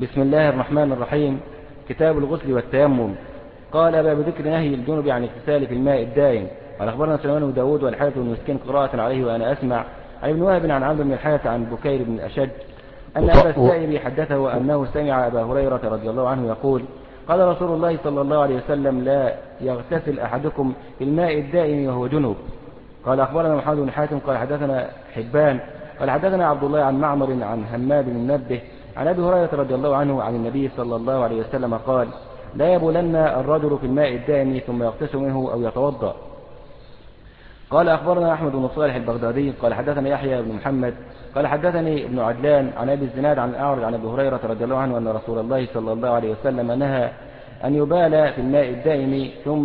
بسم الله الرحمن الرحيم. كتاب الغسل والتيمم. قال باب ذكر نهي الجنب عن اغتسال في الماء الدائم. قال أخبرنا سليمان بن داود والحارث بن مسكين قراءة عليه وأنا أسمع عن ابن وهب عن عمرو بن الحارث عن بكير بن الأشج أن أبا السائب حدثه أنه سمع أبا هريرة رضي الله عنه يقول قال رسول الله صلى الله عليه وسلم لا يغتسل أحدكم في الماء الدائم وهو جنب. قال أخبرنا محمد بن حاتم قال حدثنا حبان قال حدثنا عبد الله عن معمر عن هماد بن منبه عن أبي هريرة رضي الله عنه عن النبي صلى الله عليه وسلم قال لا يبولن الرجل في الماء الدائم ثم يغتسل منه أو يتوضأ. قال أخبرنا أحمد بن صالح البغدادي قال حدثنا يحيى بن محمد قال حدثني ابن عدلان عن أبي الزناد عن الأعرج عن أبي هريرة رضي الله عنه أن رسول الله صلى الله عليه وسلم نهى أن يبال في الماء الدائم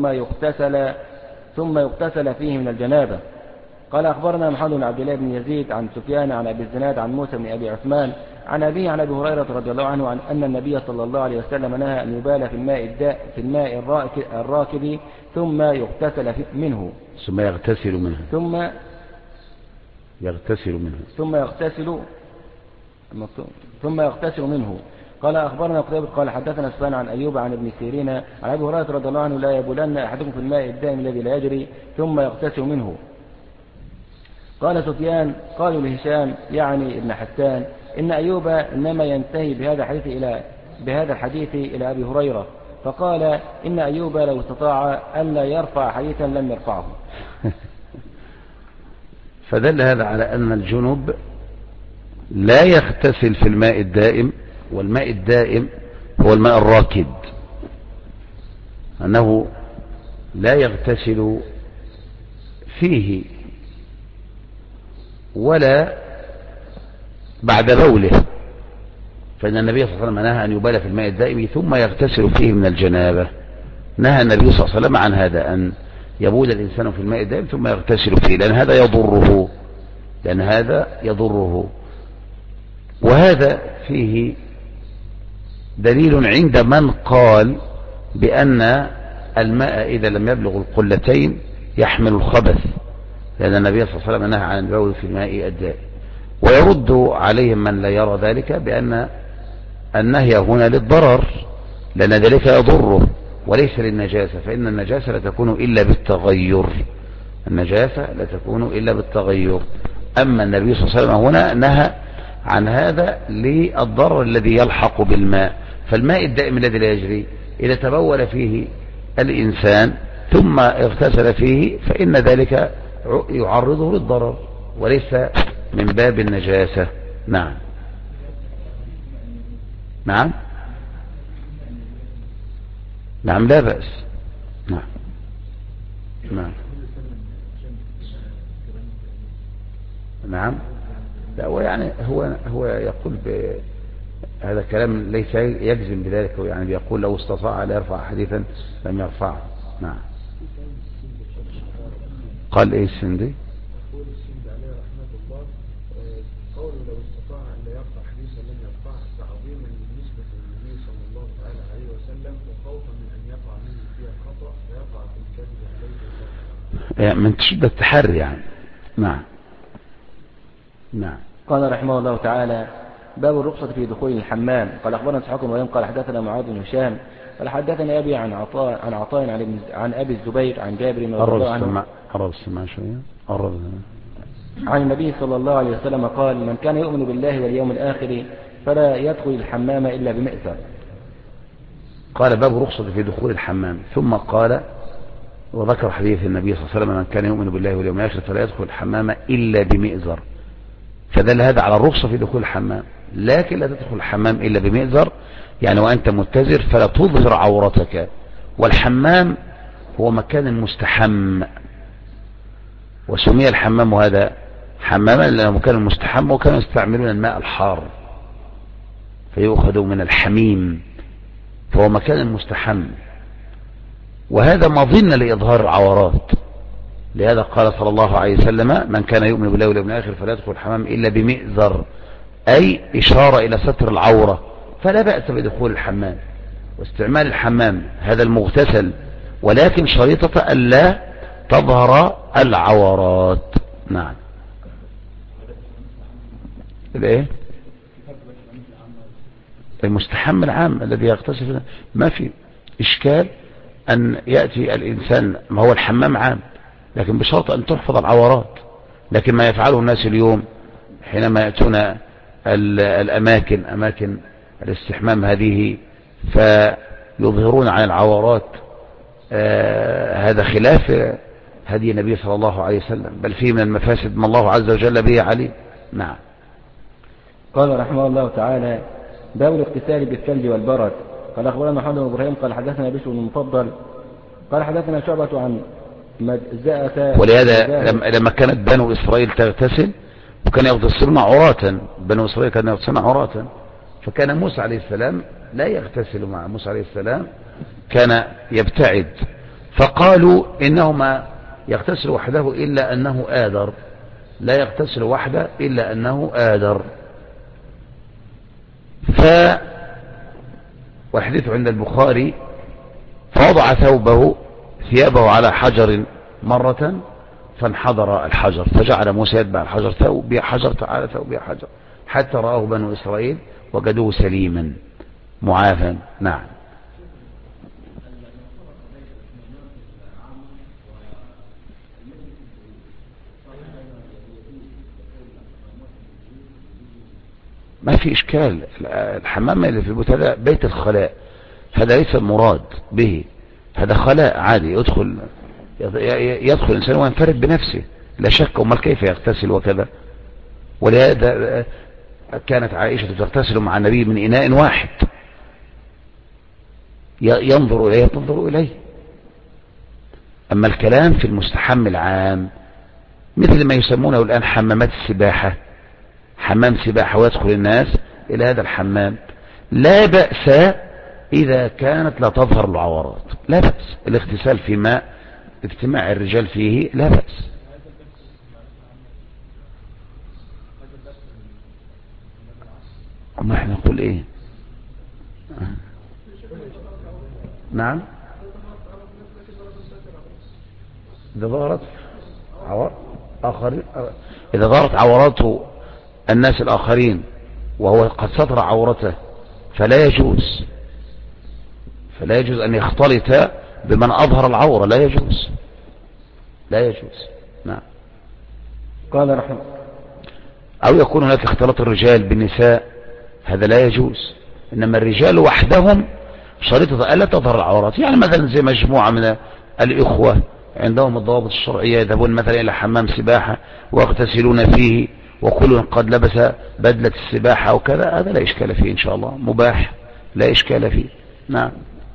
ثم يغتسل فيه من الجنابة. قال أخبرنا محمد بن عبد الله بن يزيد عن سفيان عن أبي الزناد عن موسى بن أبي عثمان عن أبيه عن أبي هريرة رضي الله عنه عن أن النبي صلى الله عليه وسلم نهى أن يبال في الماء الراكد ثم يغتسل منه ثم يغتسل منه. قال أخبرنا قتيبة قال حدثنا سفيان عن أيوب عن ابن سيرين عن أبي هريرة رضي الله عنه لا يبولن أحدكم في الماء الدائم الذي لا يجري ثم يغتسل منه. قال سفيان قالوا لهشام يعني ابن حسان إن أيوب إنما ينتهي بهذا الحديث إلى أبي هريرة فقال إن أيوب لو استطاع أن لا يرفع حديثا لم يرفعه. فدل هذا على أن الجنب لا يغتسل في الماء الدائم، والماء الدائم هو الماء الراكد، أنه لا يغتسل فيه ولا بعد بوله، فإن النبي صلى الله عليه وسلم نهى أن يبال في الماء الدائم ثم يغتسل فيه من الجنابة. نهى النبي صلى الله عليه وسلم عن هذا، أن يبول الإنسان في الماء الدائم ثم يغتسل فيه، لأن هذا يضره. وهذا فيه دليل عند من قال بأن الماء إذا لم يبلغ القلتين يحمل الخبث، لأن النبي صلى الله عليه وسلم نهى عن البول في الماء الدائم. ويرد عليهم من لا يرى ذلك بأن النهي هنا للضرر، لأن ذلك يضره وليس للنجاسة، فإن النجاسة لا تكون إلا بالتغير. أما النبي صلى الله عليه وسلم هنا نهى عن هذا للضرر الذي يلحق بالماء. فالماء الدائم الذي لا يجري إذا تبول فيه الإنسان ثم اغتسل فيه فإن ذلك يعرضه للضرر وليس من باب النجاسة. نعم لا بأس. نعم لا، هو يقول هذا كلام ليس يجزم بذلك، يعني بيقول لو استطاع لا يرفع حديثا لم يرفعه. نعم. قال ايه السندي؟ يقول السندي عليه رحمة الله قوله لو استطاع أن لا يرفع حديثا لم يرفعه تعظيما بالنسبة للنبي صلى الله عليه وسلم وخوفا من أن يقع منه فيها خطأ فيقع في الكذب عليه من شدة التحري يعني. نعم. قال رحمه الله تعالى باب الرخصة في دخول الحمام. قال أخبرنا اسحاق بن مريم قال حدثنا معاذ بن هشام قال حدثني أبي عن عطاء عن أبي الزبير عن جابر رضي الله عنه عن النبي صلى الله عليه وسلم قال من كان يؤمن بالله واليوم الآخر فلا يدخل الحمام إلا بمئزر. قال باب رخصة في دخول الحمام، ثم قال وذكر حديث النبي صلى الله عليه وسلم من كان يؤمن بالله واليوم الآخر فلا يدخل الحمام إلا بمئزر، فدل هذا على الرخصة في دخول الحمام، لكن لا تدخل الحمام إلا بمئزر، يعني وأنت متزر فلا تظهر عورتك. والحمام هو مكان مستحم، وسمي الحمام هذا حماما لأنه مكان مستحم، وكانوا يستعملون الماء الحار فيؤخذ من الحميم، فهو مكان مستحم، وهذا مظن لإظهار العورات. لهذا قال صلى الله عليه وسلم من كان يؤمن بالله واليوم الآخر فلا يدخل الحمام إلا بمئزر، أي إشارة إلى ستر العورة، فلا بأس بدخول الحمام واستعمال الحمام هذا المغتسل، ولكن شريطة ألا تظهر العورات. نعم. الايه؟ المستحم العام الذي يغتسل ما في إشكال أن يأتي الإنسان، ما هو الحمام عام لكن بشرط أن تحفظ العورات. لكن ما يفعله الناس اليوم حينما يأتون أماكن الاستحمام هذه فيظهرون عن العورات، هذا خلاف هدي النبي صلى الله عليه وسلم، بل فيه من المفاسد ما الله عز وجل به عليه. نعم. قال رحمه الله تعالى: باب الاغتسال بالثلج والبرد. قال أخبرنا محمد بن إبراهيم قال حدثنا بشر بن المفضل قال حدثنا شعبة عن مجزأة. ولهذا لما كانت بنو إسرائيل تغتسل وكان يغتسلون عراة، بنو إسرائيل كانوا يغتسلون عراة، فكان موسى عليه السلام لا يغتسل مع موسى عليه السلام، كان يبتعد، فقالوا إنهما يغتسل وحده إلا أنه آدر، لا يغتسل وحده إلا أنه آدر. والحديث عند البخاري: فوضع ثيابه على حجر مرة فانحدر الحجر، فجعل موسى يتبع الحجر، ثوب بحجر تعالى ثوب بحجر، حتى رآه بنو إسرائيل وجدوه سليما معافا. نعم. ما في إشكال. الحمام اللي في البيت هذا بيت الخلاء، هذا ليس المراد به، هذا خلاء عادي يدخل الإنسان وينفرد بنفسه لا شك. وما كيف يغتسل وكذا؟ ولهذا كانت عائشة تغتسل مع النبي من إناء واحد، ينظر إليه تنظر إليه. أما الكلام في المستحم العام مثل ما يسمونه الآن حمامات السباحة، حمام سباحة ويدخل الناس إلى هذا الحمام، لا بأس إذا كانت لا تظهر العورات، لا بأس. الاغتسال في ماء اجتماع الرجال فيه لا بأس. ما احنا نقول ايه؟ نعم. إذا ظهرت إذا ظهرت عورات الناس الآخرين وهو قد ستر عورته فلا يجوز أن يختلط بمن أظهر العورة، لا يجوز. نعم. قال رحمه. أو يكون هناك اختلاط الرجال بالنساء، هذا لا يجوز. إنما الرجال وحدهم شريطة ألا تظهر العورات، يعني مثلا زي مجموعة من الإخوة عندهم الضوابط الشرعية يذهبون مثلا إلى حمام سباحة ويغتسلون فيه وكل قد لبس بدلة السباحة أو كذا، هذا لا إشكال فيه إن شاء الله، مباح لا إشكال فيه. نعم.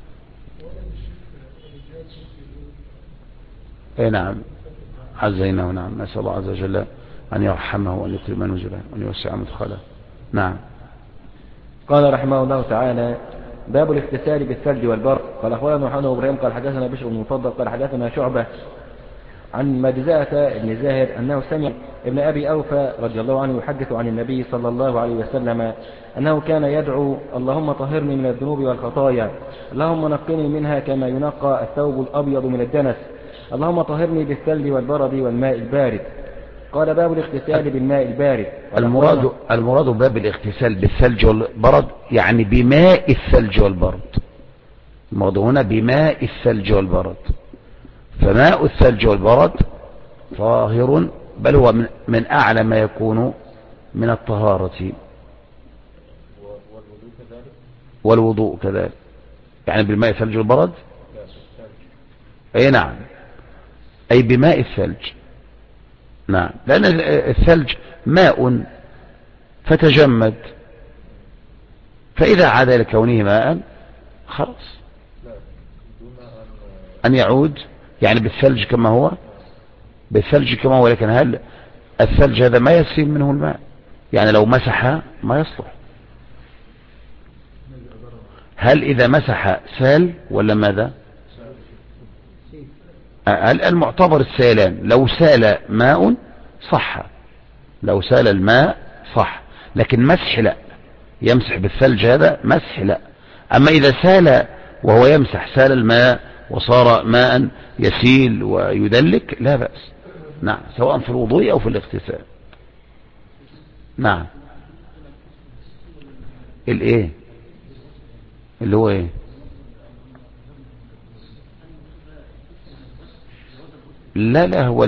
اي نعم، عزيناه. نعم، نسأل الله عز وجل أن يرحمه وأن يكرم نزله وأن يوسع مدخله. نعم. قال رحمه الله تعالى: باب الاغتسال بالثلج والبرد. قال أخبرنا محمد بن إبراهيم قال حدثنا بشر بن المفضل قال حدثنا شعبة عن مجزأة بن زاهر أنه سمع ابن أبي أوفى رضي الله عنه يحدث عن النبي صلى الله عليه وسلم أنه كان يدعو: اللهم طهرني من الذنوب والخطايا، اللهم نقني منها كما ينقى الثوب الأبيض من الدنس، اللهم طهرني بالثلج والبرد والماء البارد. قال: باب الاغتسال بالماء البارد. المراد باب الاغتسال بالثلج والبرد يعني بماء الثلج والبرد. المراد هنا بماء الثلج والبرد، فماء الثلج والبرد طاهر، بل هو من أعلى ما يكون من الطهارة. والوضوء كذلك، يعني بالماء الثلج والبرد. أي نعم، أي بماء الثلج. نعم، لأن الثلج ماء فتجمد، فإذا عاد لكونه ماء خلاص أن يعود يعني بالثلج كما هو، لكن هل الثلج هذا ما يسيل منه الماء؟ يعني لو مسح ما يصلح. هل إذا مسح سال ولا ماذا؟ المعتبر السيلان، لو سال ماء صح، لو سال الماء صح، لكن مسح لا، يمسح بالثلج هذا مسح لا. أما إذا سال وهو يمسح سال الماء وصار ماء يسيل ويدلك لا بأس. نعم، سواء في الوضوء أو في الاغتسال. نعم. الايه؟ اللي هو ايه؟ لا هو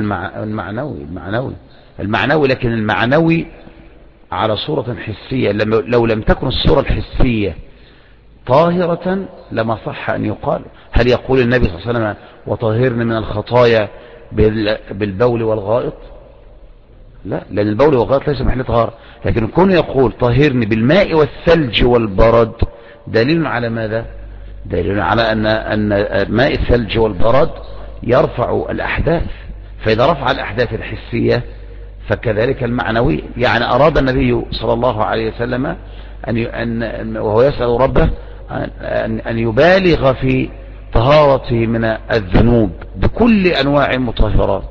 المعنوي، لكن المعنوي على صورة حسية. لو لم تكن الصورة الحسية طاهرة لما صح أن يقال. هل يقول النبي صلى الله عليه وسلم وطهرني من الخطايا بالبول والغائط؟ لا، لأن البول والغائط ليس محل طهارة. لكن كون يقول طهرني بالماء والثلج والبرد دليل على ماذا؟ دليل على أن ماء الثلج والبرد يرفع الأحداث، فإذا رفع الأحداث الحسية فكذلك المعنوي. يعني أراد النبي صلى الله عليه وسلم وهو يسأل ربه أن يبالغ في طهارته من الذنوب بكل أنواع المطهرات.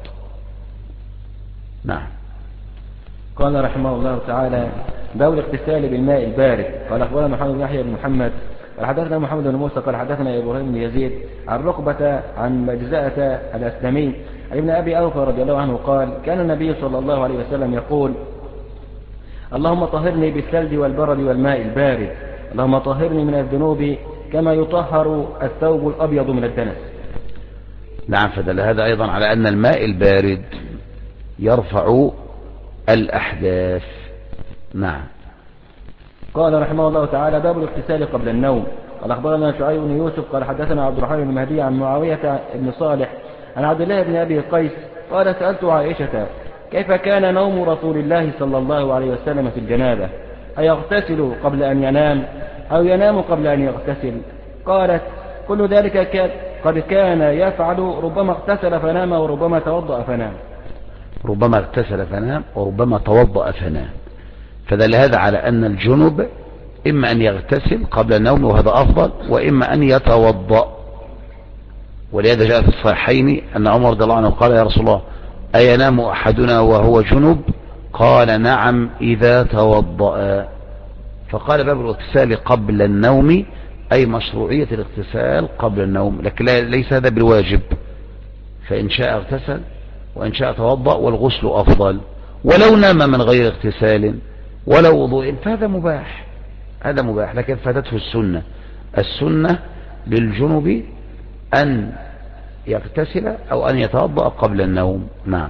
نعم. قال رحمه الله تعالى: باب الاغتسال بالماء البارد. قال أخبرنا محمد بن يحيى بن محمد قال حدثنا محمد بن موسى قال حدثنا إبراهيم بن يزيد عن رقبة عن مجزأة الأسلمي عن ابن أبي أوفى رضي الله عنه قال: كان النبي صلى الله عليه وسلم يقول: اللهم طهرني بالثلج والبرد والماء البارد، اللهم طهرني من الذنوب كما يطهر الثوب الأبيض من الدنس. نعم. فدل هذا أيضا على أن الماء البارد يرفع الأحداث. نعم. قال رحمه الله تعالى: باب الاغتسال قبل النوم. قال أخبرنا شعيب بن يوسف قال حدثنا عبد الرحمن بن مهدي عن معاوية بن صالح عن عبد الله بن أبي قيس قال: سألت عائشة كيف كان نوم رسول الله صلى الله عليه وسلم في الجنابة، أيغتسل قبل أن ينام أو ينام قبل أن يغتسل؟ قالت: كل ذلك قد كان يفعل، ربما اغتسل فنام وربما توضأ فنام. ربما اغتسل فنام وربما توضأ فنام. فدل هذا على أن الجنب إما أن يغتسل قبل النوم وهذا أفضل، وإما أن يتوضأ. ولهذا جاء في الصحيحين أن عمر رضي الله عنه قال: يا رسول الله أينام أحدنا وهو جنب؟ قال: نعم إذا توضأ. فقال: باب الاغتسال قبل النوم أي مشروعية الاغتسال قبل النوم، لكن ليس هذا بالواجب، فإن شاء اغتسل وإن شاء توضأ، والغسل أفضل. ولو نام من غير اغتسال ولو وضوء فهذا مباح، هذا مباح، لكن فاتته السنة للجنب أن يغتسل أو أن يتوضأ قبل النوم. نعم.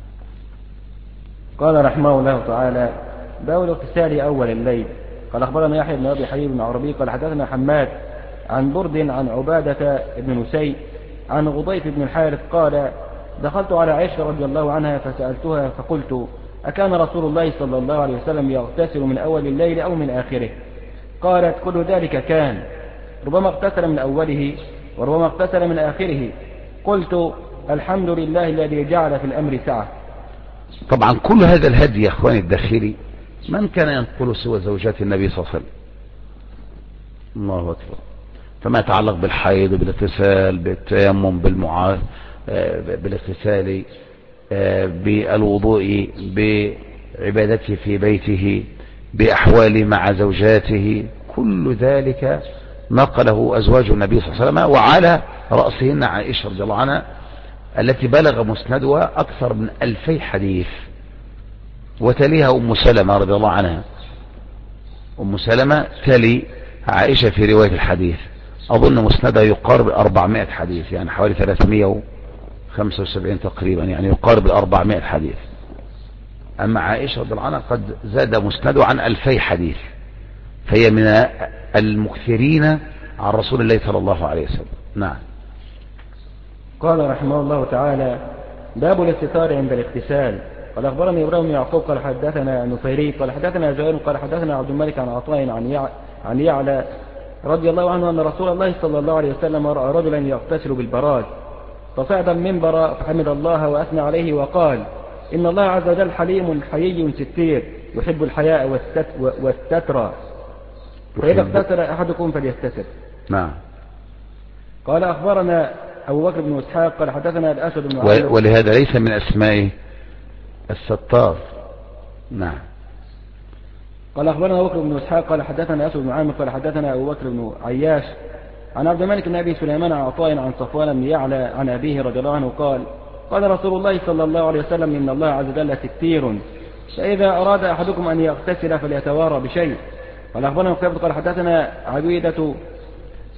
قال رحمه الله تعالى: باب الاغتسال أول الليل. قال أخبرنا يحيى بن أبي حبيب بن عربي قال حدثنا حماد عن برد عن عبادة بن نسي عن غضيف بن الحارث قال: دخلت على عائشة رضي الله عنها فسألتها فقلت: أكان رسول الله صلى الله عليه وسلم يغتسل من أول الليل أو من آخره؟ قالت: كل ذلك كان، ربما اغتسل من أوله وربما اغتسل من آخره. قلت: الحمد لله الذي جعل في الأمر سعة. طبعا كل هذا الهدي يا أخواني الداخلي من كان ينقل سوى زوجات النبي صلى الله عليه وسلم؟ الله أكبر. فما يتعلق بالحيض، بالاغتسال، بالتيمم، بالاغتسال، بالوضوء، بعبادته في بيته، بأحواله مع زوجاته، كل ذلك نقله أزواج النبي صلى الله عليه وسلم، وعلى رأسهن عائشة رضي الله عنها التي بلغ مسندها أكثر من 2000 حديث، وتليها أم سلمة رضي الله عنها. أم سلمة تلي عائشة في رواية الحديث، أظن مسندها يقارب 400 حديث، يعني حوالي 375 تقريبا، يعني يقارب 400 حديث. أما عائشة رضي الله عنها قد زاد مسنده عن 2000 حديث، فهي من المكثرين عن رسول الله صلى الله عليه وسلم. نعم. قال رحمه الله تعالى: باب الاستتار عند الاغتسال. قال أخبرني إبراهيم بن يعقوب قال حدثنا نفيري قال حدثنا زهير قال حدثنا عبد الملك عن عطاء عن يعلى رضي الله عنه أن رسول الله صلى الله عليه وسلم رأى رجلا يغتسل بالبراز، فصعد المنبر فحمد الله وأثنى عليه وقال: إن الله عز وجل حليم حيي ستير يحب الحياء والستر، فإذا اغتسل أحدكم فليستتر. نعم. قال أخبرنا أبو بكر بن إسحاق قال حدثنا الأسد بن عامر. ولهذا ليس من أسمائه الستار. نعم. قال أخبرنا أبو بكر بن إسحاق قال حدثنا أسد بن عامر قال حدثنا أبو بكر بن عياش عن عبد الملك بن أبي سليمان عن عطاء عن صفوان بن يعلى عن أبيه رضي الله عنه قال: قال رسول الله صلى الله عليه وسلم: إن الله عز وجل ستير، فإذا أراد أحدكم أن يغتسل فليتوارى بشيء. قال أخبرنا قال حدثنا عبيدة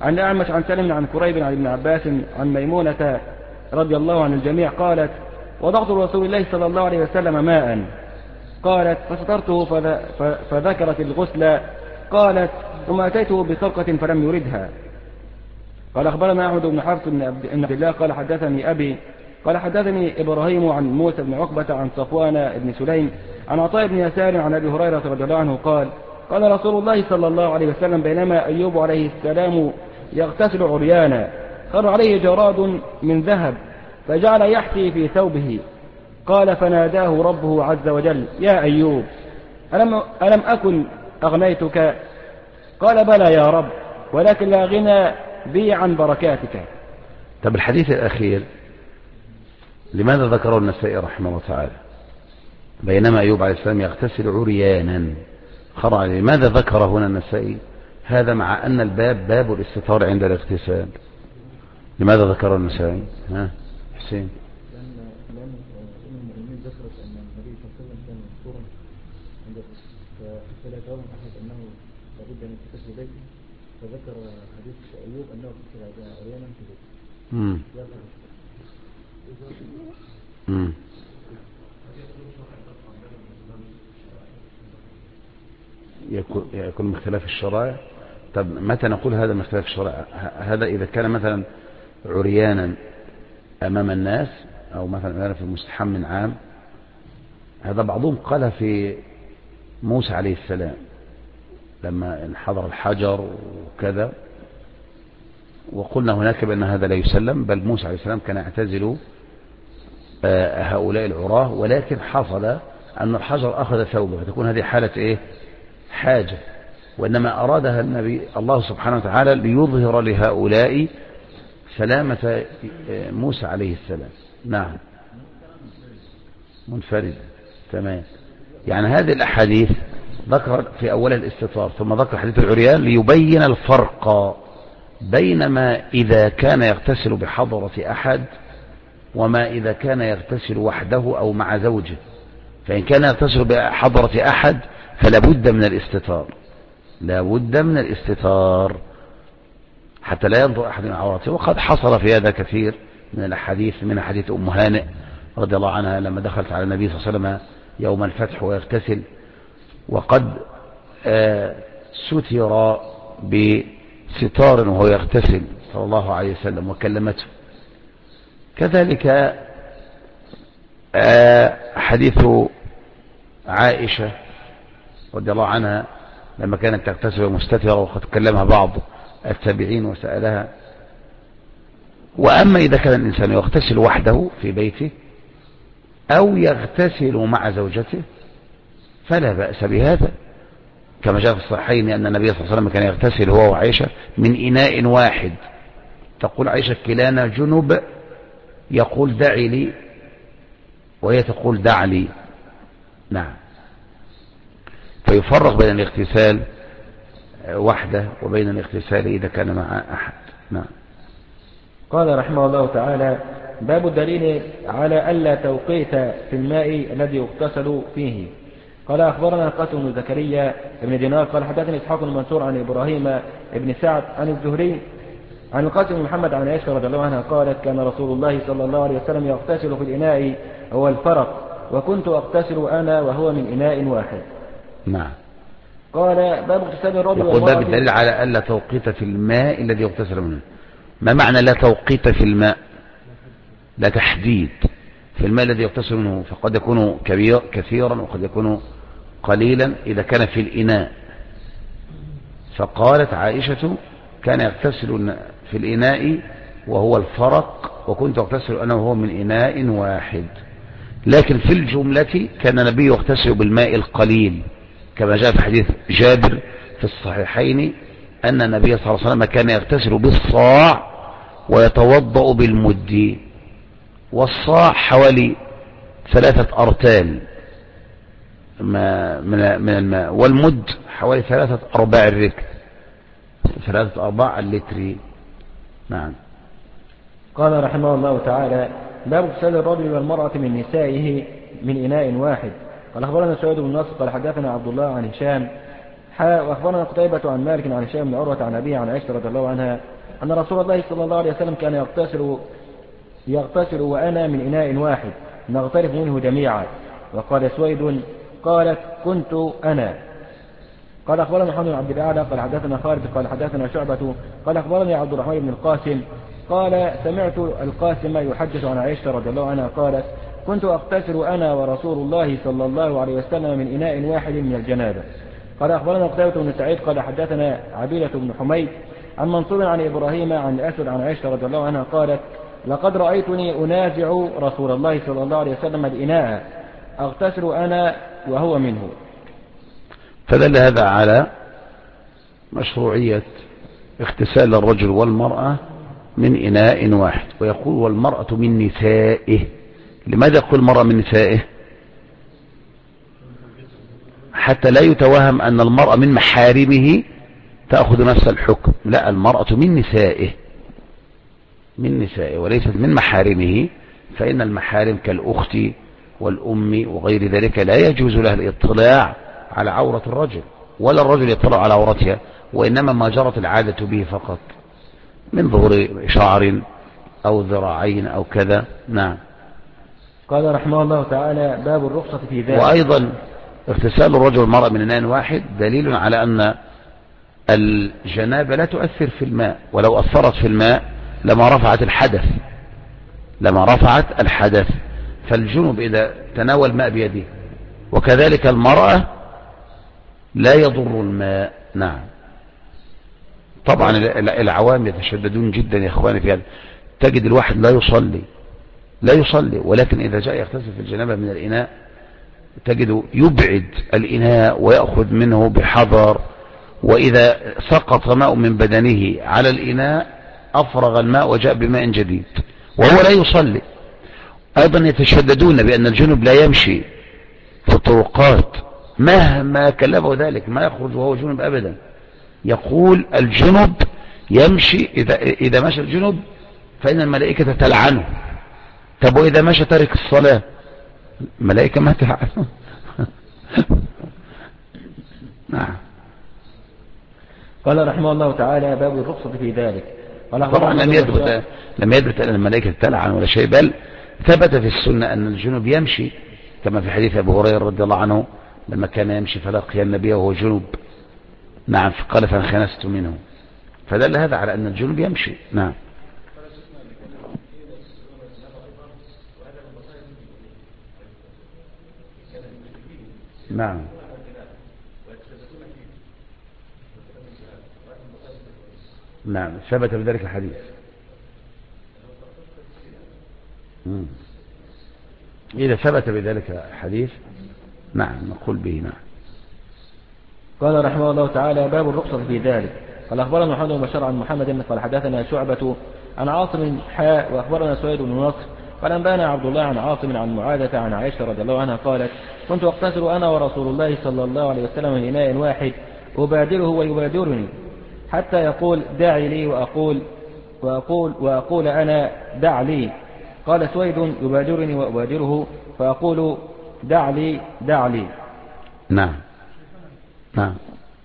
عن الأعمش عن سالم عن كريب عن ابن عباس عن ميمونة رضي الله عن الجميع قالت وضعت لرسول الله صلى الله عليه وسلم ماء قالت فسترته فذكرت الغسل قالت ثم أتيته بخرقة فلم يردها. قال أخبرنا أحمد بن حفص بن عبد الله قال حدثني أبي قال حدثني إبراهيم عن موسى بن عقبة عن صفوان بن سليم عن عطاء بن يسار عن أبي هريرة رضي الله عنه قال قال رسول الله صلى الله عليه وسلم بينما أيوب عليه السلام يغتسل عريانا خر عليه جراد من ذهب فجعل يحثي في ثوبه قال فناداه ربه عز وجل يا أيوب ألم أكن أغنيتك قال بلى يا رب ولكن لا غنى بي عن بركاتك. طب الحديث الأخير لماذا ذكره النسائي رحمه الله تعالى بينما أيوب عليه السلام يغتسل عريانا خر عليه؟ لماذا ذكر هنا النسائي هذا مع أن الباب باب الاستتار عند الاغتسال؟ لماذا ذكره النسائي؟ ها حسين؟ لأن المؤمنين ذكرت أن النبي صلى الله عليه وسلم كان مذكورا فلا يتوهم أحد أنه لابد أن يغتسل بيته فذكر حديث أيوب أنه اغتسل عريانا في بيته. يكون من اختلاف الشرائع. طب متى نقول هذا من اختلاف الشرائع؟ هذا إذا كان مثلا عريانا أمام الناس أو مثلا في مستحم عام. هذا بعضهم قال في موسى عليه السلام لما انحضر الحجر وكذا وقلنا هناك بأن هذا لا يسلم بل موسى عليه السلام كان يعتزل هؤلاء العراه ولكن حصل أن الحجر أخذ ثوبه فتكون هذه حالة إيه؟ حاجة وإنما أرادها النبي الله سبحانه وتعالى ليظهر لهؤلاء سلامة موسى عليه السلام. نعم منفرد تمام. يعني هذه الأحاديث ذكر في أولها الاستطار ثم ذكر حديث العريان ليبين الفرق بين ما إذا كان يغتسل بحضرة أحد وما إذا كان يغتسل وحده أو مع زوجه. فإن كان يغتسل بحضرة أحد فلا بد من الاستتار لا بد من الاستتار حتى لا ينظر أحد من عورته. وقد حصل في هذا كثير من الأحاديث من حديث أم هانئ رضي الله عنها لما دخلت على النبي صلى الله عليه وسلم يوم الفتح ويغتسل وقد ستر بستار وهو يغتسل صلى الله عليه وسلم وكلمته. كذلك حديث عائشة رضي الله عنها لما كانت تغتسل مستترة وقد كلمها بعض التابعين وسألها. وأما إذا كان الإنسان يغتسل وحده في بيته أو يغتسل مع زوجته فلا بأس بهذا كما جاء في الصحيحين أن النبي صلى الله عليه وسلم كان يغتسل هو وعائشة من إناء واحد. تقول عائشة كلانا جنب يقول دعي لي وهي تقول دع لي. نعم. فيفرق بين الاغتسال وحده وبين الاغتسال إذا كان مع أحد. نعم. قال رحمه الله تعالى باب الدليل على ألا توقيت في الماء الذي يغتسل فيه. قال أخبرنا القاسم بن زكريا بن دينار قال حدثني إسحاق بن منصور عن إبراهيم بن سعد عن الزهري عن القاسم بن محمد عن عائشة رضي الله عنها قالت كان رسول الله صلى الله عليه وسلم يغتسل في الإناء هو الفرق وكنت أغتسل أنا وهو من إناء واحد. نعم. قال باب اغتسال الرجل يقول باب الدليل على ألا توقيت في الماء الذي يغتسل منه. ما معنى لا توقيت في الماء؟ لا تحديد في الماء الذي يغتسل منه فقد يكون كثيرا وقد يكون قليلا إذا كان في الإناء. فقالت عائشة كان يغتسل في الإناء وهو الفرق وكنت أغتسل أنا وهو من إناء واحد. لكن في الجملة كان النبي يغتسل بالماء القليل كما جاء في حديث جابر في الصحيحين أن النبي صلى الله عليه وسلم كان يغتسل بالصاع ويتوضأ بالمد. والصاع حوالي 3 أرتال من الماء والمد حوالي 3/4 الركب 3/4 اللتر. نعم. قال رحمه الله تعالى باب اغتسال الرجل والمرأة من نسائه من إناء واحد. قال أخبرنا سعيد بن نصر قال حدثنا عبد الله عن هشام وأخبرنا قتيبة عن مالك عن هشام بن عروة عن أبيه عن عائشة رضي الله عنها أن رسول الله صلى الله عليه وسلم كان يغتسل وأنا من إناء واحد نغترف منه جميعا. وقال سويد قالت كنت أنا. قال أخبرنا محمد بن عبد الأعلى قال حدثنا خالد قال حدثنا شعبة قال أخبرني عبد الرحمن بن القاسم قال سمعت القاسم يحدث عن عائشة رضي الله عنها قالت كنت أغتسل أنا ورسول الله صلى الله عليه وسلم من إناء واحد من الجنابة. قال أخبرنا قتيبة بن سعيد قال حدثنا عبيدة بن حميد عن منصور عن إبراهيم عن الأسود عن عائشة رضي الله عنها قالت لقد رأيتني أنازع رسول الله صلى الله عليه وسلم الإناء أغتسل أنا وهو منه. فدل هذا على مشروعية اغتسال الرجل والمرأة من إناء واحد. ويقول والمرأة من نسائه. لماذا يقول المرأة من نسائه؟ حتى لا يتوهم أن المرأة من محارمه تأخذ نفس الحكم. لا، المرأة من نسائه، من نسائه وليست من محارمه. فإن المحارم كالأخت والأم وغير ذلك لا يجوز لها الاطلاع على عورة الرجل ولا الرجل يطلع على عورتها، وإنما ما جرت العادة به فقط من ظهور شعر أو ذراعين أو كذا. نعم. قال رحمه الله تعالى باب الرخصة في ذلك. وأيضا اغتسال الرجل والمرأة من إناء واحد دليل على أن الجنابة لا تؤثر في الماء، ولو أثرت في الماء لما رفعت الحدث. فالجنب إذا تناول ماء بيده، وكذلك المرأة لا يضر الماء. نعم. طبعا العوام يتشددون جدا يا اخواني في هذا. تجد الواحد لا يصلي ولكن إذا جاء يغتسل في الجنابة من الإناء تجده يبعد الإناء ويأخذ منه بحذر، وإذا سقط ماء من بدنه على الإناء أفرغ الماء وجاء بماء جديد وهو لا يصلي. أيضا يتشددون بأن الجنب لا يمشي في الطرقات مهما كلفه ذلك، ما يخرج وهو جنب أبدا. يقول الجنب يمشي إذا مشى الجنب فإن الملائكة تلعنه. طب وإذا مشى تارك الصلاة الملائكة ما تلعنه. نعم. قال رحمه الله تعالى باب الرخصة في ذلك. طبعا لم يثبت أن الملائكة تلعن ولا شيء، بل ثبت في السنة أن الجنب يمشي كما في حديث أبو هريرة رضي الله عنه لما كان يمشي فلقي النبي وهو جنب. نعم. فقال فانخنست منه، فدل هذا على أن الجنب يمشي. نعم. نعم. نعم ثبت بذلك الحديث. إذا ثبت بذلك الحديث نعم نقول به. نعم. قال رحمه الله تعالى باب الرخصة في ذلك. قال أخبرنا محمد بن بشار عن محمد قال حدثنا شعبة عن عاصم وأخبرنا سويد بن نصر قال أنبانا عبد الله عن عاصم عن معاذة عن عائشة رضي الله عنها قالت كنت أغتسل أنا ورسول الله صلى الله عليه وسلم من إناء واحد أبادره ويبادرني حتى يقول داعي لي وأقول أنا دع لي. قال سويد يبادرني وأبادره فأقول دع لي. نعم. نعم.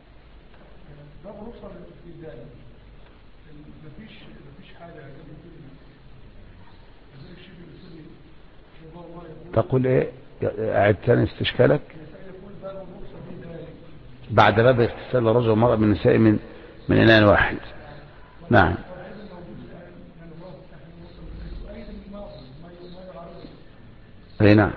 تقول ايه؟ اعد ثاني استشكالك. بعد باب اغتسال الرجل والمرأة من النساء من إناء واحد. نعم. اي نعم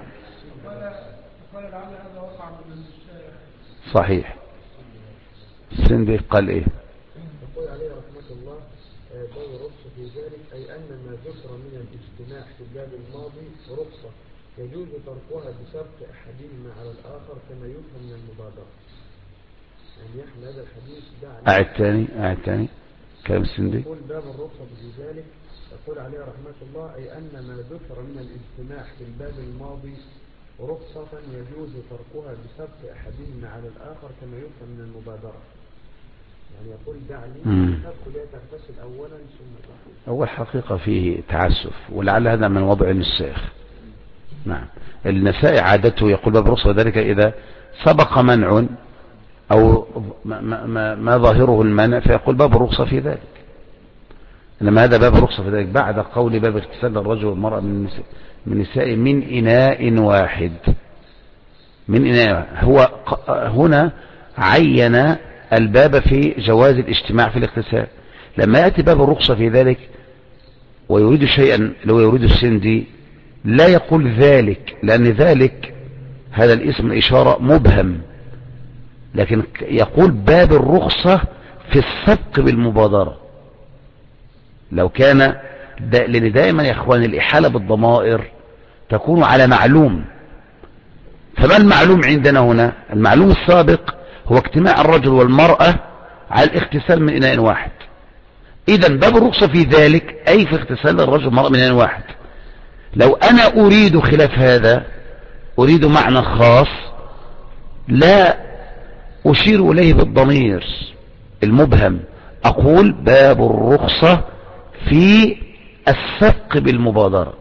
صحيح. السندي قال ايه؟ يقول عليه رحمة الله باب رخصة في ذلك أي أن ما ذكر من الاجتماع في الباب الماضي رخصة يجوز تركها بسبق أحدهما على الآخر كما يفهم من المبادرة. يعني يحمل هذا الحديث أعد ثاني كلام السندي. يقول باب الرخصة في ذلك يقول عليه رحمة الله أي أن ما ذكر من الاجتماع في الباب الماضي رخصة يجوز تركها بسبق أحدهما على الآخر كما يفهم من المبادرة. يعني يقول دعني تدخل تغتسل أولا ثم أول حقيقة فيه تعسف ولعل هذا من وضع النساخ. نعم. النساء عادته يقول باب رخصة ذلك إذا سبق منع أو ما ظاهره المانع فيقول باب الرخصة في ذلك. إنما هذا باب الرخصة في ذلك بعد قول باب اغتسال الرجل والمرأة من النساء من إناء واحد. من إناء هو هنا عين الباب في جواز الاجتماع في الاغتسال. لما يأتي باب الرخصة في ذلك ويريد شيئا لو يريد السندي لا يقول ذلك، لأن ذلك هذا الاسم إشارة مبهم، لكن يقول باب الرخصة في السبق بالمبادرة. لو كان لأن دائما يا إخوان الإحالة بالضمائر تكون على معلوم. فما المعلوم عندنا هنا؟ المعلوم السابق هو اجتماع الرجل والمرأة على الاغتسال من إناء واحد. إذا باب الرخصة في ذلك أي في اغتسال الرجل والمرأة من إناء واحد. لو أنا أريد خلاف هذا، أريد معنى خاص لا أشير إليه بالضمير المبهم، أقول باب الرخصة في السبق بالمبادرة.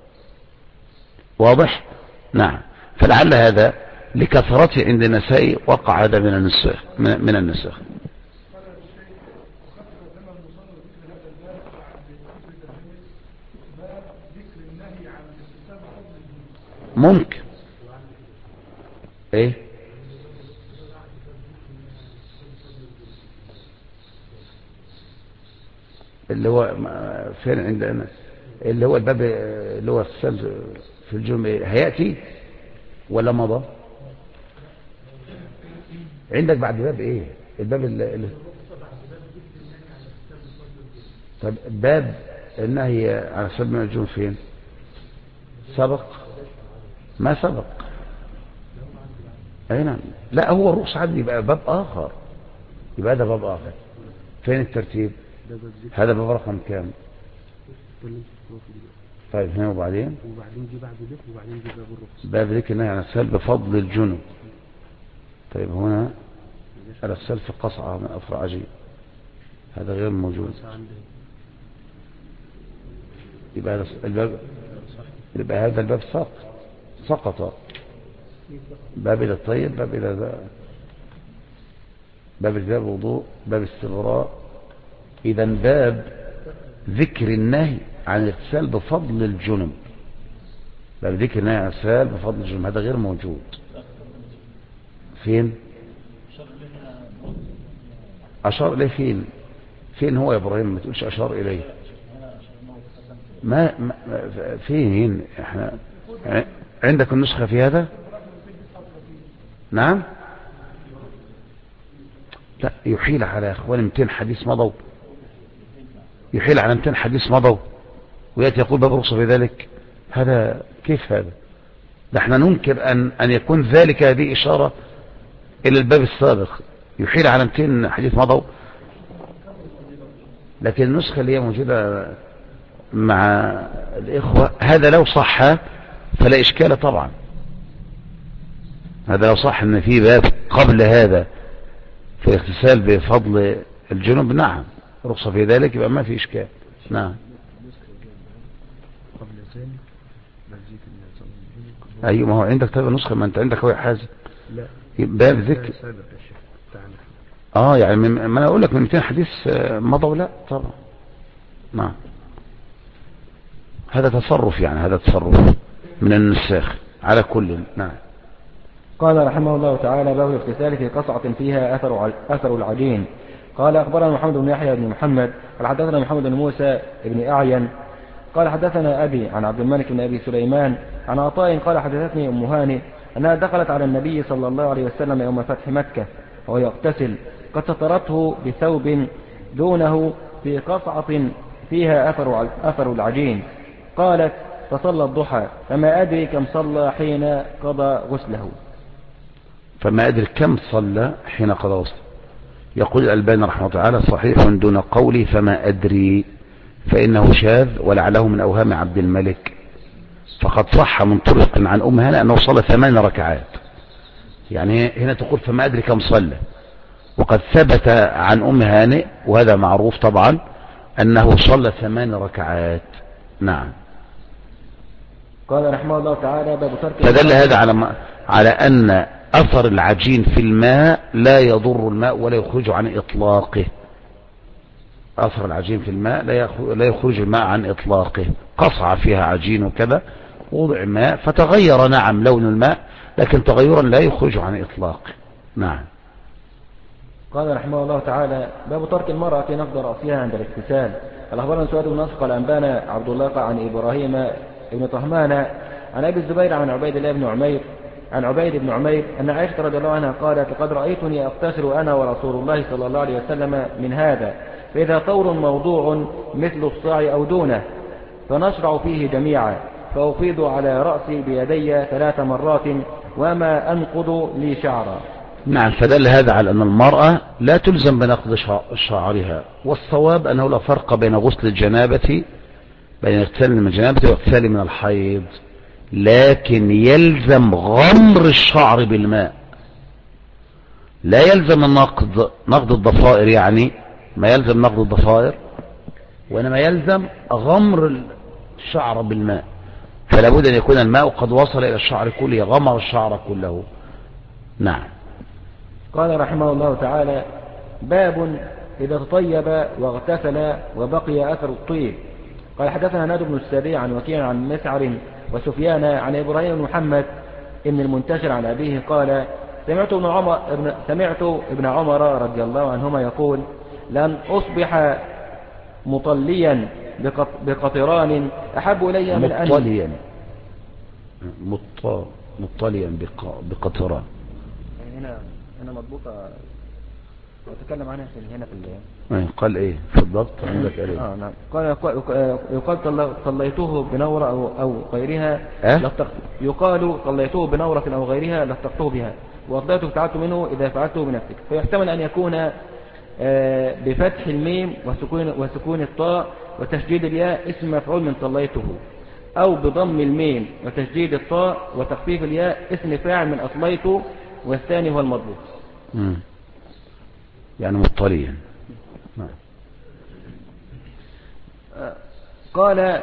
واضح؟ نعم. فلعل هذا لكثرته عند النساء وقع هذا من النساء. ممكن ايه اللي هو فين عندنا اللي هو الباب اللي هو السلز في الجمعة هيأتي ولا مضى عندك بعد باب ايه الباب اللي طب باب النهي عن سب النجوم فين سبق ما سبق اي نعم لا هو الرخصة عندي يبقى باب اخر يبقى هذا باب اخر فين الترتيب هذا باب رقم كام طيب هنا وبعدين دي بعد ذكر وبعدين دي باب الرخصة باب ذكر النهي عن السلب بفضل الجنب طيب هنا على السلب قصعة من أفرع عجيب هذا غير موجود يبقى هذا الباب يبقى هذا الباب سقط باب إلى الطيب باب إلى باب الباب وضوء باب استبراء إذا باب ذكر النهي عن الاغتسال بفضل الجنب باب ذكر النهي عن الاغتسال بفضل الجنب هذا غير موجود فين أشار إليه فين هو يا إبراهيم ما تقولش أشار إليه ما فين احنا عندك النسخة في هذا نعم لا يحيل على اخواني 200 حديث مضوا يحيل على 200 حديث مضوا ويأتي يقول باب رخصة في ذلك هذا كيف هذا ده احنا ننكر أن يكون ذلك هذه إشارة إلى الباب السابق يحيل على 200 حديث مضوا لكن النسخة اللي هي موجودة مع الإخوة هذا لو صح فلا إشكال طبعا هذا لو صح أن في باب قبل هذا في الاغتسال بفضل الجنوب نعم رخصة في ذلك يبقى ما في إشكال نعم أيوة ما هو عندك طيب نسخة ما أنت عندك هو حازم لا باب ذكر يعني ما أنا أقول لك من 200 حديث مضوا لا طبعا نعم هذا تصرف يعني هذا تصرف من النساخ على كل نعم قال رحمه الله تعالى باب الاغتسال في قصعة فيها أثر العجين قال أخبرنا محمد بن يحيى بن محمد قال حدثنا محمد بن موسى بن أعين قال حدثنا أبي عن عبد الملك بن أبي سليمان عن عطاء قال حدثتني أم هانئ أنها دخلت على النبي صلى الله عليه وسلم يوم فتح مكة وهو يغتسل قد سترته بثوب دونه في قصعة فيها أثر العجين قالت فصلى الضحى فما أدري كم صلى حين قضى غسله فما أدري كم صلى حين قضى غسله يقول الألباني رحمه الله تعالى صحيح دون قولي فما أدري فإنه شاذ ولعله من أوهام عبد الملك فقد صح من طرق عن أم هانئ أنه صلى 8 ركعات يعني هنا تقول فما أدري كم صلى وقد ثبت عن أم هانئ وهذا معروف طبعا أنه صلى 8 ركعات نعم قال رحمه الله تعالى باب ترك فدل هذا على على أن أثر العجين في الماء لا يضر الماء ولا يخرج عن إطلاقه. أثر العجين في الماء لا يخرج الماء عن إطلاقه. قصع فيها عجين وكذا، وضع ماء فتغير نعم لون الماء، لكن تغيرا لا يخرج عن إطلاقه. نعم. قال رحمه الله تعالى: باب ترك المرأة في نقض رأسها عند الاغتسال. أخبرنا سواد بن نصر قال أنبانا عبد الله عن إبراهيم بن طهمان عن أبي الزبير عن عبيد الله بن عمير عن عبيد بن عمير أن عائشة رضي الله عنها قالت: لقد رأيتني أغتسل أنا ورسول الله صلى الله عليه وسلم من هذا، فإذا طور موضوع مثل الصاع أو دونه فنشرع فيه جميعا، فأفيض على رأسي بيدي 3 مرات وما أنقض لي شعرا. نعم. فدل هذا على أن المرأة لا تلزم بنقض شعرها، والصواب أنه لا فرق بين غسل الجنابة، بين اغتسال من الجنابة واغتسال من الحيض، لكن يلزم غمر الشعر بالماء، لا يلزم نقض الضفائر، يعني ما يلزم نقض الضفائر، وإنما يلزم غمر الشعر بالماء، فلا بد أن يكون الماء قد وصل إلى الشعر كله، غمر الشعر كله. نعم. قال رحمه الله تعالى: باب إذا تطيب واغتسل وبقي أثر الطيب. قال حدثنا ناد بن السري عن وكيع عن مسعر وسفيان عن إبراهيم بن محمد ابن المنتشر عن أبيه قال: سمعت ابن عمر رضي الله عنهما يقول: لن أصبح مطليا بقطران أحب إلي من أن مطليا بقطران. هنا مضبوطة أتكلم عنها هنا في قال إيه في الضبط عندك إيه؟ نعم. قال يقال طليته بنورة أو غيرها يقال طليته بنورة أو غيرها لفتقته بها، وأفضلته فعلت منه إذا فعلته بنفسك. فيحتمل أن يكون بفتح الميم وسكون الطاء وتشديد الياء اسم مفعول من طليته، أو بضم الميم وتشديد الطاء وتخفيف الياء اسم فاعل من أطليته، والثاني هو المضبوط. يعني مطليا. قال: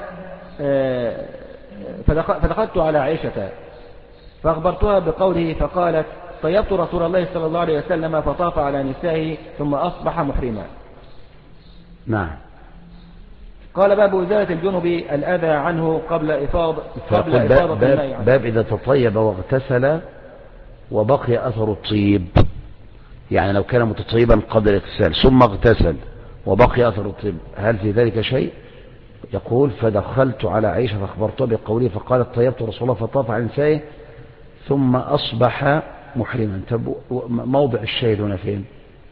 فدخلت على عائشة فأخبرتها بقوله، فقالت: طيبت رسول الله صلى الله عليه وسلم فطاف على نسائه ثم أصبح محرما. نعم. قال: باب إزالة الجنب الأذى عنه قبل إفاضة الماء عنه. باب إذا تطيب واغتسل وبقي أثر الطيب، يعني لو كان متطيبا قبل الاغتسال ثم اغتسل وبقي أثر الطيب، هل في ذلك شيء؟ يقول: فدخلت على عائشة فأخبرتها بقوله، فقالت: طيبت رسول الله فطاف على نسائه ثم أصبح محرما. موضع الشاهد هنا فين؟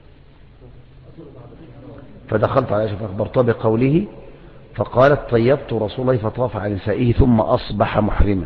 فدخلت على عائشة فأخبرتها بقوله، فقالت: طيبت رسول الله فطاف على نسائه ثم أصبح محرما.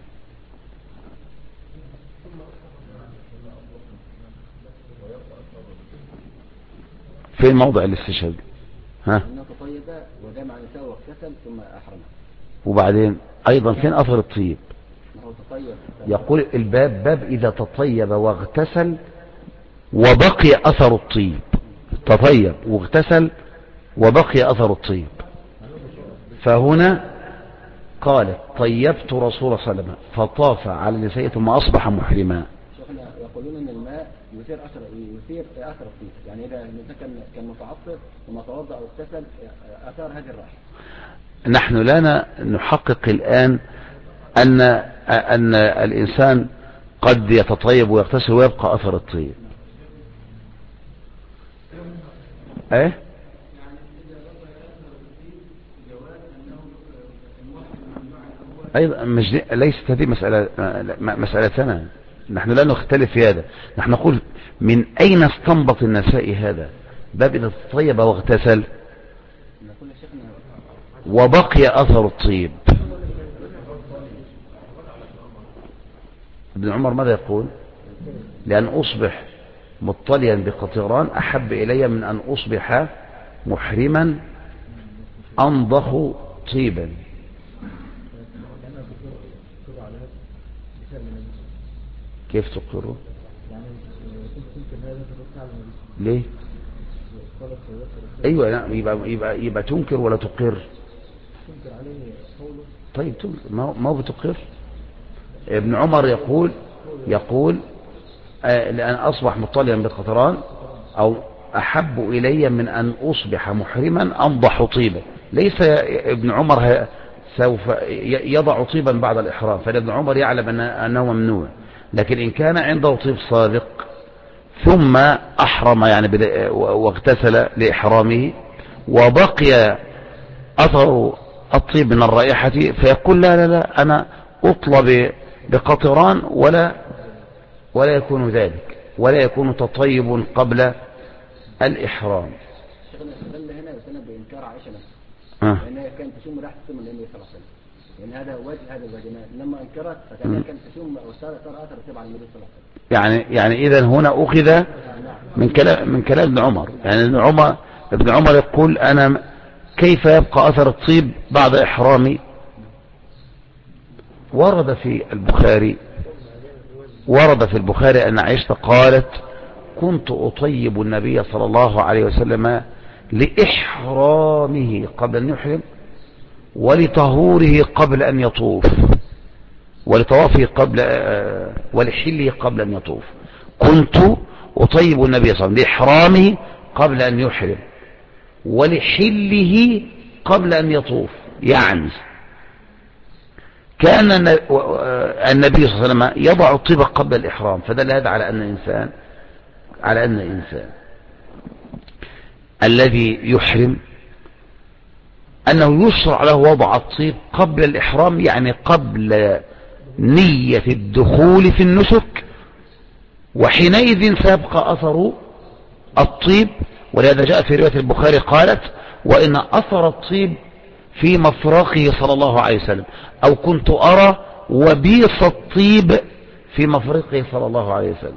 فين موضع الاستشهاد؟ انه تطيب وجمع نساء واغتسل ثم احرم. وبعدين ايضا فين اثر الطيب؟ يقول الباب: باب اذا تطيب واغتسل وبقي اثر الطيب. تطيب واغتسل وبقي اثر الطيب، فهنا قالت: طيبت رسول الله صلى الله عليه وسلم فطاف على نسائه ثم اصبح محرما. يقولون ان الماء يثير اثر الطيب، يعني اذا الانسان كان متعطر ثم توضا او اغتسل اثار هذه الرائحه. نحن لا نحقق الان ان الانسان قد يتطيب ويغتسل ويبقى اثر الطيب. ايه ايضا ليست هذه مسألتنا، نحن لا نختلف في هذا، نحن نقول من اين استنبط النسائي هذا؟ باب اذا تطيب واغتسل وبقي اثر الطيب. ابن عمر ماذا يقول؟ لأن أصبح مطليا بقطران أحب إلي من أن أصبح محرما أنضخ طيبا. كيف تقره؟ ليه؟ أيوة، لا يبقى تنكر ولا تقر؟ طيب تنكر، ما هو بتقر. ابن عمر يقول يقول لأن أصبح مطليا بالقطران أو أحب إلي من أن أصبح محرما أنضح طيبا. ليس ابن عمر سوف يضع طيبا بعد الإحرام، فابن عمر يعلم أنه ممنوع، لكن إن كان عنده طيب صادق ثم أحرم يعني واغتسل لإحرامه وبقي أثر الطيب من الرائحة، فيقول لا لا لا أنا أطلب بقطران ولا يكون ذلك، ولا يكون تطيب قبل الإحرام. شغلنا هنا يسمى بإنكار عائشة نفسها، لأنها كانت تشم ريحة السم النبي صلى الله عليه وسلم، لأن هذا وجه هذا الوجهان، لما أنكرت فكانها كانت تشم أو صار أثر الطيب على النبي صلى الله عليه وسلم. يعني إذا هنا أخذ من كلام ابن عمر، يعني ابن عمر يقول أنا كيف يبقى أثر الطيب بعد إحرامي. ورد في البخاري أن عائشة قالت كنت أطيب النبي صلى الله عليه وسلم لإحرامه قبل أن يحرم ولطهوره قبل أن يطوف ولطوافه ولحله قبل أن يطوف. كنت أطيب النبي صلى الله عليه وسلم لإحرامه قبل أن يحرم ولحله قبل أن يطوف. يعني كان النبي صلى الله عليه وسلم يضع الطيب قبل الإحرام، فدل هذا على أن الإنسان الذي يحرم أنه يشرع له وضع الطيب قبل الإحرام، يعني قبل نية الدخول في النسك، وحينئذ سيبقى أثر الطيب. ولهذا جاء في رواية البخاري قالت وإن أثر الطيب في مفرقه صلى الله عليه وسلم، أو كنت أرى وبيص الطيب في مفرقه صلى الله عليه وسلم.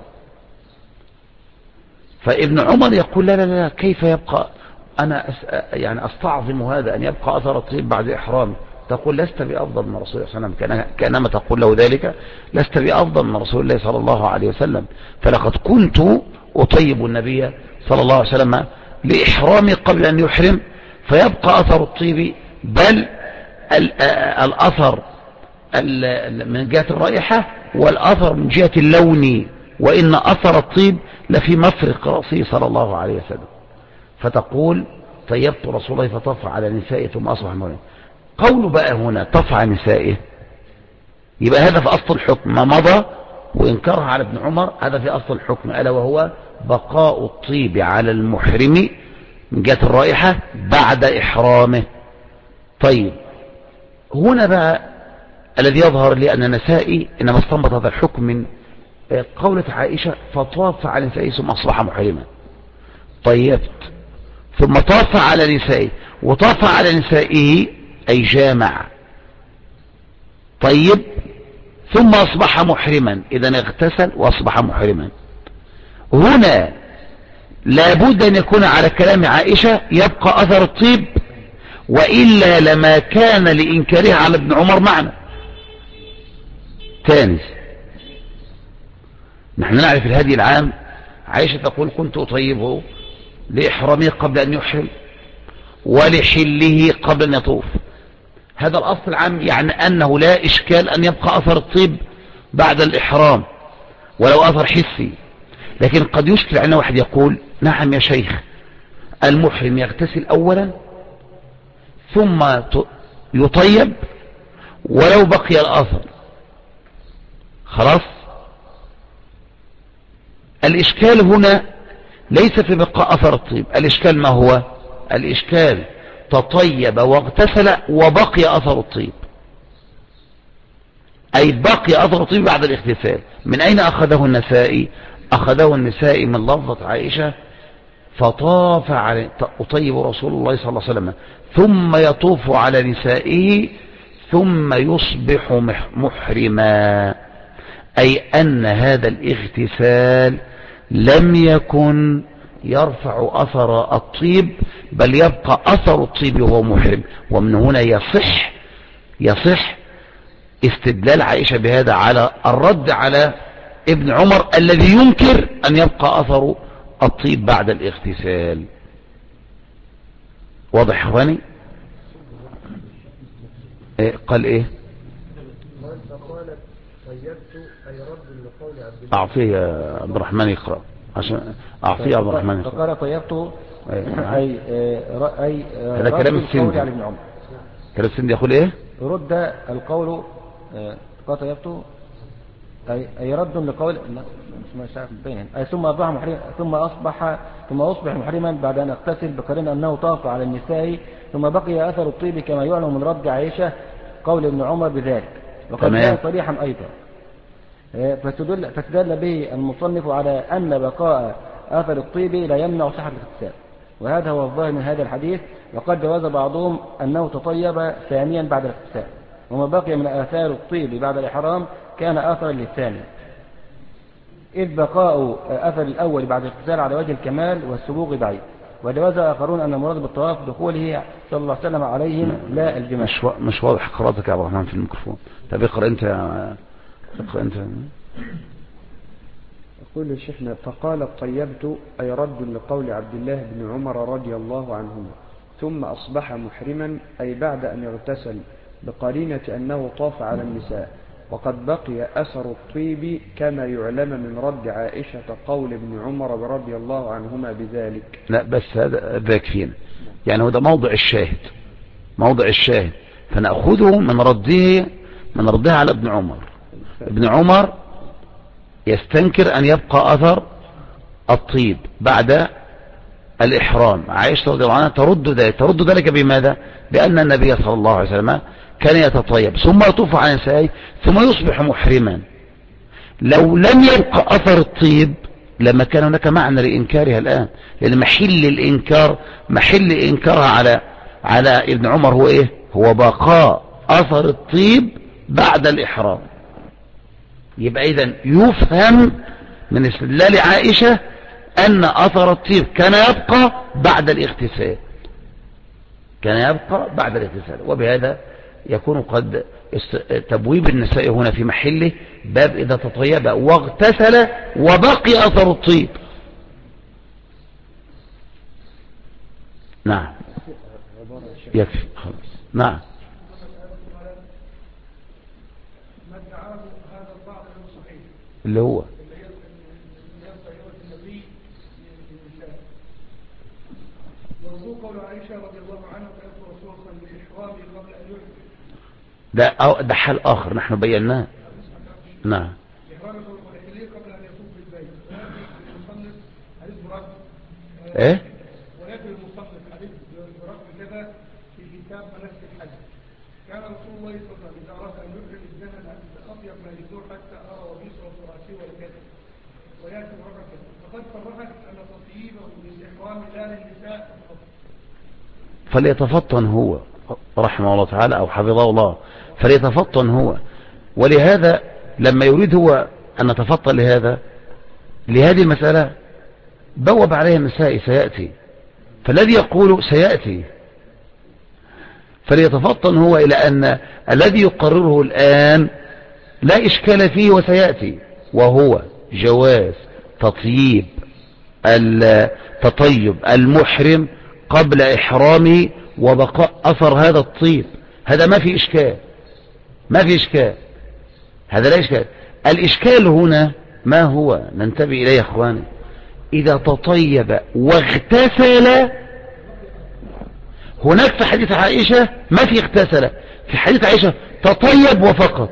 فابن عمر يقول لا لا لا كيف يبقى، أنا يعني أستعظم هذا أن يبقى أثر الطيب بعد إحرامه. تقول لست بأفضل من رسول الله صلى الله عليه وسلم، كأنما تقول له ذلك لست بأفضل من رسول الله صلى الله عليه وسلم، فلقد كنت أطيب النبي صلى الله عليه وسلم لإحرامي قبل أن يحرم، فيبقى أثر الطيب، بل الأثر من جهة الرائحة والأثر من جهة اللون، وإن أثر الطيب لفي مفرق رأسه صلى الله عليه وسلم. فتقول طيبت رسول الله فطف على نسائه ثم أصبح مريم. قول بقى هنا طف على نسائه، يبقى هذا في أصل الحكم ما مضى وإنكرها على ابن عمر، هذا في أصل الحكم، ألا وهو بقاء الطيب على المحرم من جهة الرائحة بعد إحرامه. طيب هنا بقى الذي يظهر لي أن نسائي إنما استنبط هذا الحكم من قولة عائشة فطاف على نسائه ثم أصبح محرما. طيبت ثم طاف على نسائه، وطاف على نسائه أي جامع. طيب ثم أصبح محرما، إذن اغتسل وأصبح محرما. هنا لابد أن يكون على كلام عائشة يبقى أثر الطيب، وإلا لما كان لإنكارها على ابن عمر معنى ثاني. نحن نعرف الهدي العام، عائشة تقول كنت أطيبه لإحرامه قبل أن يحرم ولحله قبل أن يطوف. هذا الأصل العام، يعني أنه لا إشكال أن يبقى أثر الطيب بعد الإحرام ولو أثر حسي. لكن قد يشكل عنا واحد يقول نعم يا شيخ، المحرم يغتسل أولا ثم يطيب ولو بقي الأثر خلاص. الإشكال هنا ليس في بقاء أثر الطيب، الإشكال ما هو؟ الإشكال تطيب واغتسل وبقي أثر الطيب، أي بقي أثر الطيب بعد الاغتسال. من أين أخذه النسائي؟ أخذه النسائي من لفظة عائشة فطاف على أطيب رسول الله صلى الله عليه وسلم ثم يطوف على نسائه ثم يصبح محرما، أي أن هذا الاغتسال لم يكن يرفع أثر الطيب، بل يبقى أثر الطيب وهو محرم. ومن هنا يصح استدلال عائشة بهذا على الرد على ابن عمر الذي ينكر أن يبقى أثر الطيب بعد الاغتسال. واضح اخواني؟ قالت طيبت أي رد لقول عبد الله. أعطيه يا عبد الرحمن يقرأ عشان أعطيه عبد الرحمن يقرأ. فقال طيبت أي هذا كلام السندي. على ابن عمر. كلام السندي يقول إيه؟ رد القول قال طيبت أي رد لقول مش عارف بينهم أي ثم أصبح محرما بعد أن اغتسل بقرين أنه طاف على النساء ثم بقي أثر الطيب كما يعلم من رد عائشة قول ابن عمر بذلك وقد جاء صريحا أيضا. فاستدل به المصنف على أن بقاء أثر الطيب لا يمنع صحة الاغتسال، وهذا هو الظاهر من هذا الحديث. وقد جواز بعضهم أنه تطيب ثانيا بعد الاغتسال، وما بقي من آثار الطيب بعد الإحرام كان آثرا للثاني، إذ بقاء أثر الأول بعد الاغتسال على وجه الكمال والسبوغ بعيد. وجواز آخرون أن المراد بالطواف دخوله صلى الله عليه وسلم عليهم لا الجماع. مش واضح قراءتك يا عبد الرحمن في الميكروفون. طب اقرأ أنت يقول الشيخنا فقال طيبت أي رد لقول عبد الله بن عمر رضي الله عنهما ثم أصبح محرما أي بعد أن اغتسل بقرينة أنه طاف على النساء وقد بقي أثر الطيب كما يعلم من رد عائشة قول ابن عمر رضي الله عنهما بذلك. لا بس هذا يكفينا، يعني هو ده موضع الشاهد فنأخذه من رده على ابن عمر. ابن عمر يستنكر أن يبقى أثر الطيب بعد الإحرام. عائشة رضي الله عنها ترد ذلك بماذا؟ بأن النبي صلى الله عليه وسلم كان يتطيب ثم يطوف على نسائه ثم يصبح محرما. لو لم يبقى أثر الطيب لما كان هناك معنى لإنكارها الآن، لأن محل إنكارها على ابن عمر هو إيه؟ هو بقاء أثر الطيب بعد الإحرام. يبقى إذن يفهم من استدلال عائشة أن أثر الطيب كان يبقى بعد الاغتسال، وبهذا يكون قد تبويب النساء هنا في محله باب إذا تطيب واغتسل وبقي أثر الطيب. نعم يكفي خلاص. نعم اللي هو قول عائشة رضي الله عنها كانت رسول الله بإحرامه قبل أن يحرم. ده حال آخر نحن بيناه. نعم إحرامه قبل أن يطوف بالبيت. المصنف حديث برد. إيه؟ ويأتي المصنف حديث برد كذا في كتاب مناسك الحج. كان رسول الله صلى الله عليه وسلم إذا أراد أن يحرم الزمن أطيب ما يزور حتى أرى وبيصه وفراسيه والكذب. ويأتي برد كذا. فقد صرحت أن تطيبه للإحرام لا للنساء. فليتفطن هو رحمه الله تعالى أو حفظه الله، فليتفطن هو. ولهذا لما يريد هو أن نتفطن لهذه المسألة بوب عليه النساء سيأتي، فالذي يقول سيأتي فليتفطن هو إلى أن الذي يقرره الآن لا إشكال فيه وسيأتي، وهو جواز تطيب المحرم قبل إحرامه وبقاء أثر هذا الطيب. هذا ما في إشكال، هذا لا إشكال. الإشكال هنا ما هو؟ ننتبه إليه يا أخواني. إذا تطيب واغتسل، هناك في حديث عائشة ما في اغتسل، في حديث عائشة تطيب وفقط،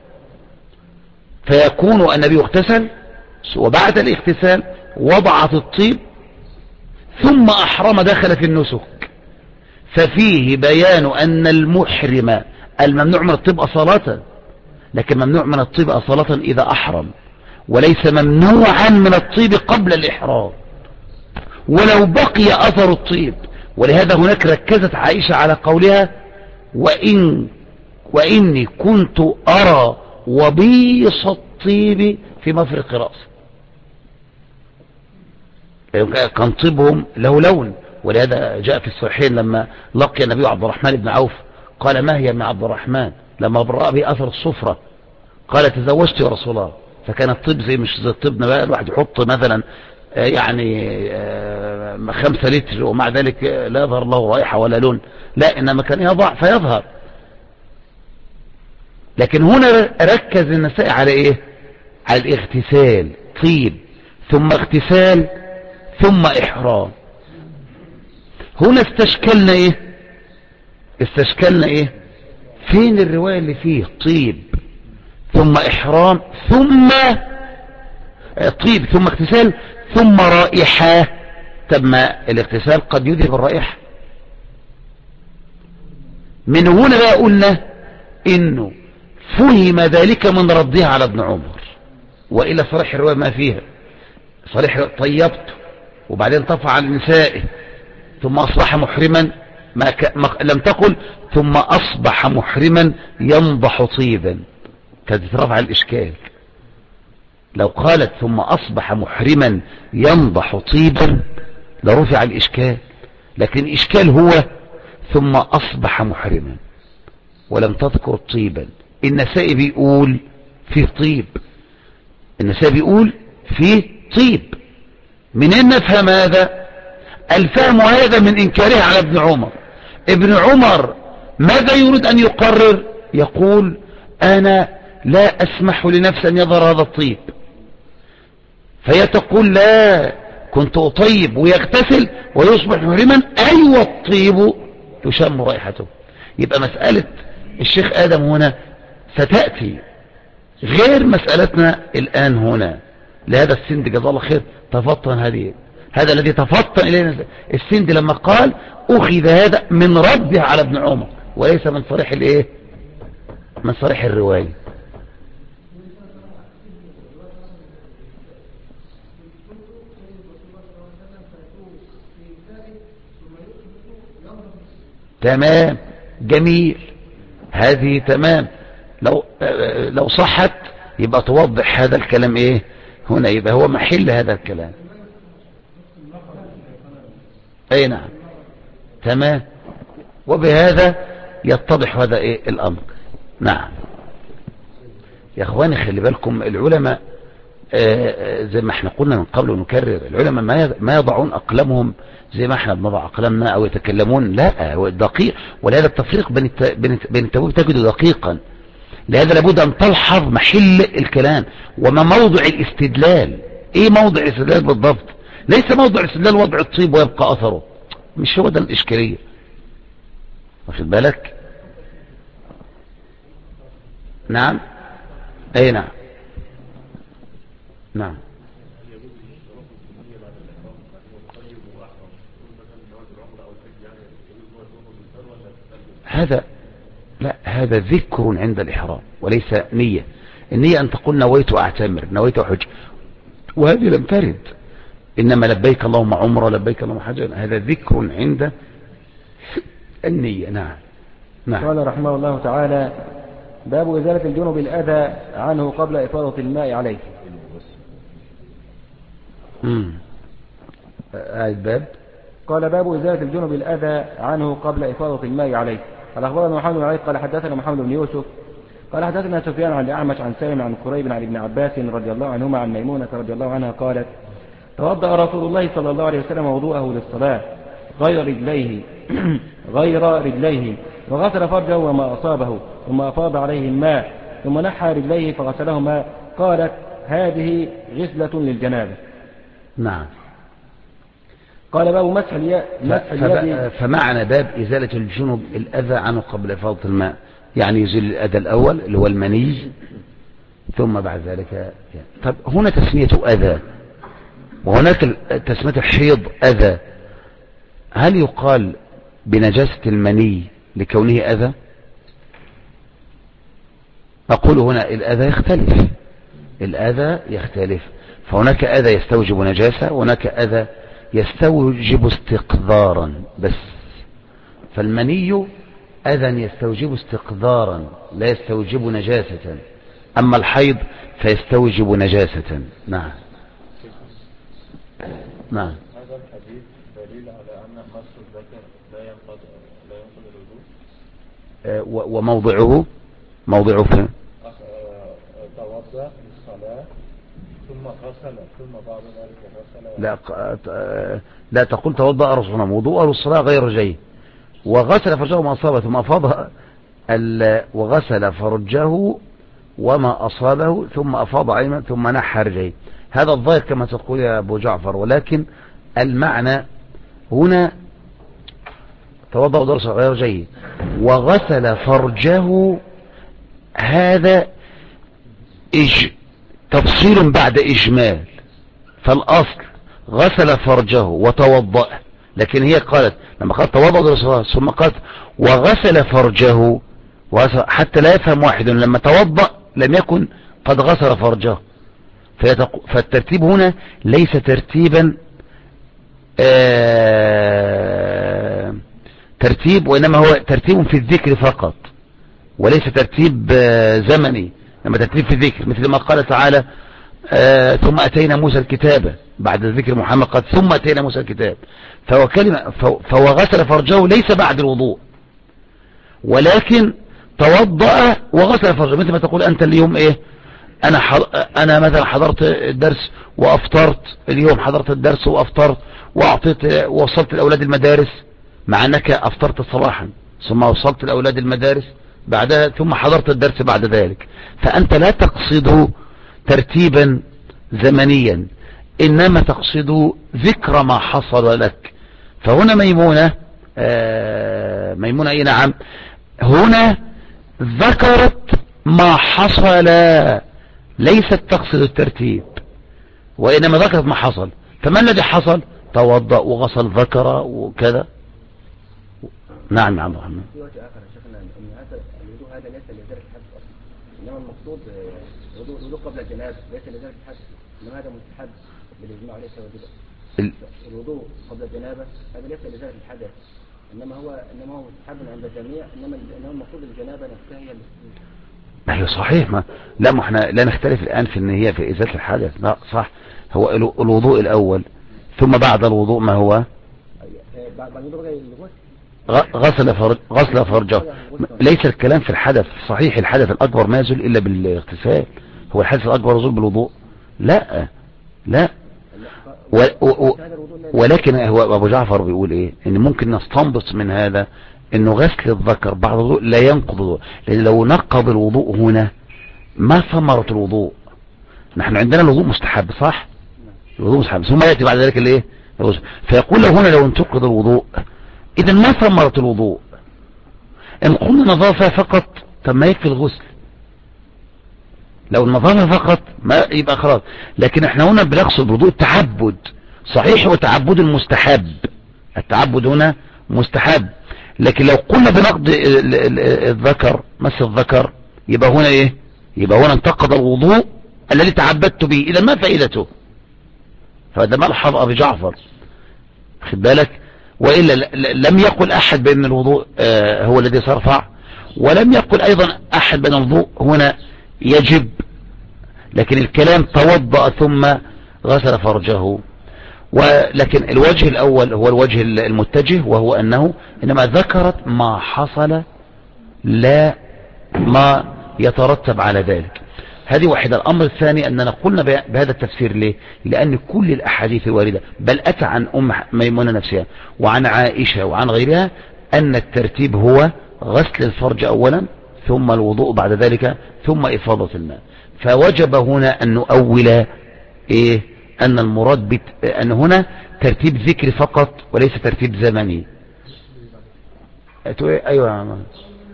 فيكون النبي اغتسل وبعد الاغتسال وضعت الطيب ثم أحرم دخل في النسك. ففيه بيان أن المحرم الممنوع من الطيب أصالة، لكن ممنوع من الطيب أصالة إذا أحرم، وليس ممنوعا من الطيب قبل الإحرام ولو بقي أثر الطيب. ولهذا هناك ركزت عائشة على قولها وإني كنت أرى وبيص الطيب في مفرق رأسي، كان طيبهم له لون. ولهذا جاء في الصحيحين لما لقي النبي عبد الرحمن بن عوف قال ما هي ابن عبد الرحمن؟ لما برأ به أثر الصفرة قال تزوجت يا رسول الله. فكان الطيب مش زي الطيب بقى الواحد يحط مثلا يعني 5 لتر ومع ذلك لا يظهر له رائحة ولا لون، لا إنما كان يضع فيظهر. لكن هنا ركز النسائي على ايه؟ على الاغتسال، طيب ثم اغتسال ثم احرام. هنا استشكلنا ايه؟ فين الرواية اللي فيه طيب ثم احرام ثم طيب ثم اغتسال ثم رائحة؟ طب ما الاغتسال قد يذهب الرائحة. من هنا بقى قلنا انه فهم ذلك من ردها على ابن عمر، وإلى صريح الرواية ما فيها. صريح طيبته وبعدين طفى على نسائه ثم أصبح محرما، لم تقل ثم أصبح محرما ينضح طيبا، كانت ترفع الإشكال. لو قالت ثم أصبح محرما ينضح طيبا لرفع الإشكال، لكن الإشكال هو ثم أصبح محرما ولم تذكر طيبا. النسائي بيقول فيه طيب، النسائي بيقول فيه طيب. منين نفهم هذا؟ الفهم هذا من إنكاره على ابن عمر. ابن عمر ماذا يريد أن يقرر؟ يقول أنا لا أسمح لنفسي أن يظهر هذا الطيب، فهي تقول لا كنت أطيب ويغتسل ويصبح محرما، أيوة الطيب تشم رائحته. يبقى مسألة الشيخ آدم هنا ستأتي غير مسألتنا الآن هنا. لهذا السند جزاه الله خير تفطن هذا الذي تفطن إلينا السند لما قال أخذ هذا من رده على ابن عمر وليس من صريح الايه، من صريح الرواية. تمام، جميل، هذه تمام. لو صحت يبقى توضح هذا الكلام ايه هنا، يبقى هو محل هذا الكلام. اي نعم، تمام، وبهذا يتضح هذا ايه الامر. نعم يا اخواني، خلي بالكم العلماء زي ما احنا قلنا من قبل ونكرر، العلماء ما يضعون اقلامهم زي ما احنا بنضع اقلامنا او يتكلمون، لا، هو دقيق. ولهذا التفريق بين التبويب تجده دقيقا. لهذا لابد ان تلحظ محل الكلام وما موضع الاستدلال. ايه موضع الاستدلال بالضبط؟ ليس موضع الاستدلال وضع الطيب ويبقى اثره، مش هو ده الاشكاليه، واخد بالك؟ نعم، اي نعم، نعم. هذا ذكر عند الإحرام وليس نية. النية أن تقول نويت أعتمر، نويت أحج، وهذه لم ترد. إنما لبيك اللهم عمره، لبيك اللهم حجا، هذا ذكر عند النية. نعم. قال رحمه الله تعالى: باب إزالة الجنب الأذى عنه قبل إفاضة الماء عليه. الباب قال: باب إزالة الجنب الأذى عنه قبل إفاضة الماء عليه. قال أخبرنا محمد بن علي قال حدثنا محمد بن يوسف قال حدثنا سفيان عن الأعمش عن سالم عن قريب عن ابن عباس رضي الله عنهما عن ميمونة رضي الله عنها قالت: توضأ رسول الله صلى الله عليه وسلم وضوءه للصلاة غير رجليه وغسل فرجه وما أصابه ثم أفاض عليه الماء ثم نحى رجليه فغسلهما. قالت: هذه غسلة للجنابة. نعم. قال: باب مسح اليد. فمعنى باب إزالة الجنب الأذى عنه قبل إفاضة الماء، يعني يزيل الأذى الأول اللي هو المني، ثم بعد ذلك طب هنا تسمية أذى وهناك تسمية الحيض أذى، هل يقال بنجاسة المني لكونه أذى؟ أقول هنا الأذى يختلف، فهناك أذى يستوجب نجاسة وهناك أذى يستوجب استقذارا بس. فالمني أذى يستوجب استقذارا لا يستوجب نجاسة، أما الحيض فيستوجب نجاسة. نعم. هذا الحديث دليل على أن مس الذكر لا ينقض الوضوء. وموضعه فين؟ توضأ للصلاة ثم غسل ثم بعد ذلك غسل. لا تقول توضأ رسولنا وضوءه للصلاة غير جيد وغسل فرجه ما أصابه ثم أفاض. وغسل فرجه وما أصابه ثم أفاض عيما ثم نحى رجليه. هذا الظاهر كما تقول يا أبو جعفر، ولكن المعنى هنا توضأ ودرس غير جيد وغسل فرجه، هذا تفصيل بعد إجمال. فالأصل غسل فرجه وتوضأ، لكن هي قالت لما قالت توضأ ودرس ثم قالت وغسل فرجه، حتى لا يفهم واحد لما توضأ لم يكن قد غسل فرجه. فالترتيب هنا ليس ترتيبا ترتيب، وإنما هو ترتيب في الذكر فقط وليس ترتيب زمني، لما ترتيب في الذكر مثل ما قال تعالى ثم أتينا موسى الكتاب، بعد ذكر محمد قال ثم أتينا موسى الكتاب. فهو غسل فرجه ليس بعد الوضوء، ولكن توضأ وغسل فرجه. مثل ما تقول أنت اليوم إيه، أنا مثلا حضرت الدرس وأفطرت، اليوم حضرت الدرس وأفطرت ووصلت الأولاد المدارس، مع أنك أفطرت صباحا ثم وصلت الأولاد المدارس بعدها ثم حضرت الدرس بعد ذلك، فأنت لا تقصد ترتيبا زمنيا، إنما تقصد ذكر ما حصل لك. فهنا ميمونة أي نعم، هنا ذكرت ما حصل، ليست تقصد الترتيب، وإنما ذكرت ما حصل. فما الذي حصل؟ توضأ وغسل ذكر وكذا. نعم يا عبد الرحمن. في وجه آخر يا شيخنا أن هذا الوضوء هذا ليس لذلك الحدث أصلا، إنما المقصود الوضوء قبل الجنابة ليس لذلك الحدث، إنما هذا مستحب بالإجماع ليس واجبا. الوضوء قبل الجنابة هذا ليس لذلك الحدث، إنما هو مستحب عند الجميع، إنما المقصود الجنابة نفسها هي ما هي صحيح، ما احنا لا نختلف الآن في ان هي في إزالة الحدث، لا صح. هو الوضوء الأول ثم بعد الوضوء ما هو غسل فرجه. ليس الكلام في الحدث صحيح، الحدث الأكبر ما يزول إلا بالاغتسال. هو الحدث الأكبر يزول بالوضوء؟ لا ولكن هو أبو جعفر بيقول إيه، إن ممكن نستنبط من هذا إنه غسل الذكر بعد الوضوء لا ينقض الوضوء، لأن لو نقض الوضوء هنا ما ثمرة الوضوء. نحن عندنا الوضوء مستحب صح، الوضوء مستحب ثم يأتي بعد ذلك الايه، فيقول هنا لو انتقض الوضوء إذا ما ثمرة الوضوء. إن قلنا نظافة فقط طب ما يكفي الغسل، لو النظافة فقط ما يبقى خلاص. لكن احنا هنا بنقصد وضوء التعبد، صحيح هو تعبد المستحب، التعبد هنا مستحب. لكن لو قلنا بنقض الذكر مس الذكر يبقى هنا ايه، يبقى هنا انتقض الوضوء الذي تعبدت به، اذا ما فائدته؟ فهذا ملحظ ابي جعفر، خد بالك. وإلا لم يقل أحد بأن الوضوء هو الذي سيرفع، ولم يقل أيضا أحد بأن الوضوء هنا يجب، لكن الكلام توضأ ثم غسل فرجه. ولكن الوجه الأول هو الوجه المتجه، وهو أنه إنما ذكرت ما حصل لا ما يترتب على ذلك. هذه واحدة. الأمر الثاني أننا قلنا بهذا التفسير ليه؟ لأن كل الأحاديث الواردة بل أتى عن أم ميمونة نفسها وعن عائشة وعن غيرها أن الترتيب هو غسل الفرج أولا ثم الوضوء بعد ذلك ثم إفاضة الماء. فوجب هنا أن نؤول إيه؟ أن المراد أن هنا ترتيب ذكر فقط وليس ترتيب زمني. أيوة يا عمان.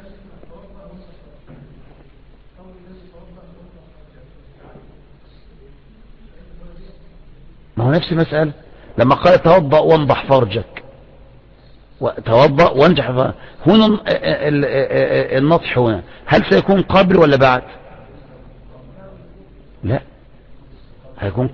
ما هو نفس المسألة لما قال توضأ وانضح فرجك، توضأ وانجح فرجك. هنا النضح هنا هل سيكون قبل ولا بعد؟ لا، هيكون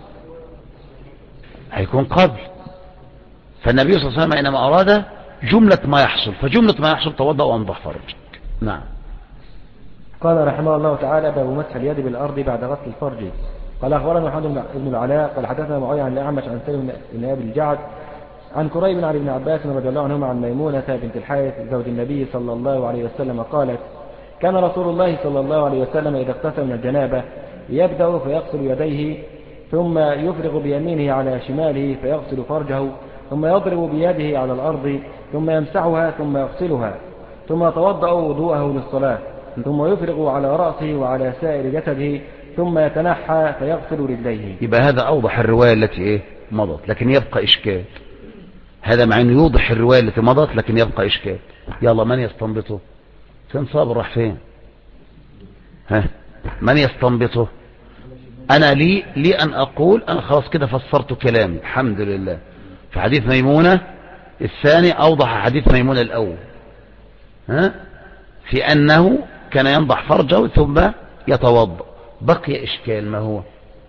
قبل. فالنبي صلى الله عليه وسلم إنما أراد جملة ما يحصل، فجملة ما يحصل توضأ وانضح فرجك. نعم. قال رحمه الله تعالى: باب مسح اليد بالأرض بعد غسل الفرج. قال أخبرنا محمد بن العلاء قال حدثنا معاوية عن الأعمش عن سالم بن أبي الجعد عن كريب عن ابن عباس رضي الله عنهما عن ميمونة بنت الحارث زوج النبي صلى الله عليه وسلم قالت: كان رسول الله صلى الله عليه وسلم إذا اغتسل من الجنابة يبدأ فيغسل يديه ثم يفرغ بيمينه على شماله فيغسل فرجه ثم يضرب بيده على الأرض ثم يمسحها ثم يغسلها ثم يتوضأ وضوءه للصلاة، ثم يفرغ على رأسه وعلى سائر جسده، ثم يتنحى فيغسل رجليه. يبقى هذا أوضح الرواية التي إيه مضت، لكن يبقى إشكال. هذا مع أنه يوضح الرواية التي مضت لكن يبقى إشكال. يلا من يستنبطه؟ فين صابر راح فين؟ ها من يستنبطه؟ أنا لي أن أقول أنا خلاص كده فسرت كلامي الحمد لله. في حديث ميمونة الثاني أوضح حديث ميمونة الأول، ها في أنه كان ينضح فرجه ثم يتوضأ. بقي إشكال، ما هو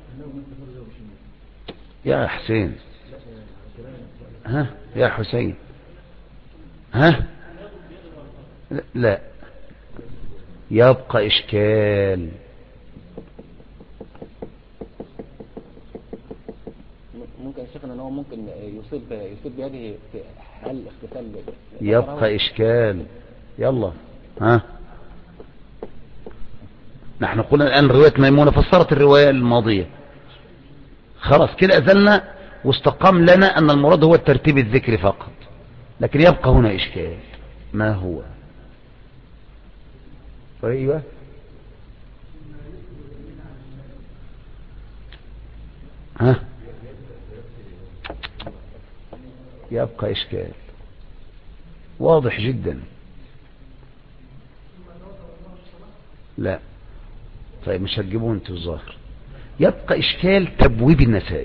يا حسين؟ ها يا حسين؟ ها لا، يبقى إشكال. ممكن شيخنا ان هو ممكن يصيب بيده في حال اختفال. يبقى إشكال. يلا ها، نحن قلنا الآن رواية ميمونة فسرت الرواية الماضية، خلاص كده أزلنا واستقام لنا أن المراد هو الترتيب الذكري فقط، لكن يبقى هنا إشكال. ما هو؟ أيوة ها، يبقى إشكال واضح جدا. لا طيب مش هتجيبوه انتوا الظاهر. يبقى إشكال تبويب النسائي.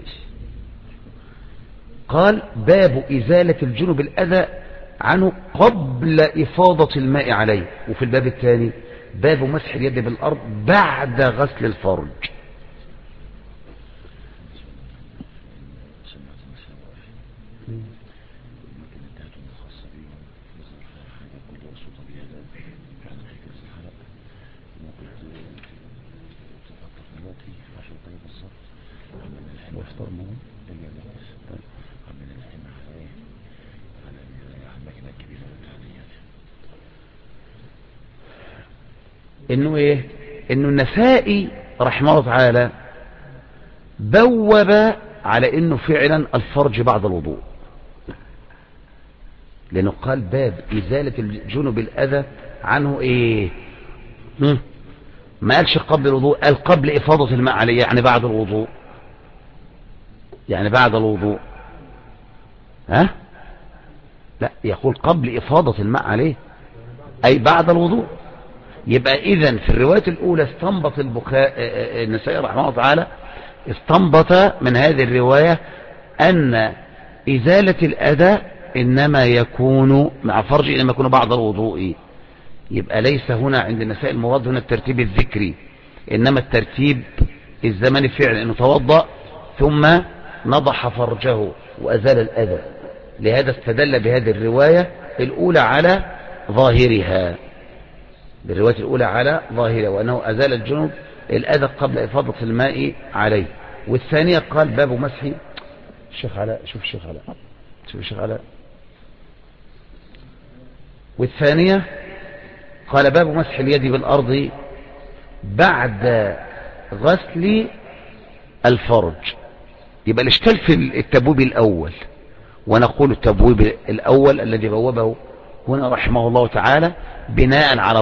قال باب إزالة الجنب الأذى عنه قبل إفاضة الماء عليه، وفي الباب الثاني باب مسح اليد بالأرض بعد غسل الفرج. انه ايه؟ انه النسائي رحمه الله تعالى بوب على انه فعلا الفرج بعد الوضوء، لانه قال باب ازالة الجنب الاذى عنه ايه، ما قالش قبل الوضوء، قال قبل افاضة الماء عليه، يعني بعد الوضوء، يعني بعد الوضوء. ها لا، يقول قبل افاضة الماء عليه اي بعد الوضوء. يبقى اذا في الرواية الاولى استنبط النسائي رحمه الله تعالى استنبط من هذه الرواية ان ازالة الاذى انما يكون مع فرج، انما يكون بعد الوضوء. يبقى ليس هنا عند النسائي المراد هنا الترتيب الذكري، انما الترتيب الزمني فعلا، انه توضأ ثم نضح فرجه وازال الاذى. لهذا استدل بهذه الرواية الاولى على ظاهرها، بالرواية الأولى على ظاهرة، وأنه أزال الجنوب الأذى قبل إفاضة الماء عليه. والثانية قال باب مسح الشيخ علاء، شوف الشيخ علاء، شوف الشيخ علاء. والثانية قال باب مسح اليد بالأرض بعد غسل الفرج. يبقى الاشكال في التبويب الأول، ونقول التبويب الأول الذي بوبه هنا رحمه الله تعالى بناء على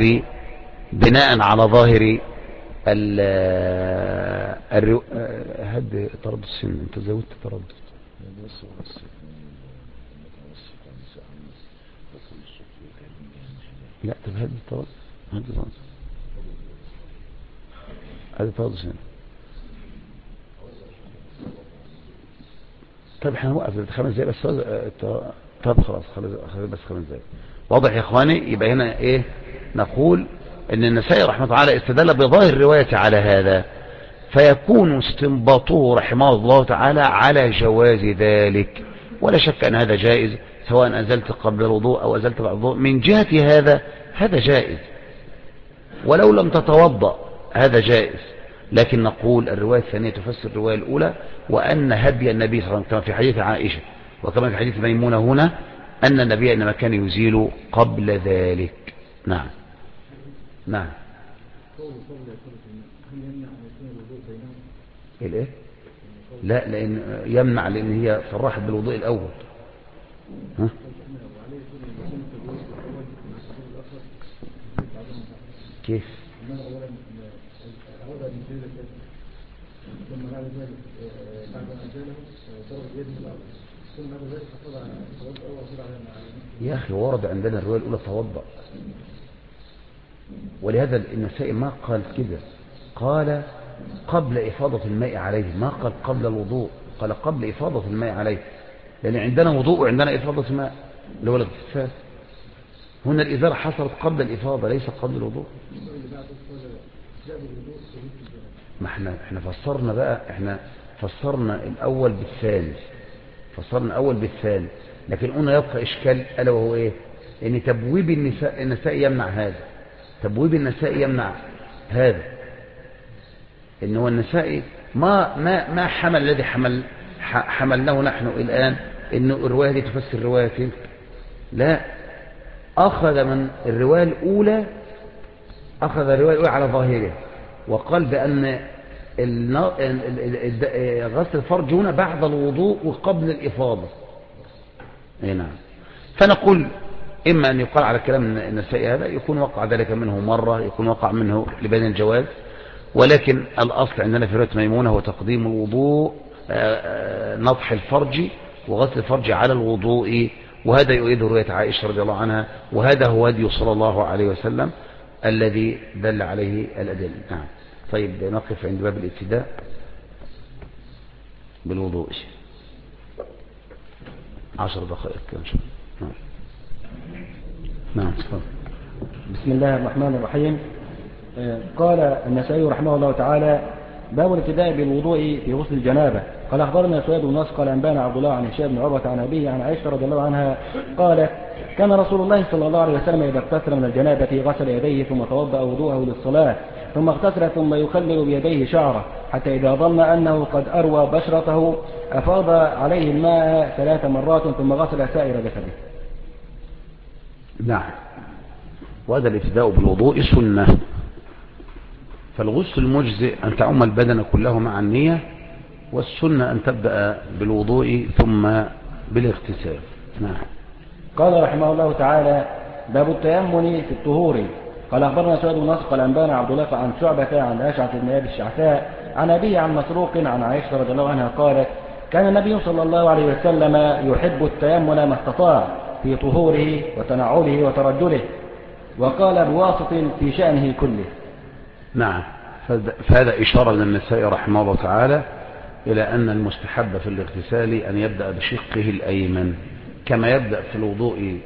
ظاهر هد تردد السن. انت زودت تردد. لا طب هد التردد، هد تردد السن. طيب احنا نوقف 5 دقايق بس. طب خلاص خلي بس 5 دقايق. واضح يا اخواني؟ يبقى هنا ايه؟ نقول ان النسائي رحمه الله تعالى استدل بظاهر الرواية على هذا، فيكون استنباطه رحمه الله تعالى على جواز ذلك، ولا شك ان هذا جائز، سواء ازلت قبل الوضوء او ازلت بعد الوضوء. من جهة هذا جائز، ولو لم تتوضأ هذا جائز. لكن نقول الرواية الثانية تفسر الرواية الأولى، وأن هدي النبي صلى الله عليه وسلم كما في حديث عائشة وكما في حديث ميمونة هنا أن النبي إنما كان يزيل قبل ذلك. نعم نعم. الايه؟ لا، لأن يمنع، لأن هي صرحت بالوضوء الأول. ها؟ كيف؟ إنما أولا أراد أن يزيل ثم بعد ذلك بعد ما أزاله ضرب بيده في الأرض ثم بعد ذلك حصل توضأ وصل على المعلمين. يا أخي ورد عندنا الرواية الأولى توضأ، ولهذا النسائي ما قال كده، قال قبل إفاضة الماء عليه، ما قال قبل الوضوء، قال قبل إفاضة الماء عليه، لأن عندنا وضوء وعندنا إفاضة ماء اللي هو الاغتسال. هنا الإزالة حصلت قبل الإفاضة ليس قبل الوضوء. ما احنا فسرنا بقى، احنا فسرنا الأول بالثاني، فسرنا الأول بالثاني، لكن قلنا يبقى إشكال ألا وهو إيه؟ إن تبويب النساء يمنع هذا، تبويب النساء يمنع هذا، إن هو النساء ما حمل الذي حملناه نحن الآن إن الرواية دي تفسر الرواية تلك، لا، أخذ من الرواية الأولى، أخذ الرواية الأولى على ظاهره وقال بأن غسل الفرج هنا بعد الوضوء وقبل الإفاضة. نعم. فنقول إما أن يقال على كلام النسائي هذا يكون وقع ذلك منه مرة، يكون وقع منه لبيان الجواز، ولكن الأصل عندنا في رواية ميمونة هو تقديم الوضوء، نضح الفرج وغسل الفرج على الوضوء، وهذا يؤيد رواية عائشة رضي الله عنها، وهذا هو هدي صلى الله عليه وسلم الذي دل عليه الأدلة. نعم. طيب نقف عند باب الابتداء بالوضوء 10 دقائق إن شاء الله. نعم. بسم الله الرحمن الرحيم. قال النسائي رحمه الله تعالى: باب الابتداء بالوضوء في غسل الجنابة. قال أخبرنا سويد بن نصر قال أنبانا عبد الله عن هشام بن عروة عن أبيه عن عائشة رضي الله عنها قالت: كان رسول الله صلى الله عليه وسلم إذا اغتسل من الجنابة غسل يديه ثم توضأ وضوءه للصلاة ثم اغتسل ثم يخلل بيديه شعره حتى إذا ظن أنه قد أروى بشرته أفاض عليه الماء 3 مرات ثم غسل سائر جسده. نعم. وهذا الابتداء بالوضوء سنة، فالغسل المجزئ أن تعم البدن كله مع النية، والسنة أن تبدأ بالوضوء ثم بالاغتسال. نعم. قال رحمه الله تعالى: باب التيمم في الطهور. قال أخبرنا سويد بن نصر قال أنبانا عبد الله عن شعبة عن أشعث بن أبي الشعثاء عن أبيه عن مسروق عن عائشة رضي الله عنها قالت: كان النبي صلى الله عليه وسلم يحب التيمم ما استطاع في طهوره وتنعله وترجله، وقال بواسط في شأنه كله. نعم. فهذا إشارة من النسائي رحمه الله تعالى إلى أن المستحب في الاغتسال أن يبدأ بشقه الأيمن، كما يبدأ في الوضوء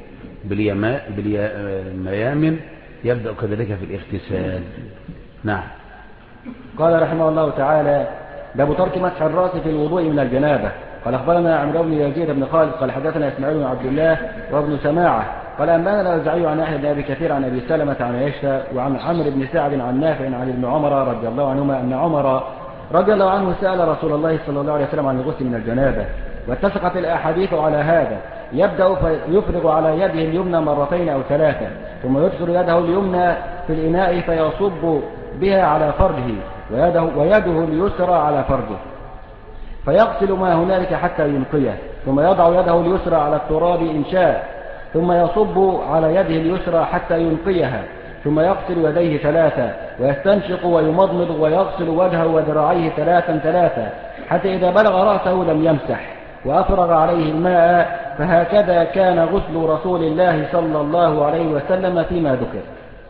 بالميامن يبدأ كذلك في الاغتسال. نعم. قال رحمه الله تعالى: باب ترك مسح الرأس في الوضوء من الجنابة. قال أخبرنا عمرو بن يزيد بن خالد قال حدثنا إسماعيل بن عبد الله وابن سماعة قال أنبانا الأوزاعي عن يحيى بن أبي كثير عن أبي سلمة عن عائشة وعن عمرو بن سعد عن نافع عن ابن عمر رضي الله عنهما أن عمر رضي الله عنه سأل رسول الله صلى الله عليه وسلم عن الغسل من الجنابة، واتفقت الأحاديث على هذا. يبدأ فيفرغ على يده اليمنى 2 أو 3 ثم يدخل يده اليمنى في الإناء فيصب بها على فرجه ويده اليسرى على فرجه فيغسل ما هنالك حتى ينقيه، ثم يضع يده اليسرى على التراب إن شاء ثم يصب على يده اليسرى حتى ينقيها، ثم يغسل يديه 3 ويستنشق ويمضمض ويغسل وجهه وذراعيه 3 حتى إذا بلغ رأسه لم يمسح وأفرغ عليه الماء. فهكذا كان غسل رسول الله صلى الله عليه وسلم فيما ذكر.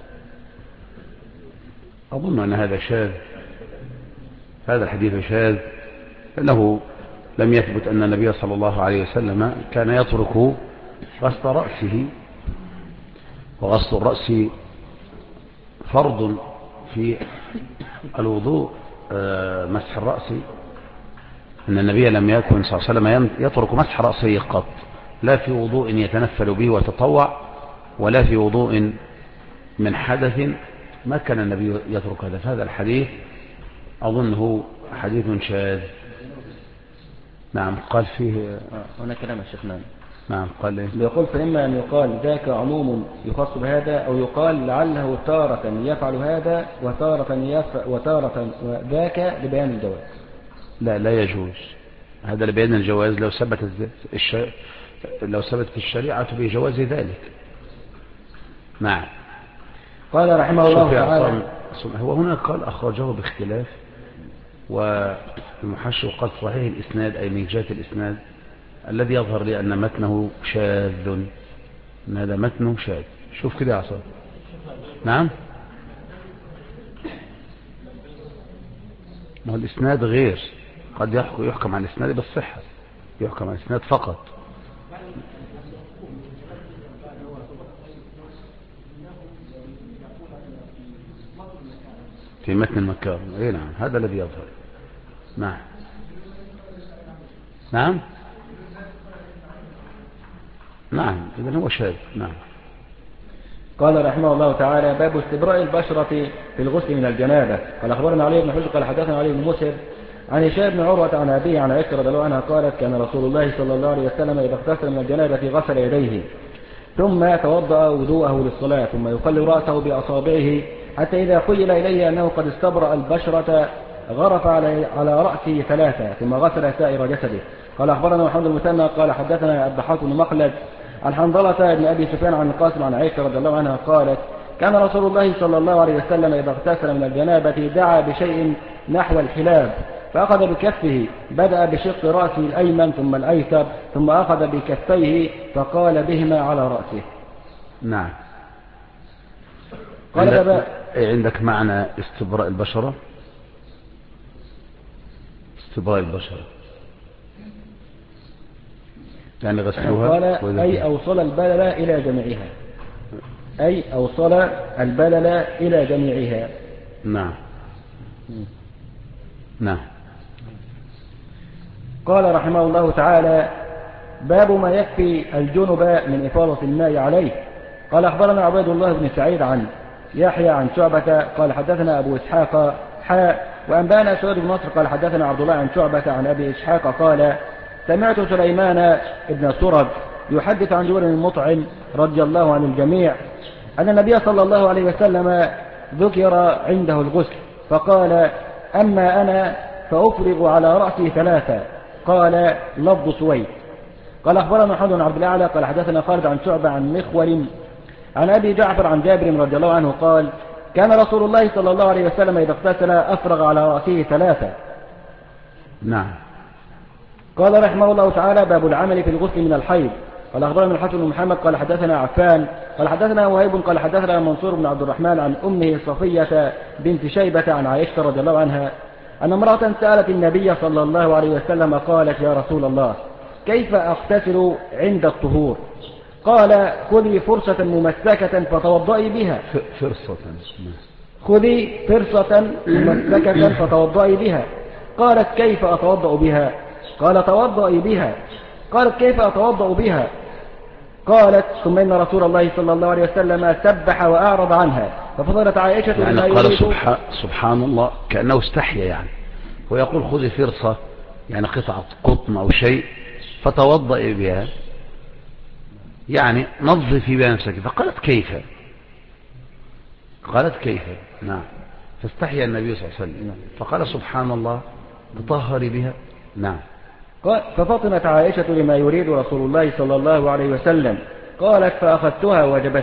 أظن أن هذا شاذ، هذا الحديث شاذ، لأنه لم يثبت أن النبي صلى الله عليه وسلم كان يترك غسل رأسه، وغسل الرأس فرض في الوضوء. مسح الرأس أن النبي لم يكن صلى الله عليه وسلم يترك مسح رأسه قط، لا في وضوء يتنفل به وتطوع ولا في وضوء من حدث، ما كان النبي يترك هذا. فهذا الحديث أظنه حديث شاذ. نعم. قال فيه هنا كلام الشيخ نعم. نعم. قال إيه؟ يقول: فإما أن يقال ذاك عموم يخص بهذا، أو يقال لعله تارة يفعل هذا وتارة ذاك لبيان الجواز. لا يجوز هذا لبيان الجواز. لو ثبتت الشريعة بجواز ذلك. نعم. قال رحمه الله تعالى. هو هنا قال أخرجه باختلاف، والمحشي قال صحيح الإسناد، أي من جهة الإسناد الذي يظهر لي أن متنه شاذ، أن هذا متنه شاذ. شوف كده يا عصام. نعم، ما هو الإسناد غير، قد يحكم على الإسناد بالصحة، يحكم على الإسناد فقط. في متن المكار، اي نعم، هذا الذي يظهر. نعم نعم نعم، إذن هو شاذ. نعم. قال رحمه الله تعالى: باب استبراء البشرة في الغسل من الجنابة. قال أخبرنا علي بن حجر قال حدثنا علي بن مسهر عن هشام بن عروة عن أبيه عن عائشة رضي الله عنها قالت: كان رسول الله صلى الله عليه وسلم إذا اغتسل من الجنابة غسل يديه ثم توضأ وضوءه للصلاة، ثم يقلب رأسه بأصابعه حتى إذا خيل إليه أنه قد استبرأ البشرة غرف على رأسه ثلاثة ثم غسل سائر جسده. قال أخبرنا محمد المثنى قال حدثنا الضحاك بن مخلد عن حنظلة بن أبي سفيان عن القاسم عن عائشة رضي الله عنها قالت: كان رسول الله صلى الله عليه وسلم إذا اغتسل من الجنابة دعا بشيء نحو الحلاب، فأخذ بكفه، بدأ بشق رأسه الأيمن ثم الأيسر، ثم أخذ بكفيه فقال بهما على رأسه. نعم. قال عندك معنى استبراء البشرة؟ استبراء البشرة يعني غسلوها. قال: أي أوصل البلل إلى جميعها، أي أوصل البلل إلى جميعها. نعم نعم. قال رحمه الله تعالى: باب ما يكفي الجنب من إفاضة الماء عليه. قال أخبرنا عبيد الله بن سعيد عن يحيى عن شعبة قال حدثنا أبو إسحاق وأنبانا سعود بن نصر قال حدثنا عبد الله عن شعبة عن أبي إسحاق قال: سمعت سليمان بن سرد يحدث عن جبير بن مطعم رضي الله عن الجميع أن النبي صلى الله عليه وسلم ذكر عنده الغسل فقال: أما أنا فأفرغ على رأسي ثلاثة. قال: لفظ سويد. قال أخبرنا محمد بن عبد الأعلى قال حدثنا خالد عن شعبة عن مخول عن أبي جعفر عن جابر رضي الله عنه قال: كان رسول الله صلى الله عليه وسلم إذا اغتسل أفرغ على رأسه ثلاثة. نعم. قال رحمه الله تعالى: باب العمل في الغسل من الحيض. قال أخبرنا الحسن بن محمد قال حدثنا عفان قال حدثنا وهيب قال حدثنا منصور بن عبد الرحمن عن أمه صفية بنت شيبة عن عائشة رضي الله عنها أن امرأة سألت النبي صلى الله عليه وسلم قالت: يا رسول الله، كيف أغتسل عند الطهور؟ قال: خذي فرصة ممسكة فتوضئي بها. خذي فرصة ممسكة فتوضئي بها. قالت: كيف أتوضأ بها؟ قال: توضئي بها. قالت: كيف أتوضأ بها؟ قالت: ثم إن رسول الله صلى الله عليه وسلم سبح وأعرض عنها ففضلت عائشة يعني قال سبحان الله كأنه استحيا، يعني ويقول خذي فرصة يعني قطعة قطن أو شيء فتوضئي بها، يعني نظفي بها نفسك. فقالت: كيف؟ قالت: كيف؟ نعم. فاستحيا النبي صلى الله عليه وسلم فقال: سبحان الله تطهري بها. نعم. ففطنت عائشة لما يريد رسول الله صلى الله عليه وسلم. قالت: فأخذتها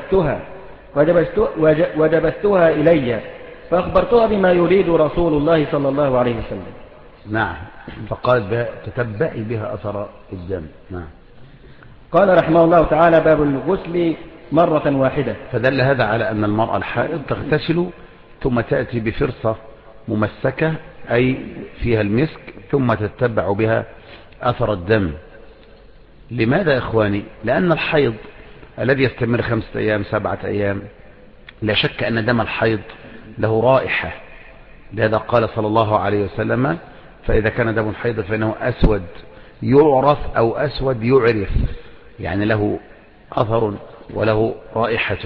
وجبستها إلي فأخبرتها بما يريد رسول الله صلى الله عليه وسلم. نعم. فقالت بها تتبعي بها أثر الدم. نعم. قال رحمه الله تعالى: باب الغسل مرة واحدة. فدل هذا على أن المرأة الحائض تغتسل ثم تأتي بفرصة ممسكة أي فيها المسك ثم تتبع بها أثر الدم. لماذا يا إخواني؟ لأن الحيض الذي يستمر 5 أيام 7 أيام لا شك أن دم الحيض له رائحة، لهذا قال صلى الله عليه وسلم: فإذا كان دم الحيض فإنه أسود يعرف أو أسود يعرف، يعني له أثر وله رائحة.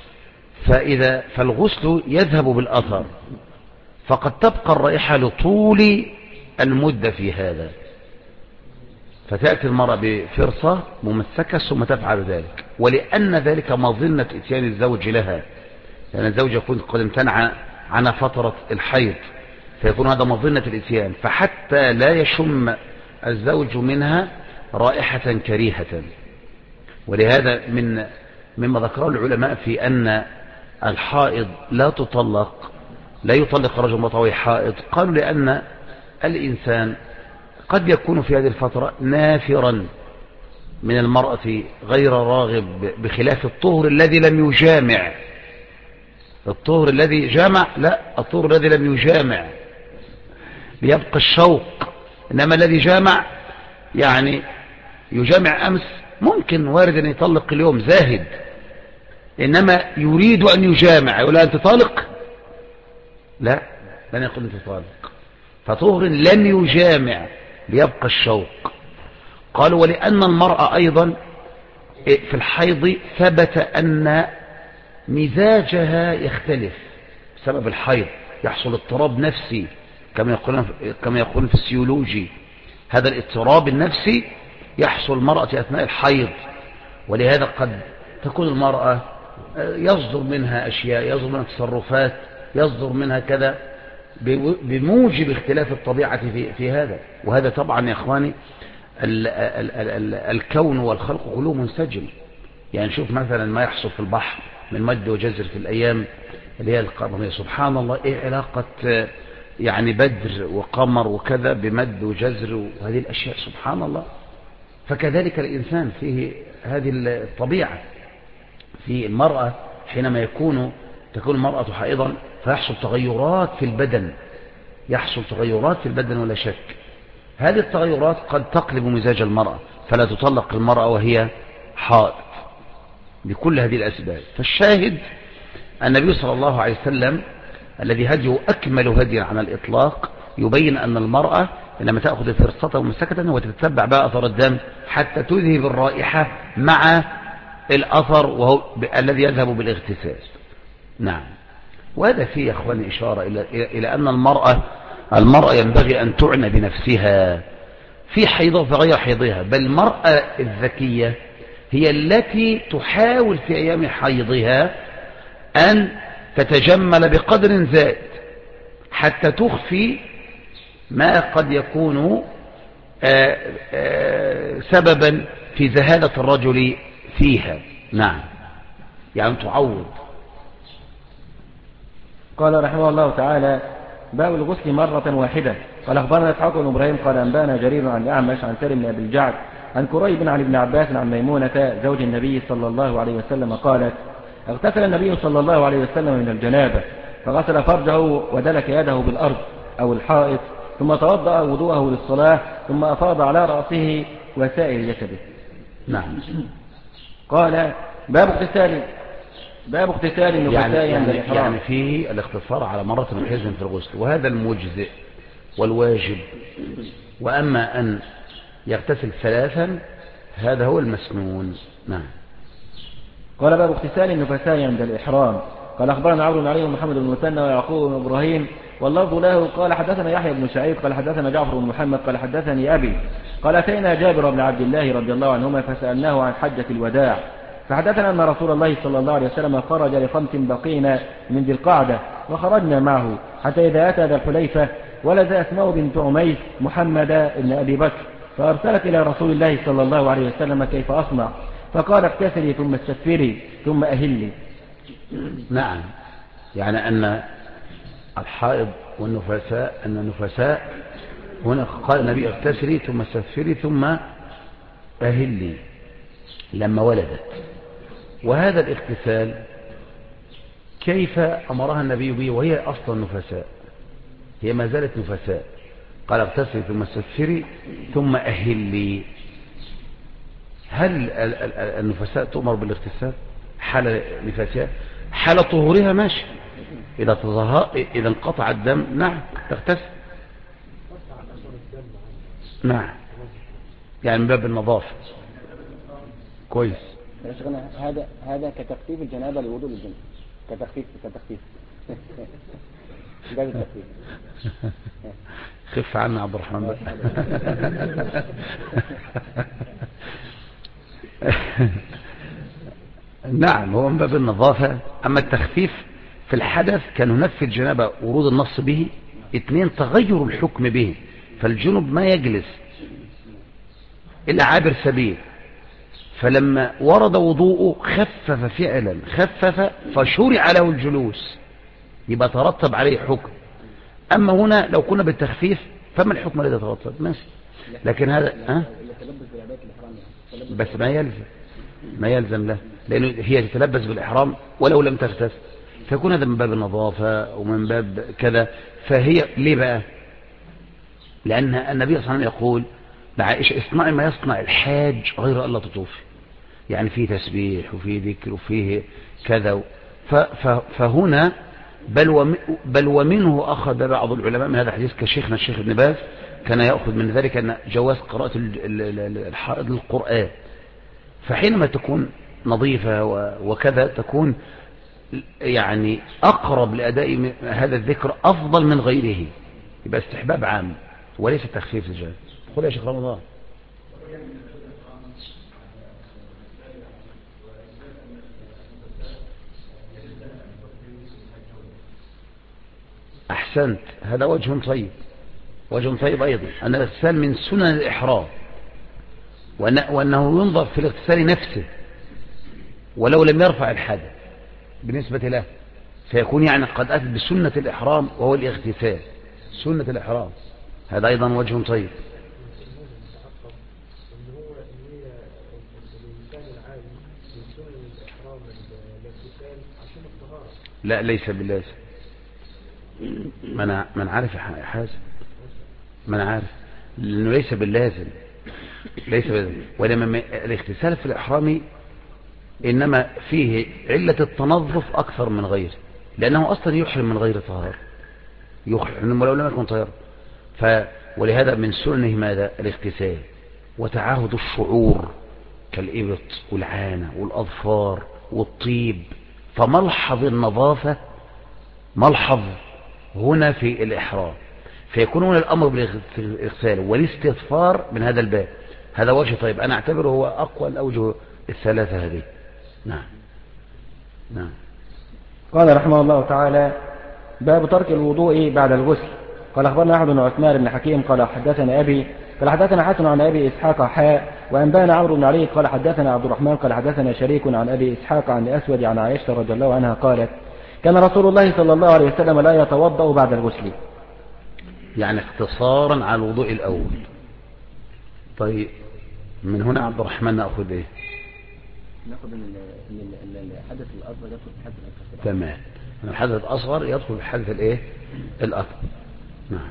فالغسل يذهب بالأثر، فقد تبقى الرائحة لطول المدة في هذا، فتأتي المرأة بفرصة ممسكة ثم تفعل ذلك، ولأن ذلك مظنة إتيان الزوج لها، لأن الزوج يكون قد امتنع عن فترة الحيض فيكون هذا مظنة الإتيان، فحتى لا يشم الزوج منها رائحة كريهة. ولهذا مما ذكره العلماء في أن الحائض لا يطلق رجل مطوي حائض؟ قالوا لأن الإنسان قد يكون في هذه الفترة نافرا من المرأة غير راغب، بخلاف الطهر الذي لم يجامع. الطهر الذي جامع لا، الطهر الذي لم يجامع بيبقى الشوق، إنما الذي جامع يعني يجامع أمس ممكن وارد أن يطلق اليوم زاهد، إنما يريد أن يجامع يقول أنت طالق؟ لا، لن يقول أنت طالق. فطهر لم يجامع بيبقى الشوق. قالوا ولأن المرأة أيضا في الحيض ثبت أن مزاجها يختلف بسبب الحيض، يحصل اضطراب نفسي كما يقولون في السيولوجي. هذا الاضطراب النفسي يحصل المرأة أثناء الحيض، ولهذا قد تكون المرأة يصدر منها أشياء، يصدر منها تصرفات، يصدر منها كذا بموجب اختلاف الطبيعة في هذا. وهذا طبعا يا إخواني الكون والخلق كله منسجم. يعني شوف مثلا ما يحصل في البحر من مد وجزر في الأيام اللي هي القمرية، سبحان الله، إيه علاقة يعني بدر وقمر وكذا بمد وجزر وهذه الأشياء، سبحان الله. فكذلك الإنسان فيه هذه الطبيعة. في المرأة حينما تكون المرأة حائضا فيحصل تغيرات في البدن، يحصل تغيرات في البدن ولا شك. هذه التغيرات قد تقلب مزاج المرأة، فلا تطلق المرأة وهي حائض بكل هذه الأسباب. فالشاهد النبي صلى الله عليه وسلم الذي هديه أكمل هدي على الإطلاق يبين أن المرأة لما تأخذ فرصة ومسكة وتتبع بقى أثر الدم حتى تذهب الرائحة مع الأثر وهو الذي يذهب بالاغتسال. نعم. وهذا فيه يا أخواني إشارة إلى أن المرأة ينبغي أن تعنى بنفسها في حيضها وفي غير حيضها. بل المرأة الذكية هي التي تحاول في أيام حيضها أن تتجمل بقدر زائد حتى تخفي ما قد يكون سببا في ذهالة الرجل فيها. نعم، يعني تعوض. قال رحمه الله تعالى: باب الغسل مرة واحدة. قال أخبرنا إسحاق بن إبراهيم قال أنبانا جرير عن الأعمش عن سالم بن أبي الجعد عن كريب عن ابن عباس عن ميمونة زوج النبي صلى الله عليه وسلم قالت: اغتسل النبي صلى الله عليه وسلم من الجنابة فغسل فرجه ودلك يده بالأرض أو الحائط ثم توضأ وضوءه للصلاة ثم أفاض على رأسه وسائر جسده. نعم. قال: باب اغتسال النفساء يعني فيه الاختصار على مرة الحزن في الغسل، وهذا المجزئ والواجب. وأما أن يغتسل ثلاثا هذا هو المسنون. نعم. قال: باب اغتسال النفساء عند الإحرام. قال أخبرنا عمرو بن علي ومحمد بن المثنى ويعقوب بن إبراهيم واللفظ له. قال حدثنا يحيى بن سعيد قال حدثنا جعفر بن محمد قال حدثني أبي قال أتينا جابر بن عبد الله رضي الله عنهما فسألناه عن حجة الوداع فحدثنا أن رسول الله صلى الله عليه وسلم خرج ل5 بقين من ذي القعدة وخرجنا معه حتى إذا أتى ذا الحليفة ولد أسماء بنت عميس محمد بن أبي بكر فأرسلت إلى رسول الله صلى الله عليه وسلم كيف أصنع فقال: اغتسلي ثم استغفري ثم أهلي. نعم، يعني أن الحائض والنفساء هنا قال النبي: اغتسلي ثم استغفري ثم أهلي لما ولدت. وهذا الاغتسال كيف أمرها النبي به وهي أصلا نفساء، هي ما زالت نفساء؟ قال: اغتسلي ثم استغفري ثم أهلي. هل النفساء تؤمر بالاغتسال حال نفاسها؟ حال طهورها ماشي، إذا انقطع الدم نعم تغتسل. نعم، يعني من باب النظافة. كويس. هذا كتخفيف الجنابة لوضوء الجنابة، كتخفيف باب التخفيف. خف عنا عبد الرحمن بقى. نعم، هو من باب النظافة. أما التخفيف في الحدث كننفي الجنابة ورود النص به. 2 تغير الحكم به، فالجنب ما يجلس إلا عابر سبيل، فلما ورد وضوءه خفف فعلا، خفف فشرع له الجلوس، يبقى ترتب عليه حكم. أما هنا لو كنا بالتخفيف فما الحكم الذي يترتب؟ ماشي، لكن هذا بس ما يلزم له، لأنه هي تتلبس بالإحرام ولو لم تغتسل، فيكون هذا من باب النظافة ومن باب كذا. فهي ليه بقى؟ لأن النبي صلى الله عليه وسلم يقول لعائشة اصنعي ما يصنع الحاج غير ألا تطوفي، يعني فيه تسبيح وفيه ذكر وفيه كذا. فهنا بل ومنه أخذ بعض العلماء من هذا الحديث كشيخنا الشيخ ابن باز، كان يأخذ من ذلك أن جواز قراءة الحائض القرآن، فحينما تكون نظيفة وكذا تكون يعني أقرب لأداء هذا الذكر أفضل من غيره، يبقى استحباب عام وليس تخفيف الجانب. قل يا شيخ رمضان. أحسنت، هذا وجه طيب، وجه طيب أيضا أن الاغتسال من سنن الإحرام، وأنه ينظر في الاغتسال نفسه ولو لم يرفع الحدث بالنسبة له، فيكون يعني قد أتت بسنة الإحرام وهو الاغتسال، سنة الإحرام، هذا أيضا وجه طيب. لا ليس باللازم، من عارف حاجة، من عارف لأنه ليس باللازم، ليس باللازم. ولما الاغتسال في الإحرام إنما فيه علة التنظف أكثر من غيره، لأنه أصلا يحرم من غير طهارة، يحرم ولو لم يكن طهارة. ولهذا من سنه ماذا؟ الاغتسال وتعاهد الشعور كالإبط والعانة والأظفار والطيب. فملحظ النظافة ملحظ هنا في الإحرام، فيكون هنا الأمر بالاغتسال والاستغفار من هذا الباب. هذا وجه طيب، أنا أعتبره هو أقوى الأوجه الثلاثة هذه. نعم. نعم. قال رحمه الله تعالى: باب ترك الوضوء بعد الغسل. قال أخبرنا أحمد بن عثمان بن حكيم قال حدثنا أبي قال حدثنا حسن عن أبي إسحاق حاء وأنبانا عمرو بن علي قال حدثنا عبد الرحمن قال حدثنا شريك عن أبي إسحاق عن الأسود عن عائشة رضي الله عنها قالت: كان رسول الله صلى الله عليه وسلم لا يتوضأ بعد الغسل. يعني اختصارا على الوضوء الأول. طيب من هنا عبد الرحمن نأخذ إيه؟ نأخذ الحدث الأصغر يدخل في الحدث الأكبر. تمام، الحدث الأصغر يدخل في الحدث الإيه؟ الأكبر. نعم.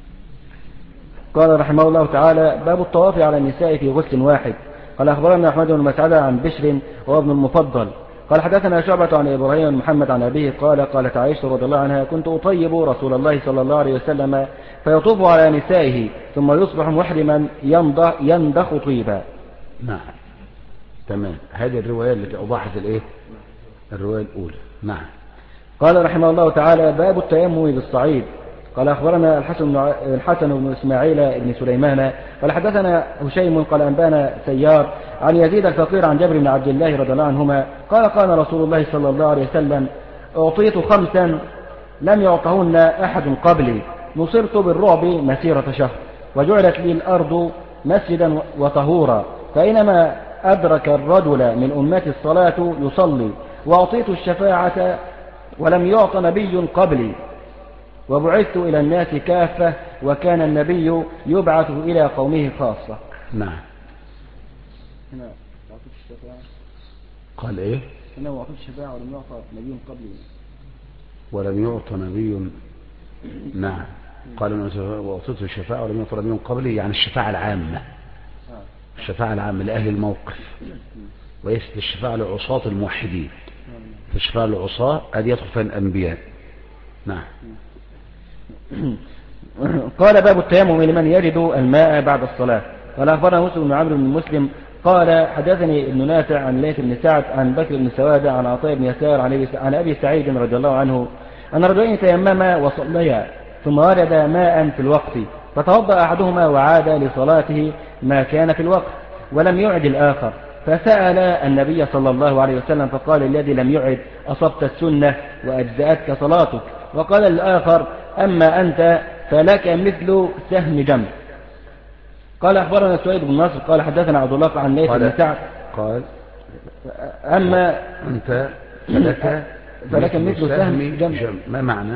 قال رحمه الله تعالى: باب الطواف على النساء في غسل واحد. قال أخبرنا أحمد بن مسعدة عن بشر وابن المفضل قال حدثنا شعبة عن إبراهيم بن محمد عن أبيه قال: قالت عائشة رضي الله عنها: كنت أطيب رسول الله صلى الله عليه وسلم فيطوف على نسائه ثم يصبح محرما يندخ طيبا. نعم تمام، هذه الرواية التي أوضحت الإيه؟ الرواية الأولى. نعم. قال رحمه الله تعالى: باب التيمم بالصعيد. قال أخبرنا الحسن بن إسماعيل بن سليمان قال حدثنا هشيم قال أنبانا سيار عن يزيد الفقير عن جابر بن عبد الله رضي الله عنهما قال: قال رسول الله صلى الله عليه وسلم: أعطيت 5 لم يعطهن أحد قبلي، نصرت بالرعب مسيرة شهر، وجعلت لي الأرض مسجدا وطهورا، فإنما أدرك الرجل من أمتي الصلاة يصلي، وأعطيت الشفاعة ولم يعط نبي قبلي، وبعثت إلى الناس كافة، وكان النبي يبعث إلى قومه خاصة. نعم. هنا أعطيت الشفاعة قال إيه؟ هنا أعطيت الشفاعة ولم يعط نبي قبلي، ولم يعط نبي. نعم. قال: وأعطيت الشفاعة ولم يعط نبي قبلي، يعني الشفاعة العامة، الشفاعة العامة لأهل الموقف، ويست الشفاعة لعصاة الموحدين، الشفاعة للعصاة هذه يدخل فيها الأنبياء. نعم. قال: باب التيمم لمن يجد الماء بعد الصلاة. قال أخبرنا مسلم بن عمرو بن مسلم قال حدثني ابن نافع عن ليث بن سعد عن بكر بن سوادة عن عطاء بن يسار عن أبي سعيد رضي الله عنه أن رجلين تيمما وصليا ثم ورد ماء في الوقت، فتوضأ أحدهما وعاد لصلاته ما كان في الوقت ولم يعد الآخر، فسأل النبي صلى الله عليه وسلم فقال: الذي لم يعد أصبت السنة وأجزأتك صلاتك. وقال الآخر: أما أنت فلك مثل سهم جمل. قال أخبرنا سويد بن نصر قال حدثنا عبد الله عن ليث بن سعد. قال أما أنت فلك مثل سهم جمع. ما معنى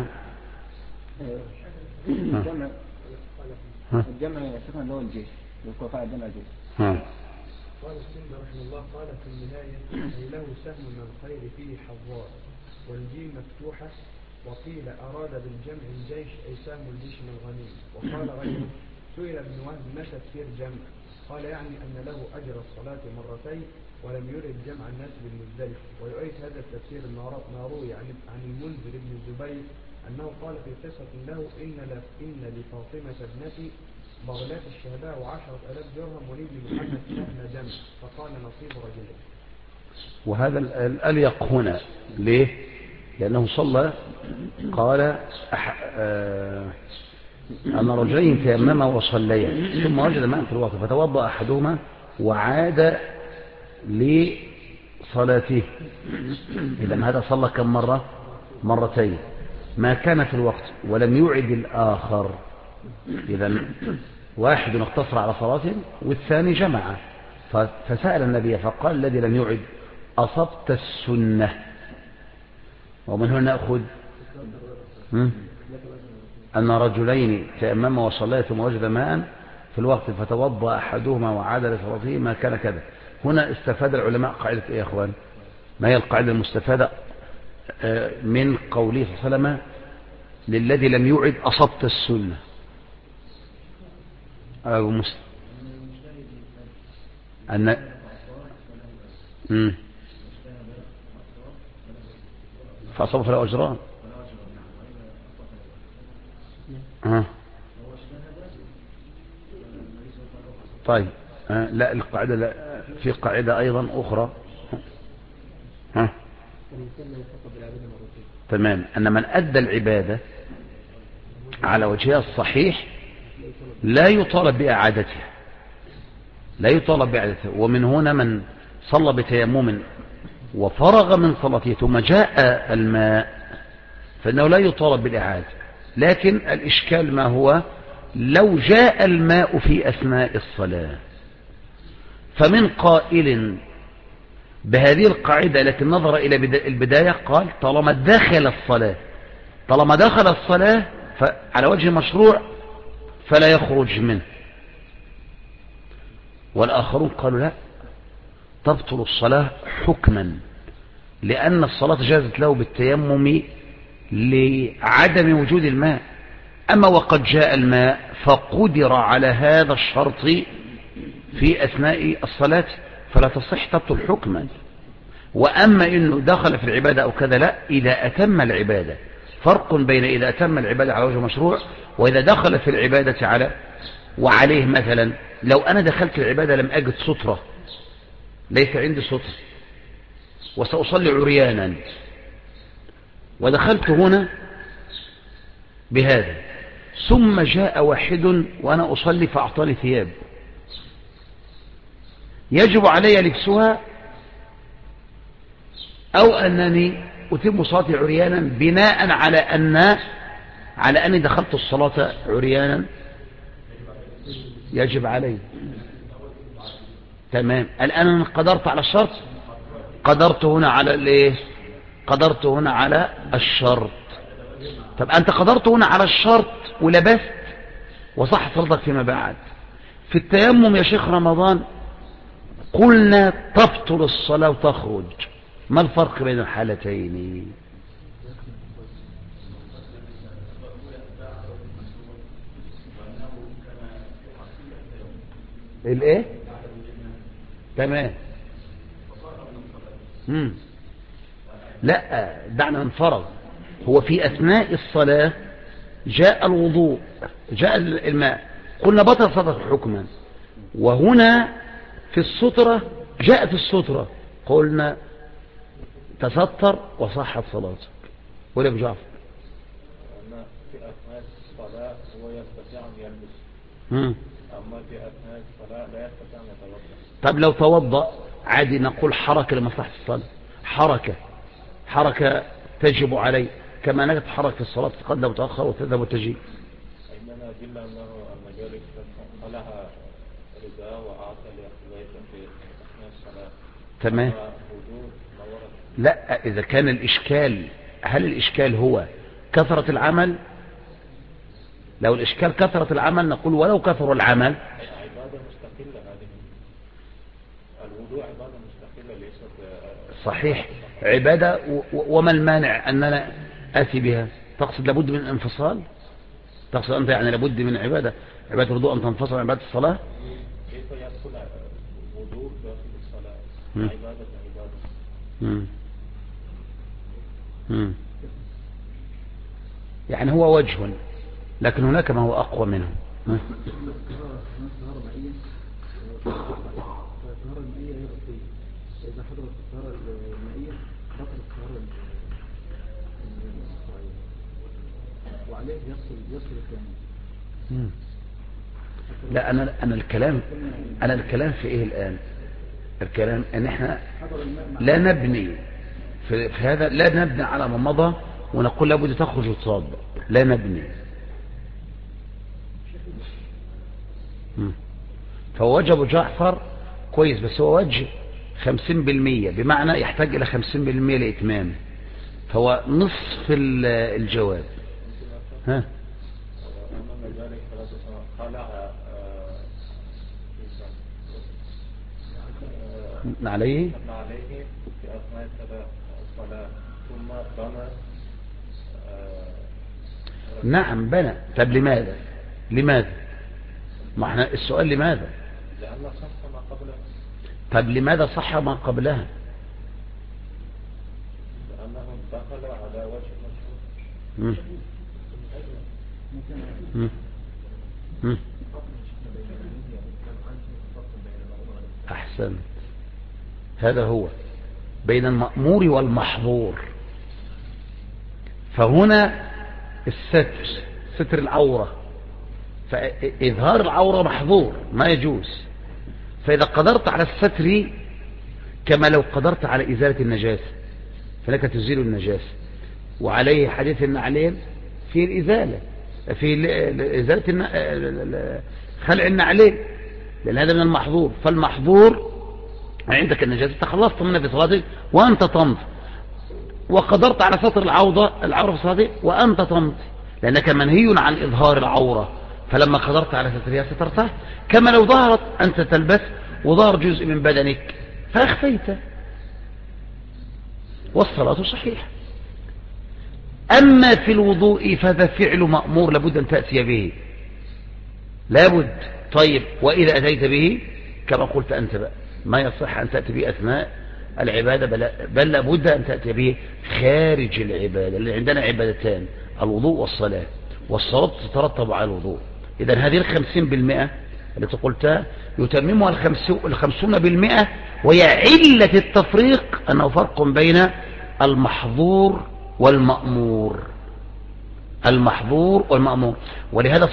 الجمع؟ الجمع يا شيخنا اللي هو الجيش، يقول الجمع الجيش. قال السند رحمه الله قال في النهاية أي له سهم من الخير فيه حظار، والجيم مفتوحة. وقيل أراد بالجمع الجيش أي سهم الجيش من الغنيم. وقال غيره سئل ابن وهب ما تفسير جمع؟ قال يعني أن له أجر الصلاة مرتين ولم يرد جمع الناس بالمزدلفة. ويؤيد هذا التفسير ما روي عن المنذر بن الزبير أنه قال في قصة له إن لفاطمة ابنتي بغلات الشهداء و10,000 درهم ولابن محمد سهم جمع، فقال نصيب رجلين. وهذا الأليق هنا ليه؟ لأنه صلى قال أن رجلين تيمما وصليا ثم وجد ماء في الوقت فتوضأ أحدهما وعاد لصلاته. إذن هذا صلى كم مرة؟ مرتين. ما كان في الوقت ولم يعد الآخر. إذن واحد اقتصر على صلاته والثاني جمع. فسأل النبي فقال الذي لم يعد أصبت السنة. ومن هنا نأخذ أن رجلين تيمما وصليا ثم وجد ماء في الوقت فتوضأ أحدهما وعاد لصلاته ما كان كذا. هنا استفاد العلماء قاعدة إيه يا أخوان؟ ما هي القاعدة المستفادة من قوله صلى الله عليه وسلم للذي لم يعد أصبت السنة؟ أبو مسلم أن فأصاب فلا أجران. طيب لا القاعدة لا، في قاعدة أيضا أخرى تمام، أن من أدى العبادة على وجهها الصحيح لا يطالب بإعادتها، لا يطالب بإعادتها. ومن هنا من صلى بتيمم وفرغ من صلاته ثم جاء الماء فإنه لا يطالب بالإعادة. لكن الإشكال ما هو؟ لو جاء الماء في أثناء الصلاة، فمن قائل بهذه القاعدة لكن نظر إلى البداية قال طالما دخل الصلاة على وجه مشروع فلا يخرج منه. والآخرون قالوا لا، تبطل الصلاة حكما، لأن الصلاة جازت له بالتيمم لعدم وجود الماء. أما وقد جاء الماء فقدر على هذا الشرط في أثناء الصلاة فلا تصح تبطل حكما. وأما إنه دخل في العبادة أو كذا لا، إذا أتم العبادة. فرق بين إذا أتم العبادة على وجه مشروع وإذا دخل في العبادة وعليه. مثلا لو أنا دخلت العبادة لم أجد سترة، ليس عندي سترة وسأصلي عريانا ودخلت هنا بهذا، ثم جاء واحد وأنا أصلي فأعطاني ثياب يجب علي لبسها، أو أنني أتم صلاتي عريانا بناء على أني دخلت الصلاة عريانا يجب علي. تمام. الآن أنا قدرت على الشرط، قدرت هنا على الشرط. طب أنت قدرت هنا على الشرط ولبست وصح صلاتك فيما بعد. في التيمم يا شيخ رمضان قلنا تبطل الصلاة وتخرج، ما الفرق بين الحالتين؟ الايه؟ تمام. لا دعنا نفرض هو في أثناء الصلاة جاء الوضوء، جاء الماء، قلنا بطل صلاة حكما. وهنا في السترة جاءت السترة قلنا تستر وصحت صلاتك. ولا بجعفر في أثناء الصلاة هو يستطيع أن يلبس، أما في أثناء الصلاة لا يستطيع أن يتوضأ. طب لو توضأ عادي نقول حركة لمصلحة الصلاة، حركة تجب عليه كما نجد حركة في الصلاة تقدم وتأخر وتذهب وتجي. إنما جل أنه أن ذلك خلها رداء وأعطى لأخذ أثناء الصلاة. تمام. وجود ما ورد. لا، إذا كان الإشكال، هل الإشكال هو كثرة العمل؟ لو الإشكال كثرة العمل نقول ولو كثر العمل. عبادة مستقلة هذه. الوضوء عبادة مستقلة ليست. صحيح عبادة، وما المانع أننا آتي بها؟ تقصد لابد من انفصال؟ تقصد أنت يعني لابد من عبادة الوضوء أن تنفصل عن عبادة الصلاة؟ كيف يدخل وضوء داخل الصلاة؟ عبادة. يعني هو وجه، لكن هناك ما هو أقوى منه. الطهارة المائية، الطهارة المائية هي الأصلية. إذا حضرت الطهارة المائية بطلت الطهارة الصحية، وعليه يصل الثاني. لا، أنا الكلام في إيه الآن؟ الكلام أن إحنا لا نبني في هذا، لا نبني على ما مضى ونقول لابد تخرج وتصاب، لا نبني. فهو وجه أبو جعفر كويس، بس هو وجه 50%، بمعنى يحتاج إلى 50% لإتمام، فهو نصف الجواب. ها عليه في أثناء الصلاة ثم بنى. نعم بنى. طب لماذا ما احنا السؤال لماذا؟ لأن صح ما قبلها. طب لماذا صح ما قبلها؟ لأنه دخل على وجه مشهور. أحسن، هذا هو بين المأمور والمحظور. فهنا ستر العورة، فإظهار العورة محظور ما يجوز، فإذا قدرت على الستر كما لو قدرت على إزالة النجاسة فلك تزيل النجاسة. وعليه حديث النعلين في الإزالة، في إزالة خلع النعلين، لأن هذا من المحظور. فالمحظور عندك النجاسة تخلصت منها في صلاتك وأنت تمضي، وقدرت على ستر العورة في صلاتك وأنت تمضي، لأنك منهي عن إظهار العورة، فلما قدرت على سترها سترتها، كما لو ظهرت أنت تلبس وظهر جزء من بدنك فأخفيته والصلاة صحيحة. أما في الوضوء فهذا فعل مأمور لابد أن تأتي به، لابد. طيب وإذا أتيت به كما قلت أنت بقى ما يصح أن تأتي به أثناء العبادة، بل لابد أن تأتي به خارج العبادة، اللي عندنا عبادتان، الوضوء والصلاة، والصلاة تترتب على الوضوء. إذن هذه 50% التي قلتها يتممها 50%، وهي علة التفريق أنه فرق بين المحظور والمأمور. المحظور والمأمور. ولهذا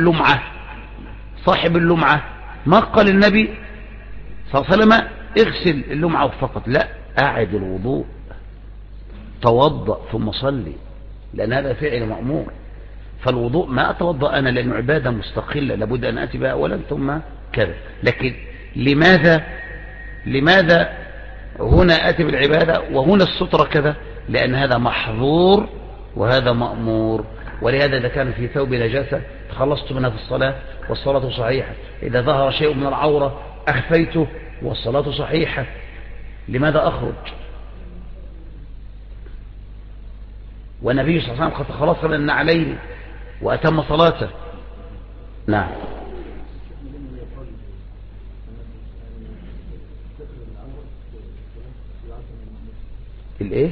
صاحب اللمعة ما قال النبي صلى الله عليه وسلم اغسل اللمعة فقط، لا، أعد الوضوء، توضأ ثم صلي، لأن هذا فعل مأمور. فالوضوء ما أتوضأ أنا لأنه عبادة مستقلة لابد أن أتي بها أولا ثم كذا. لكن لماذا هنا أتي بالعبادة وهنا السترة كذا؟ لأن هذا محظور وهذا مأمور. ولهذا إذا كان في ثوب نجاسة تخلصت منها في الصلاة والصلاة صحيحة، إذا ظهر شيء من العورة أخفيته والصلاة صحيحة. لماذا أخرج؟ والنبي صلى الله عليه وسلم قد خلص من النعلين وأتم صلاته. نعم. الايه؟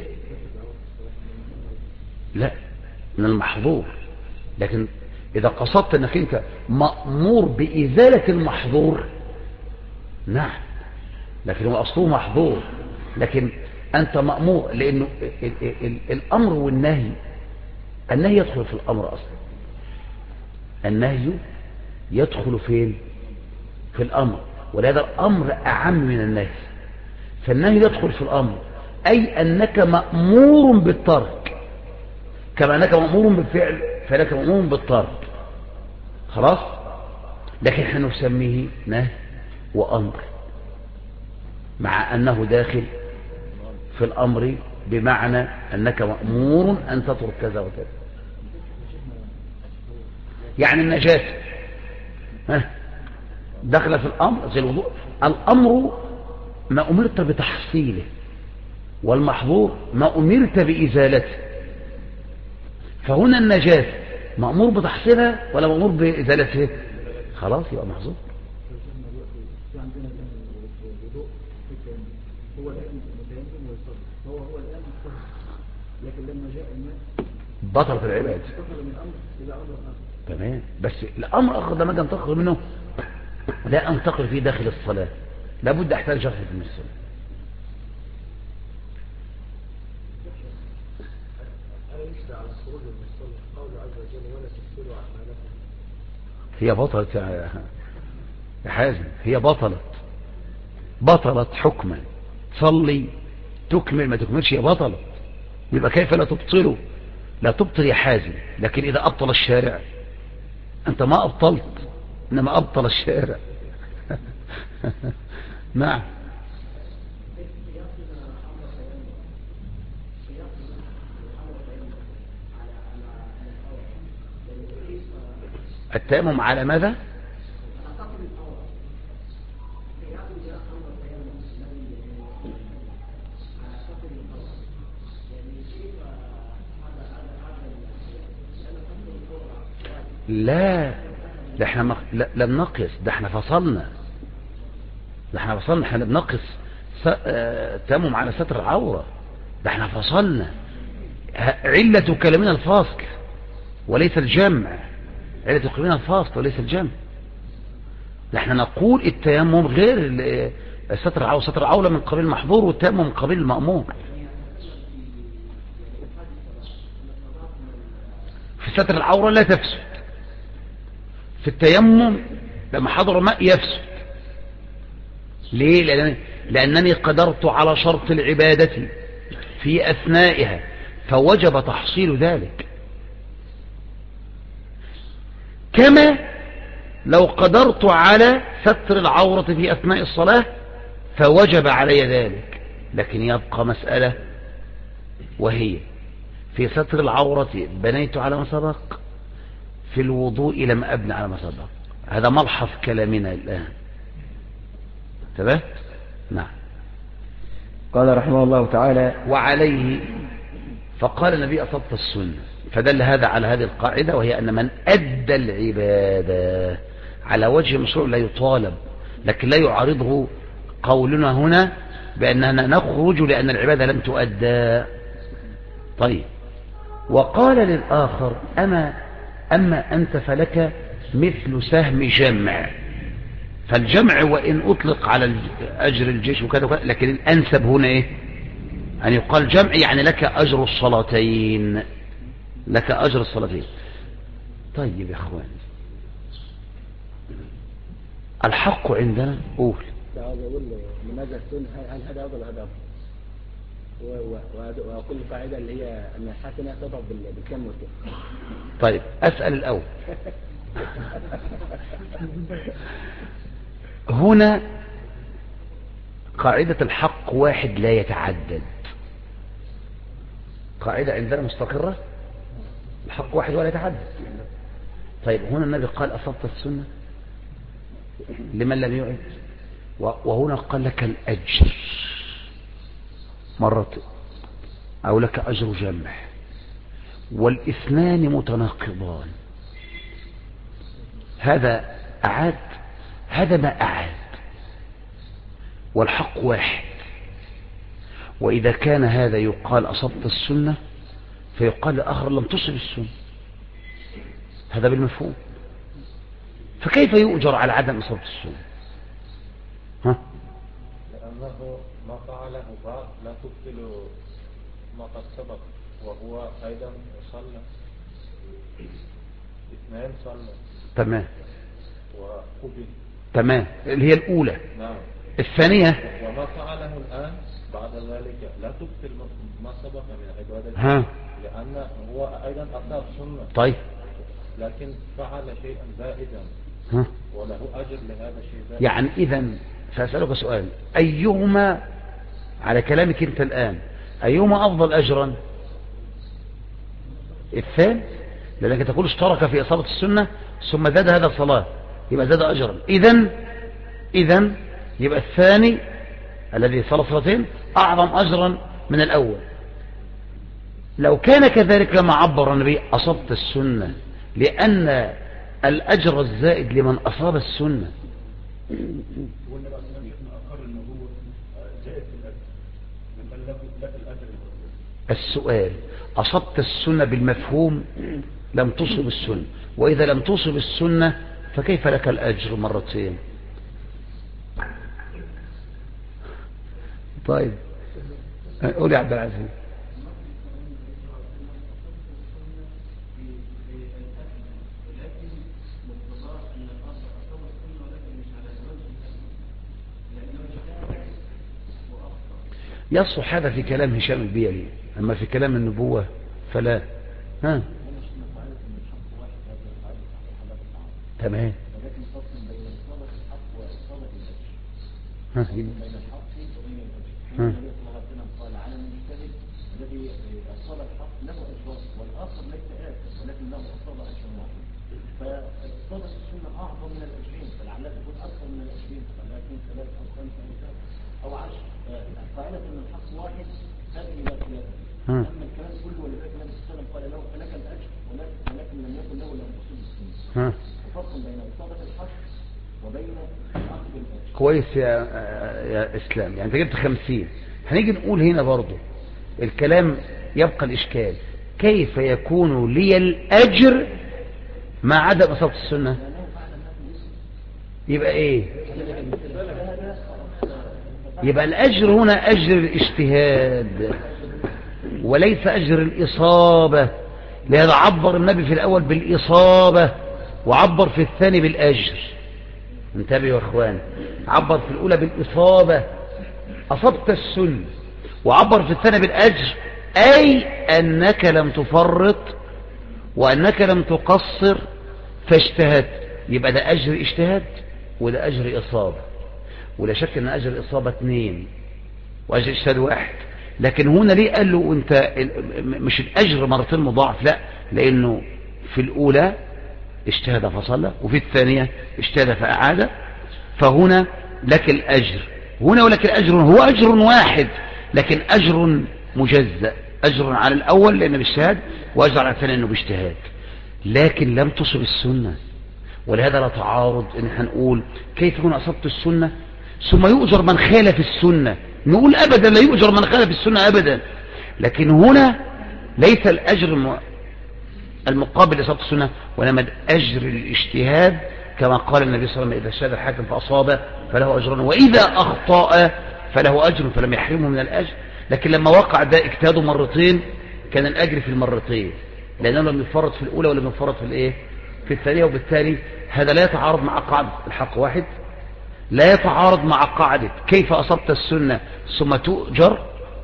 لا، من المحظور. لكن اذا قصدت انك انت مأمور بإزالة المحظور، نعم، لكن هو اصله محظور، لكن انت مأمور، لانه الامر والنهي، النهي يدخل في الامر اصلا، النهي يدخل فين؟ في الامر، ولهذا الامر اعم من النهي. فالنهي يدخل في الامر، أي أنك مأمور بالترك، كما أنك مأمور بالفعل فلك مأمور بالترك، خلاص. لكن احنا نسميه نهي وأمر، مع أنه داخل في الأمر، بمعنى أنك مأمور أن تترك كذا وكذا. يعني النجاسة دخل في الأمر زي الوضوء. الأمر ما أمرت بتحصيله، والمحظور ما أمرت بإزالته. فهنا النجاسة مأمور بتحصيلها ولا مأمور بإزالته؟ خلاص يبقى محظور. هو الآن متيمم ويصلي، هو الآن مصطفى، لكن لما جاء الماء بطلت العبادة. انتقل من أمر إلى أمر آخر. تمام، بس الأمر آخر لما انتقل منه لا أنتقل فيه داخل الصلاة، لابد أحتاج شرح في الصلاة. هل يشفع على الخروج من الصلاة قوله عز وجل ولا تفسدوا أعمالكم؟ هي بطلت يا حازم، هي بطلت حكما. تصلي تكمل ما تكملش هي بطلت، يبقى كيف لا تبطله؟ لا تبطل يا حازم، لكن إذا أبطل الشارع أنت ما أبطلت، إنما أبطل الشارع. نعم. التيمم على ماذا؟ لا، ده احنا لم نقص، ده احنا فصلنا، احنا بنقص تيمم على ستر العورة، ده احنا فصلنا. علة كلامنا الفاصل وليس الجمع، علة كلامنا الفاصل وليس الجمع. ده احنا نقول التيمم غير ستر العورة، ستر العورة من قبيل المحظور، والتيمم من قبيل المأمور. في ستر العورة لا تفسد، في التيمم لما حضر ماء يفسد. ليه؟ لأنني قدرت على شرط العبادة في أثنائها، فوجب تحصيل ذلك، كما لو قدرت على ستر العورة في أثناء الصلاة فوجب علي ذلك. لكن يبقى مسألة، وهي في ستر العورة بنيت على ما سبق، في الوضوء لم أبنى على ما سبق. هذا ملحظ كلامنا الآن. تمام؟ نعم. قال رحمه الله تعالى: وعليه فقال النبي أصبت السنة، فدل هذا على هذه القاعدة، وهي أن من أدى العبادة على وجه مشروع لا يطالب، لكن لا يعارضه قولنا هنا بأننا نخرج لأن العبادة لم تؤدى. طيب، وقال للآخر: أما أنت فلك مثل سهم جمع. فالجمع وإن أطلق على أجر الجيش وكذا وكذا، لكن الأنسب هنا إيه؟ أن يقال جمع، يعني لك أجر الصلاتين، لك أجر الصلاتين. طيب يا أخوان، الحق عندنا قول. عاوز أقول لماذا السنة، هل هذا أفضل هذا أفضل؟ وكل قاعدة اللي هي أن الحسنة تضرب بالكم والكم. طيب أسأل الأول. هنا قاعدة الحق واحد لا يتعدد، قاعدة عندنا مستقرة، الحق واحد ولا يتعدد. طيب هنا النبي قال أصبت السنة لمن لم يعد، وهنا قال لك الأجر مرة، أو لك أجر جمع، والاثنان متناقضان. هذا أعاد، هذا ما أعاد، والحق واحد. وإذا كان هذا يقال أصبت السنة، فيقال لآخر لم تصب السنة، هذا بالمفهوم. فكيف يؤجر على عدم إصابة السنة؟ لأنه ما فعله لا تبطل ما قد سبق، وهو أيضا صلى، اثنين صلى. تمام، وقبل. تمام، اللي هي الأولى. نعم. الثانية وما فعله الآن بعد ذلك لا تبطل ما سبق من عبادته، لأن هو أيضا أصاب سنة. طيب، لكن فعل شيئا زائدا، وله أجر لهذا الشيء زائد. يعني إذن سأسألك سؤال، أيهما على كلامك أنت الآن أيهما أفضل أجرا؟ الثاني، لأنك تقول اشترك في إصابة السنة ثم زاد هذا الصلاة يبقى زاد أجرا. إذن يبقى الثاني الذي صلى صلاتين أعظم أجرا من الأول. لو كان كذلك لما عبر النبي أصبت السنة، لأن الأجر الزائد لمن أصاب السنة. السؤال، أصبت السنة بالمفهوم لم تصب السنة، وإذا لم تصب السنة فكيف لك الأجر مرتين؟ طيب قول يا عبد العزيز. يصح هذا في كلام هشام البيلي، أما في كلام النبوة فلا. ها تمام. ها ها الذي أصاب الحق له أجران والآخر ليس آثم ولكن له أصاب أجر واحد، فإصابة السنة أعظم من الأجرين، فلعلها تكون أكثر من الأجرين، ولكن 3 أو 5 أو 10. قاعدة أن الحق واحد هذه لا خلاف. أما الكلام كله ولذلك النبي صلى الله عليه وسلم قال له فلك الأجر ولكن لم يكن له لم تصب السنة. وفرق بين إصابة الحق وبين أخذ الأجر. كويس يا إسلام، يعني أنت جبت 50. هنيجي نقول هنا برضو الكلام يبقى الإشكال، كيف يكون لي الأجر مع عدم إصابة السنة؟ يبقى إيه؟ يبقى الأجر هنا أجر الاجتهاد وليس أجر الإصابة، لهذا عبر النبي في الأول بالإصابة وعبر في الثاني بالأجر. انتبهوا يا اخوان، عبر في الأولى بالإصابة أصبت السنة، وعبر في الثاني بالأجر، أي أنك لم تفرط وأنك لم تقصر فاجتهدت. يبقى ده أجر اجتهاد وده أجر إصابة، ولا شك أن أجر الإصابة 2 وأجر اجتهاد 1. لكن هنا ليه قال له أنت مش الأجر مرتين مضاعف؟ لا، لأنه في الأولى اجتهد فصلى وفي الثانية اجتهد فأعاد، فهنا لك الأجر هنا، ولك الأجر هو أجر واحد لكن أجر مجزأ، أجر على الأول لأنه باجتهاد وأجر على الثاني لأنه باجتهاد، لكن لم تصب السنة. ولهذا لا تعارض إن هنقول كيف يكون أصبت السنة ثم يؤجر من خالف السنة؟ نقول أبدا لا يؤجر من خالف السنة أبدا. لكن هنا ليس الأجر المقابل لإصابة السنة، وإنما أجر الاجتهاد، كما قال النبي صلى الله عليه وسلم: إذا اجتهد الحاكم فأصاب فله أجر وإذا أخطأ فله أجر، فلم يحرمه من الأجر. لكن لما وقع ده اجتهاده مرتين كان الأجر في المرتين، لأنه لم يفرط في الأولى ولم يفرط في الإيه؟ في الثانية. وبالتالي هذا لا يتعارض مع قاعدة الحق واحد، لا يتعارض مع قاعدة كيف أصبت السنة ثم تؤجر،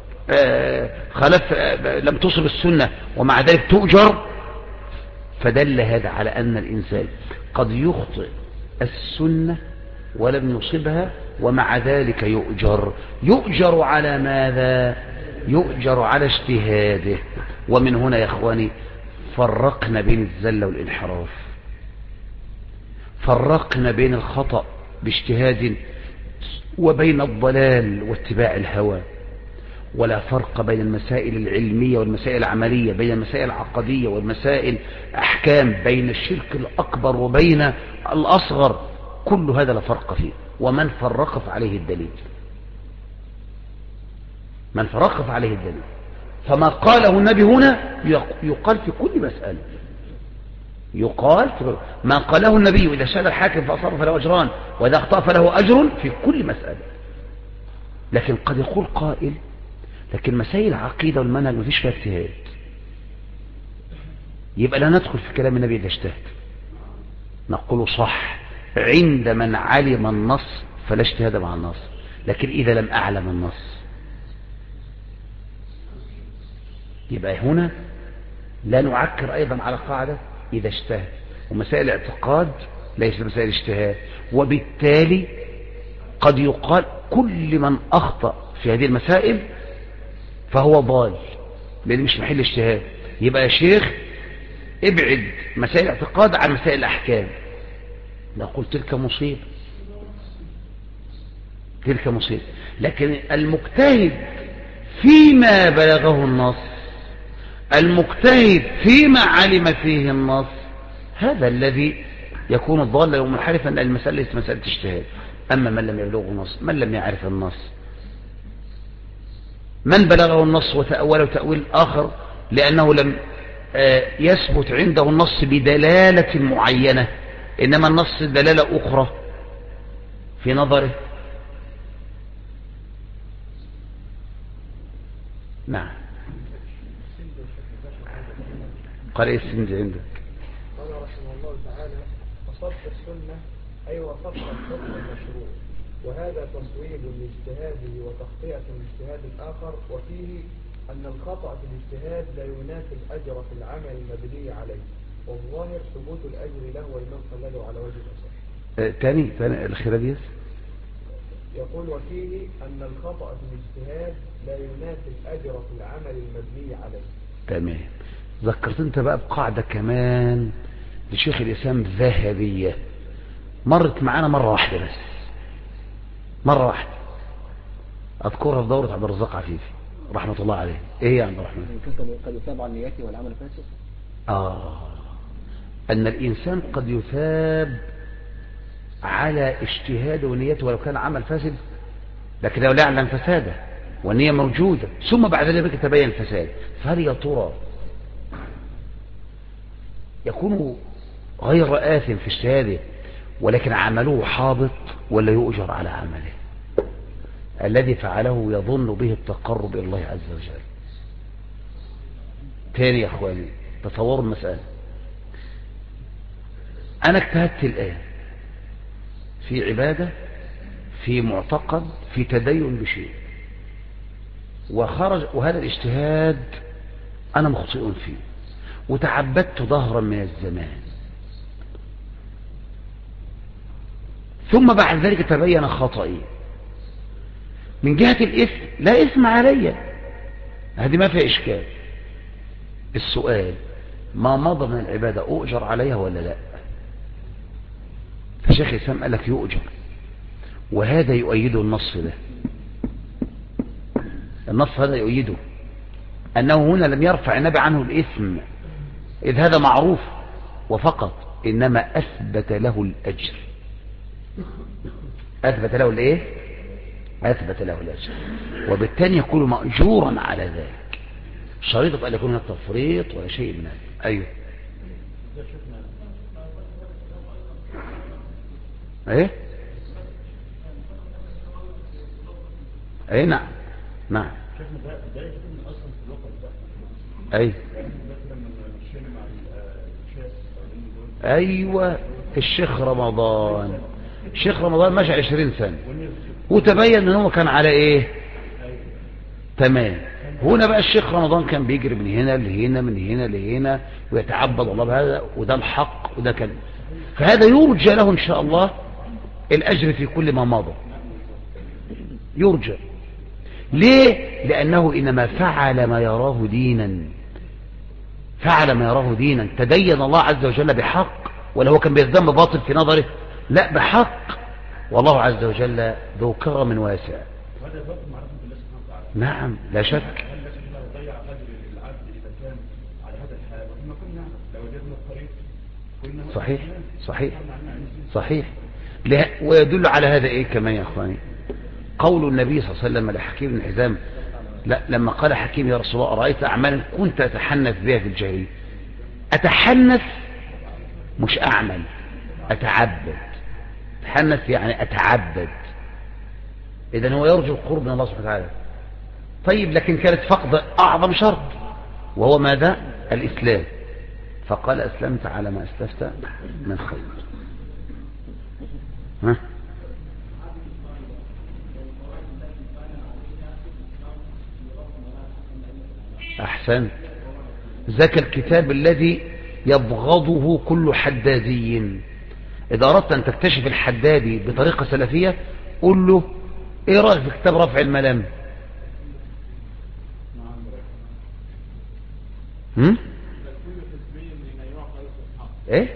لم تصب السنة ومع ذلك تؤجر. فدل هذا على أن الإنسان قد يخطئ السنة ولم يصبها ومع ذلك يؤجر على ماذا؟ يؤجر على اجتهاده. ومن هنا يا إخواني فرقنا بين الزلة والانحراف، فرقنا بين الخطأ باجتهاد وبين الضلال واتباع الهوى. ولا فرق بين المسائل العلمية والمسائل العملية، بين المسائل العقدية والمسائل أحكام، بين الشرك الأكبر وبين الأصغر، كل هذا لا فرق فيه. ومن فرق فعليه الدليل، من فرق فعليه الدليل. فما قاله النبي هنا يقال في كل مسألة، يقال ما قاله النبي: إذا شهد الحاكم فأصاب فله أجران وإذا أخطأ فله أجر، في كل مسألة. لكن قد يقول قائل: لكن مسائل العقيدة والمنهج ما فيش فيها اجتهاد، يبقى لا ندخل في كلام النبي إذا اجتهد. نقول صح عند من علم النص فلا اجتهاد مع النص، لكن إذا لم أعلم النص يبقى هنا لا نعكر أيضا على قاعدة إذا اجتهد. ومسائل الاعتقاد ليس مسائل اجتهاد، وبالتالي قد يقال كل من أخطأ في هذه المسائل فهو ضال، لأن مش محل اجتهاد. يبقى يا شيخ ابعد مسائل الاعتقاد عن مسائل الأحكام. نقول تلك مصيبة، تلك مصيبة. لكن المجتهد فيما بلغه النص، المجتهد فيما علم فيه النص، هذا الذي يكون ضالا ومنحرفا. المسألة ليست مسألة اجتهاد. أما من لم يبلغه النص، من لم يعرف النص، من بلغه النص وتأوله تأويل آخر لأنه لم يثبت عنده النص بدلالة معينة، إنما النص دلالة أخرى في نظره. نعم. قال ايه السند عندك؟ قال رحمه الله تعالى: وصف السنة أي وصف الحكم المشروع، وهذا تصويب لاجتهاده وتخطئة الاجتهاد الآخر، وفيه أن الخطأ في الاجتهاد لا ينافي الأجر في العمل المبني عليه، والظاهر ثبوت الأجر له وإمام قلده على وجه الأصح. تاني الأخيرة دي يقول: وفيه أن الخطأ في الاجتهاد لا ينافي الأجر في العمل المبني عليه. تمام. ذكرت انت بقى بقاعدة كمان لشيخ الإسلام ذهبية، مرت معانا مرة واحدة بس، مرة واحدة أذكرها في دورة عبد الرزاق عفيفي رحمة الله عليه. ايه يا عبد الرحمن؟ قد يتابع النيات والعمل فاسد. أن الإنسان قد يثاب على اجتهاده ونيته ولو كان عمل فاسد، لكن لو لا يعلم فساده والنية موجودة ثم بعد ذلك تبين الفساد، فهل يا ترى يكون غير آثم في اجتهاده ولكن عمله حابط، ولا يؤجر على عمله الذي فعله يظن به التقرب إلى الله عز وجل؟ تاني يا أخواني تصوروا المسألة. أنا اجتهدت الآن في عبادة، في معتقد، في تدين بشيء، وخرج وهذا الاجتهاد أنا مخطئ فيه وتعبدت ظهرا من الزمان، ثم بعد ذلك تبين خطئي. من جهة الإثم لا إثم علي، هذه ما فيها إشكال. السؤال: ما مضى من العبادة أؤجر عليها ولا لا؟ فشيخ الإسلام قال لك يؤجر، وهذا يؤيده النص ده. النص هذا يؤيده أنه هنا لم يرفع النبي عنه الإثم إذ هذا معروف وفقط، إنما أثبت له الأجر. أثبت له الإيه؟ أثبت له الأجر، وبالتالي يكون مأجورا على ذلك. شريطة أن يكون هناك تفريط ولا شيء من هذا. أيوه. ايه ايه نعم نعم اي ايوه. الشيخ رمضان ماشي 20 سنة وتبين ان هو كان على ايه؟ تمام. هنا بقى الشيخ رمضان كان بيجري من هنا لهنا من هنا لهنا ويتعبد الله بهذا، وده الحق وده كلمة، فهذا يرجى له ان شاء الله الأجر في كل ما مضى، يرجى. ليه؟ لأنه إنما فعل ما يراه دينا، فعل ما يراه دينا، تدين الله عز وجل بحق، ولا هو كان بيزدم باطل في نظره؟ لا، بحق، والله عز وجل ذو كرم واسع. نعم لا شك. صحيح صحيح صحيح. ويدل على هذا ايه كمان يا اخواني؟ قول النبي صلى الله عليه وسلم لحكيم بن حزام، لا لما قال حكيم: يا رسول الله أرأيت أعمالا كنت أتحنث بها في الجاهلية. أتحنث مش أعمل، أتعبد. أتحنث يعني أتعبد، إذن هو يرجو القرب من الله سبحانه وتعالى. طيب لكن كانت فقد أعظم شرط، وهو ماذا؟ الإسلام. فقال: أسلمت على ما أسلفت من خير. ها؟ أحسن. ذاك الكتاب الذي يبغضه كل حدادي. إذا أردت أن تكتشف الحدادي بطريقة سلفية قول له ايه رأيك في كتاب رفع الملام؟ ايه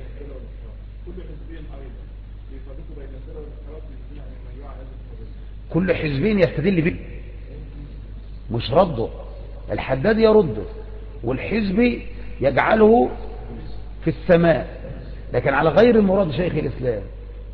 كل حزبين يستدل به، مش رده. الحداد يرده والحزب يجعله في السماء، لكن على غير مراد شيخ الإسلام.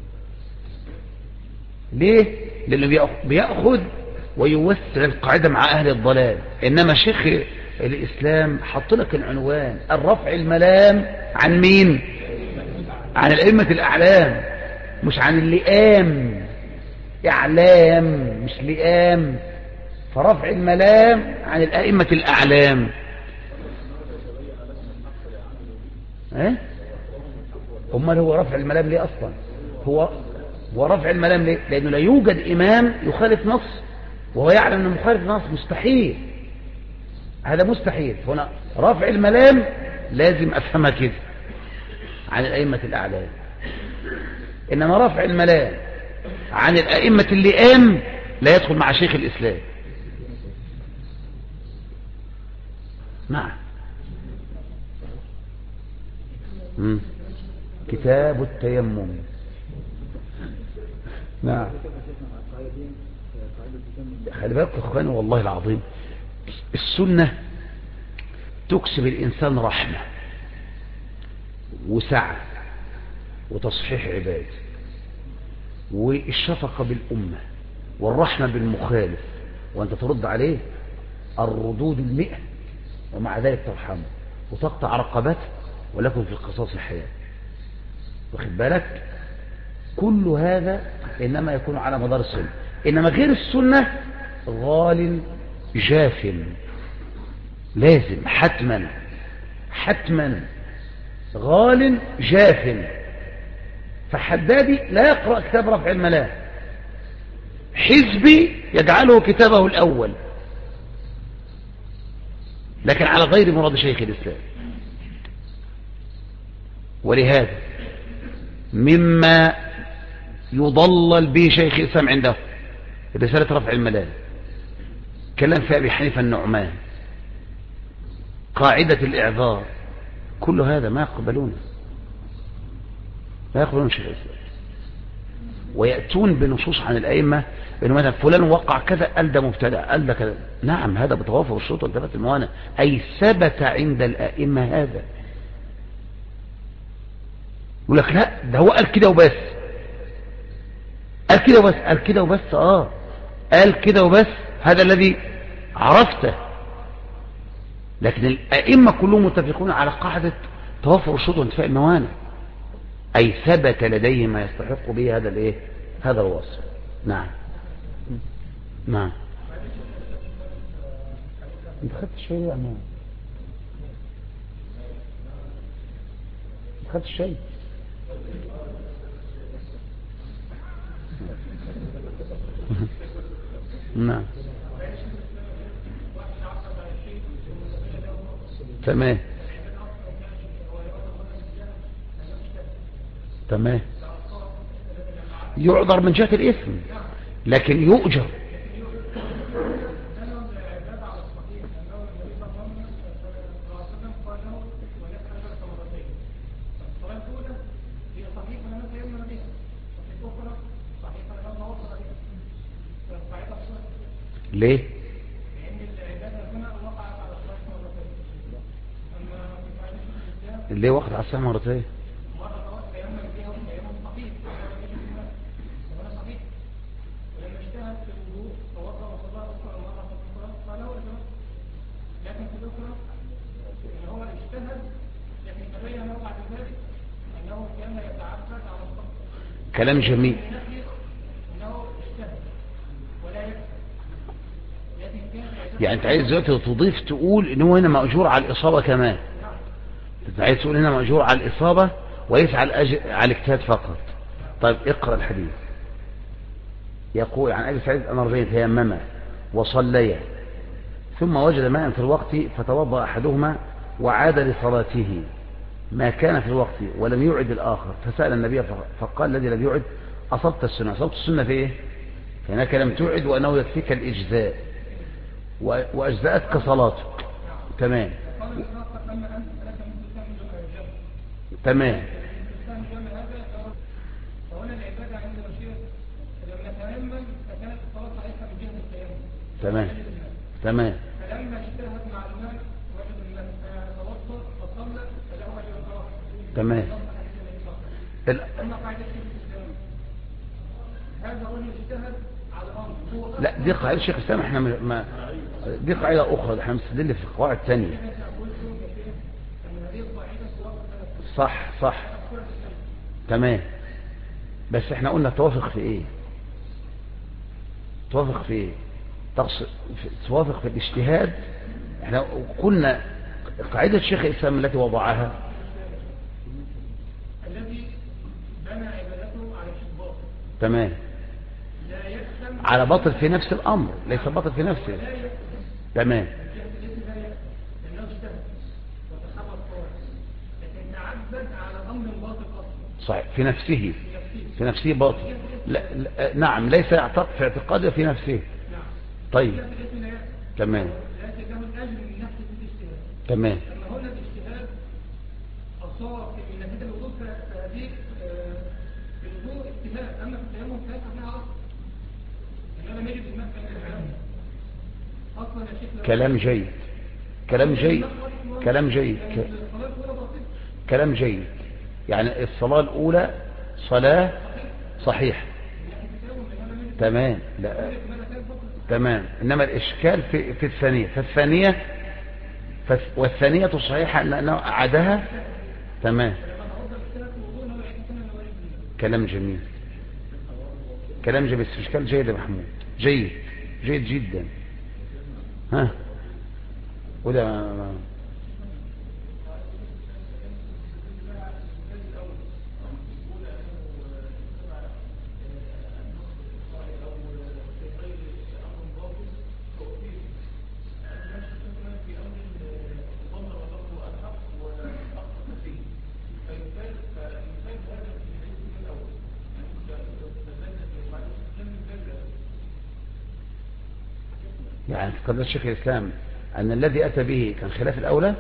ليه؟ لأنه بيأخذ ويوسع القاعدة مع أهل الضلال. إنما شيخ الإسلام حط لك العنوان الرفع الملام عن مين؟ عن الأئمة الأعلام، مش عن اللئام. إعلام مش لئام. فرفع الملام عن الأئمة الأعلام. أمال هو رفع الملام ليه أصلا؟ هو رفع الملام ليه؟ لأنه لا يوجد إمام يخالف نص وهو يعلم أنه مخالف نص. مستحيل، هذا مستحيل. هنا رفع الملام لازم أفهمها كده عن الأئمة الأعلام. إنما رفع الملام عن الأئمة اللئام لا يدخل مع شيخ الإسلام. نعم. كتاب التيمم. نعم. خلي بالك يا اخواني، والله العظيم السنة تكسب الإنسان رحمة وسعة وتصحيح عباد والشفقة بالأمة والرحمة بالمخالف، وأنت ترد عليه الردود 100، ومع ذلك ترحمه وتقطع رقبته ولكم في القصاص حياة. واخد بالك؟ كل هذا إنما يكون على مدار السنة. إنما غير السنة غال جاف، لازم حتما غال جاف. فحدادي لا يقرأ كتاب رفع الملام، حزبي يجعله كتابه الأول، لكن على غير مراد شيخ الإسلام. ولهذا مما يضلل به شيخ الإسلام عنده رسالة رفع الملام، كلام في أبي حنيفة النعمان، قاعدة الإعذار، كل هذا ما يقبلون شيخ الإسلام. ويأتون بنصوص عن الأئمة إنه مثلا فلان وقع كذا قال ده مبتدع قال ده كذا. نعم، هذا بتوافر الشروط والتفات الموانع، أي ثبت عند الأئمة هذا. يقول لك لا ده هو قال كده وبس، قال كده وبس، هذا الذي عرفته. لكن الأئمة كلهم متفقون على قاعدة توافر الشروط وانتفاء الموانع، أي ثبت لديه ما يستحق به هذا هذا الوصف. نعم. انت خدت الشيء يا أمان؟ خدت الشيء؟ نعم. تمام. يعذر من جهة الإثم لكن يؤجر. ليه؟ ليه وقت على الساعة مرتين؟ كلام جميل. يعني انت عايز دلوقتي تضيف تقول ان هو هنا مأجور على الإصابة كمان. انت عايز تقول هنا مأجور على الإصابة وليس على الاجتهاد فقط. طيب اقرأ الحديث. يقول عن أبي سعيد أن رجلين تيمما وصليا ثم وجد ماء في الوقت فتوضأ أحدهما وعاد لصلاته ما كان في الوقت ولم يعد الآخر، فسأل النبي فقال الذي لم يعد أصبت السنة. أصبت السنة في إيه؟ فهناك لم تعد وأنه يكفيك الإجزاء وأجزاءتك صلاتك. تمام تمام تمام تمام فلما اشتهت معلومات وجد توضأ فصلى فله أجر القراءة. تمام. أما قاعدة الإسلام هذا رجل اجتهد على الأمر. لا دي قاعدة الشيخ الإسلام، احنا ما دي قاعدة أخرى، احنا بنستدل في قواعد ثانية. صح صح تمام. بس احنا قلنا توافق في ايه؟ توافق في ايه؟ توافق في الاجتهاد. احنا قلنا قاعدة الشيخ الإسلام التي وضعها الذي بنى عبادته على الشباط تمام لا يفهم على باطل في نفس الأمر، ليس باطل في نفسه. تمام لأنه اجتهد وتحرى الصواب لكن تعبد على أمر باطل أصلا صحيح في نفسه، في نفسه باطل. لا لا نعم ليس يعتقد في اعتقاده في نفسه. طيب تمام لكن له الأجر من نفسه في الاجتهاد. تمام لما هنا الاجتهاد أصاب في نتيجة الوضوء فهذه في الوضوء اجتهاد. أما في التيمم فهي صحيحة أصلا. إنما نجد المسألة الكلام أصلا يا شيخ كلام جيد كلام جيد كلام جيد كلام جيد. يعني الصلاة الأولى صلاة صحيحة تمام. لا تمام. إنما الإشكال في الثانية. فالثانية والثانية صحيحة لأنه أعادها. تمام كلام جميل كلام جميل. بس إشكال جيد يا محمود. جيد جيد جدا. ها وده يعني قال الشيخ الإسلام أن الذي أتى به كان خلاف الأولى.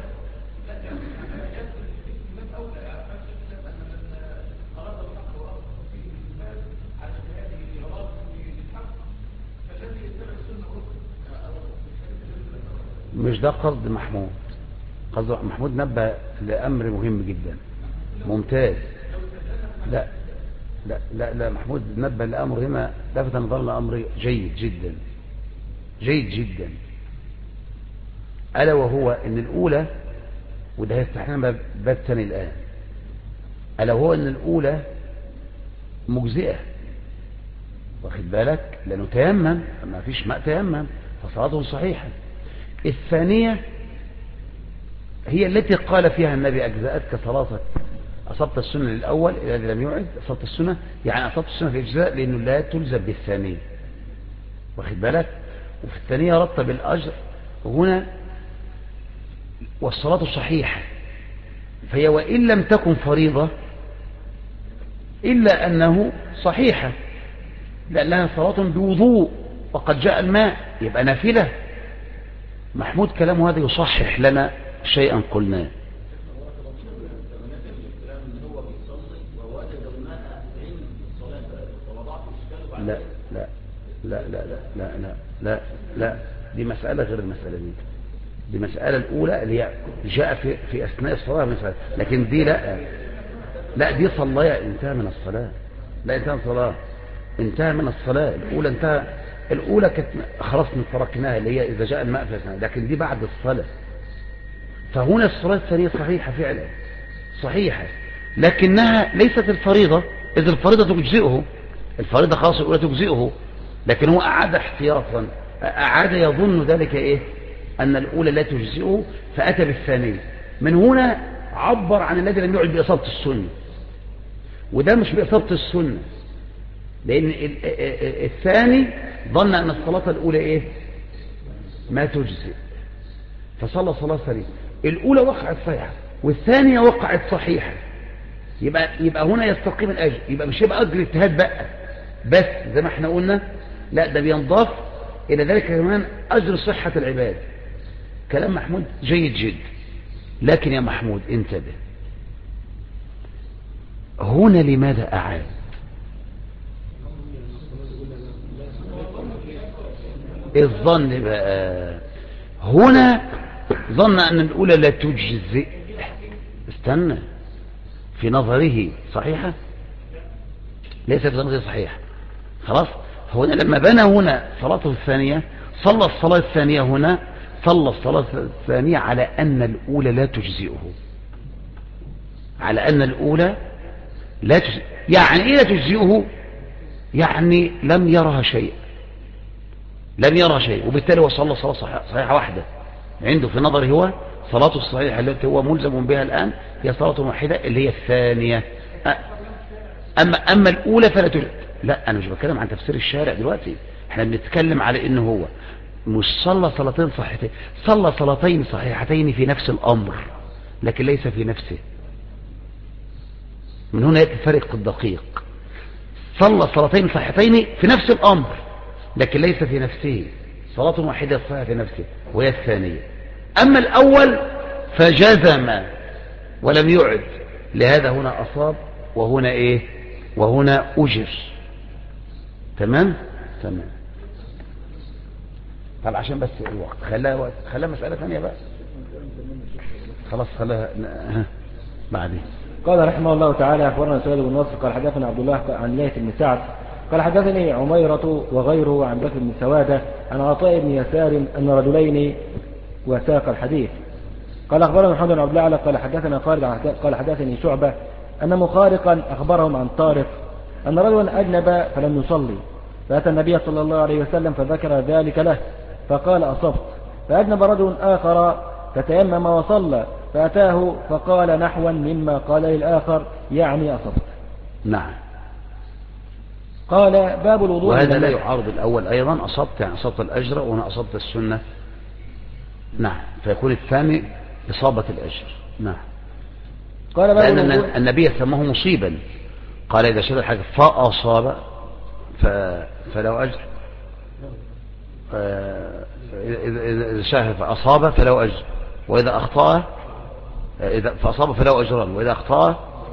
مش ده قصد محمود. قصد محمود نبه لأمر مهم جدا ممتاز. لا لا لا لا محمود نبه لأمر هنا لفت نظر لأمر جيد جدا جيد جدا. ألا وهو أن الأولى وده يستحيلنا باب ثاني الآن. ألا وهو أن الأولى مجزئة واخد بالك لأنه تيمم ما فيش ماء تيمم فصلاته صحيحة. الثانية هي التي قال فيها النبي أجزاءتك صلاتك. أصبت السنة للأول الذي لم يعد أصبت السنة يعني أصبت السنة في إجزاء لأنه لا تلزم بالثانية واخد بالك. وفي الثانية رتب الأجر هنا والصلاة صحيحة. فهي وإن لم تكن فريضة إلا أنه صحيحة لأنها صلاة بوضوء وقد جاء الماء يبقى نافلة. محمود كلامه هذا يصحح لنا شيئا قلناه. لا لا لا لا لا لا لا لا دي مسألة غير المسألة دي مسألة الأولى اللي هي جاء في أثناء الصلاة مسألة. لكن دي لا دي صلاة انتهى من الصلاة. لا انتهى من الصلاة انتهى من الصلاة. الأولى انتهى. الأولى كانت خلاص تركناها اللي هي إذا جاء الماء في أثناء. لكن دي بعد الصلاة. فهنا الصلاة الثانية صحيحة فعلا صحيحة لكنها ليست الفريضة. إذ الفريضة تجزئه. الفريضة خاصة الأولى تجزئه لكن هو أعاد احتياطا أعاد يظن ذلك إيه أن الأولى لا تجزئه فأتى بالثانية. من هنا عبر عن الذي لم يعد بإصابة السنة. وده مش بإصابة السنة لأن الثاني ظن أن الصلاة الأولى إيه ما تجزئ فصلى صلاة ثانية. الأولى وقعت صحيحة والثانية وقعت صحيحة يبقى هنا يستقيم الأجر، يبقى مش يبقى أجر اجتهاد بقى بس زي ما احنا قلنا، لا ده بينضاف إلى ذلك كمان أجر صحة العباد. كلام محمود جيد جدا، لكن يا محمود انتبه، هنا لماذا أعاد؟ الظن بقى هنا ظن أن الأولى لا تجزئ. استنى، في نظره صحيحة؟ ليس في نظره صحيحة. خلاص، هنا لما بنى هنا صلاته الثانية صلى الصلاة الثانية هنا، صلى الصلاة الثانية على أن الأولى لا تجزئه، على أن الأولى لا تجزئه. يعني إيه لا تجزئه؟ يعني لم يرها شيء، لم يرى شيء، وبالتالي هو صلى صلاة صحيحة واحدة عنده في نظره. هو صلاته الصحيحة التي هو ملزم بها الآن هي صلاة واحدة اللي هي الثانية. أما الأولى فلا تجزئ. لا، أنا مش بتكلم عن تفسير الشارع دلوقتي، احنا بنتكلم على إنه هو مش صلى صلاتين صحيحتين، صلى صلاتين صحيحتين في نفس الأمر لكن ليس في نفسه. من هنا يأتي الفرق الدقيق. صلى صلاتين صحيحتين في نفس الأمر لكن ليس في نفسه، صلاة واحدة صحيحة في نفسه وهي الثانية. أما الأول فجزم ولم يعد، لهذا هنا أصاب وهنا إيه؟ وهنا أجر. تمام؟ تمام. طب عشان بس الوقت خلاها مسألة ثانية بقى، خلاص خلاها بعدين. قال رحمه الله تعالى: أخبرنا سويد بن نصر قال حدثنا عبد الله عن ليث بن سعد قال حدثني عميرة وغيره عن بكر بن سوادة عن عطاء بن يسار أن رجلين وساق الحديث. قال أخبرنا محمد بن عبد الله قال حدثنا خالد قال حدثني شعبة أن مخارقا أخبرهم عن طارق أن رجلا أجنب فلم يصلي، فأتى النبي صلى الله عليه وسلم فذكر ذلك له فقال: أصبت. فأجنب رجل آخر فتيمم وصلى، فأتاه فقال نحوا مما قال للآخر، يعني أصبت. نعم. قال: باب الوضوء. وهذا لا يعارض الأول أيضا، أصبت يعني أصبت الأجر، وهنا أصبت السنة. نعم، فيكون الثاني إصابة الأجر. نعم. قال: باب لأن الوضوء. النبي سماه مصيبا، قال إذا شهد الحاجة فأصاب فله أجر، إذا شهد فأصاب فله أجر، وإذا أخطأ فأصاب فله أجران، وإذا أخطأ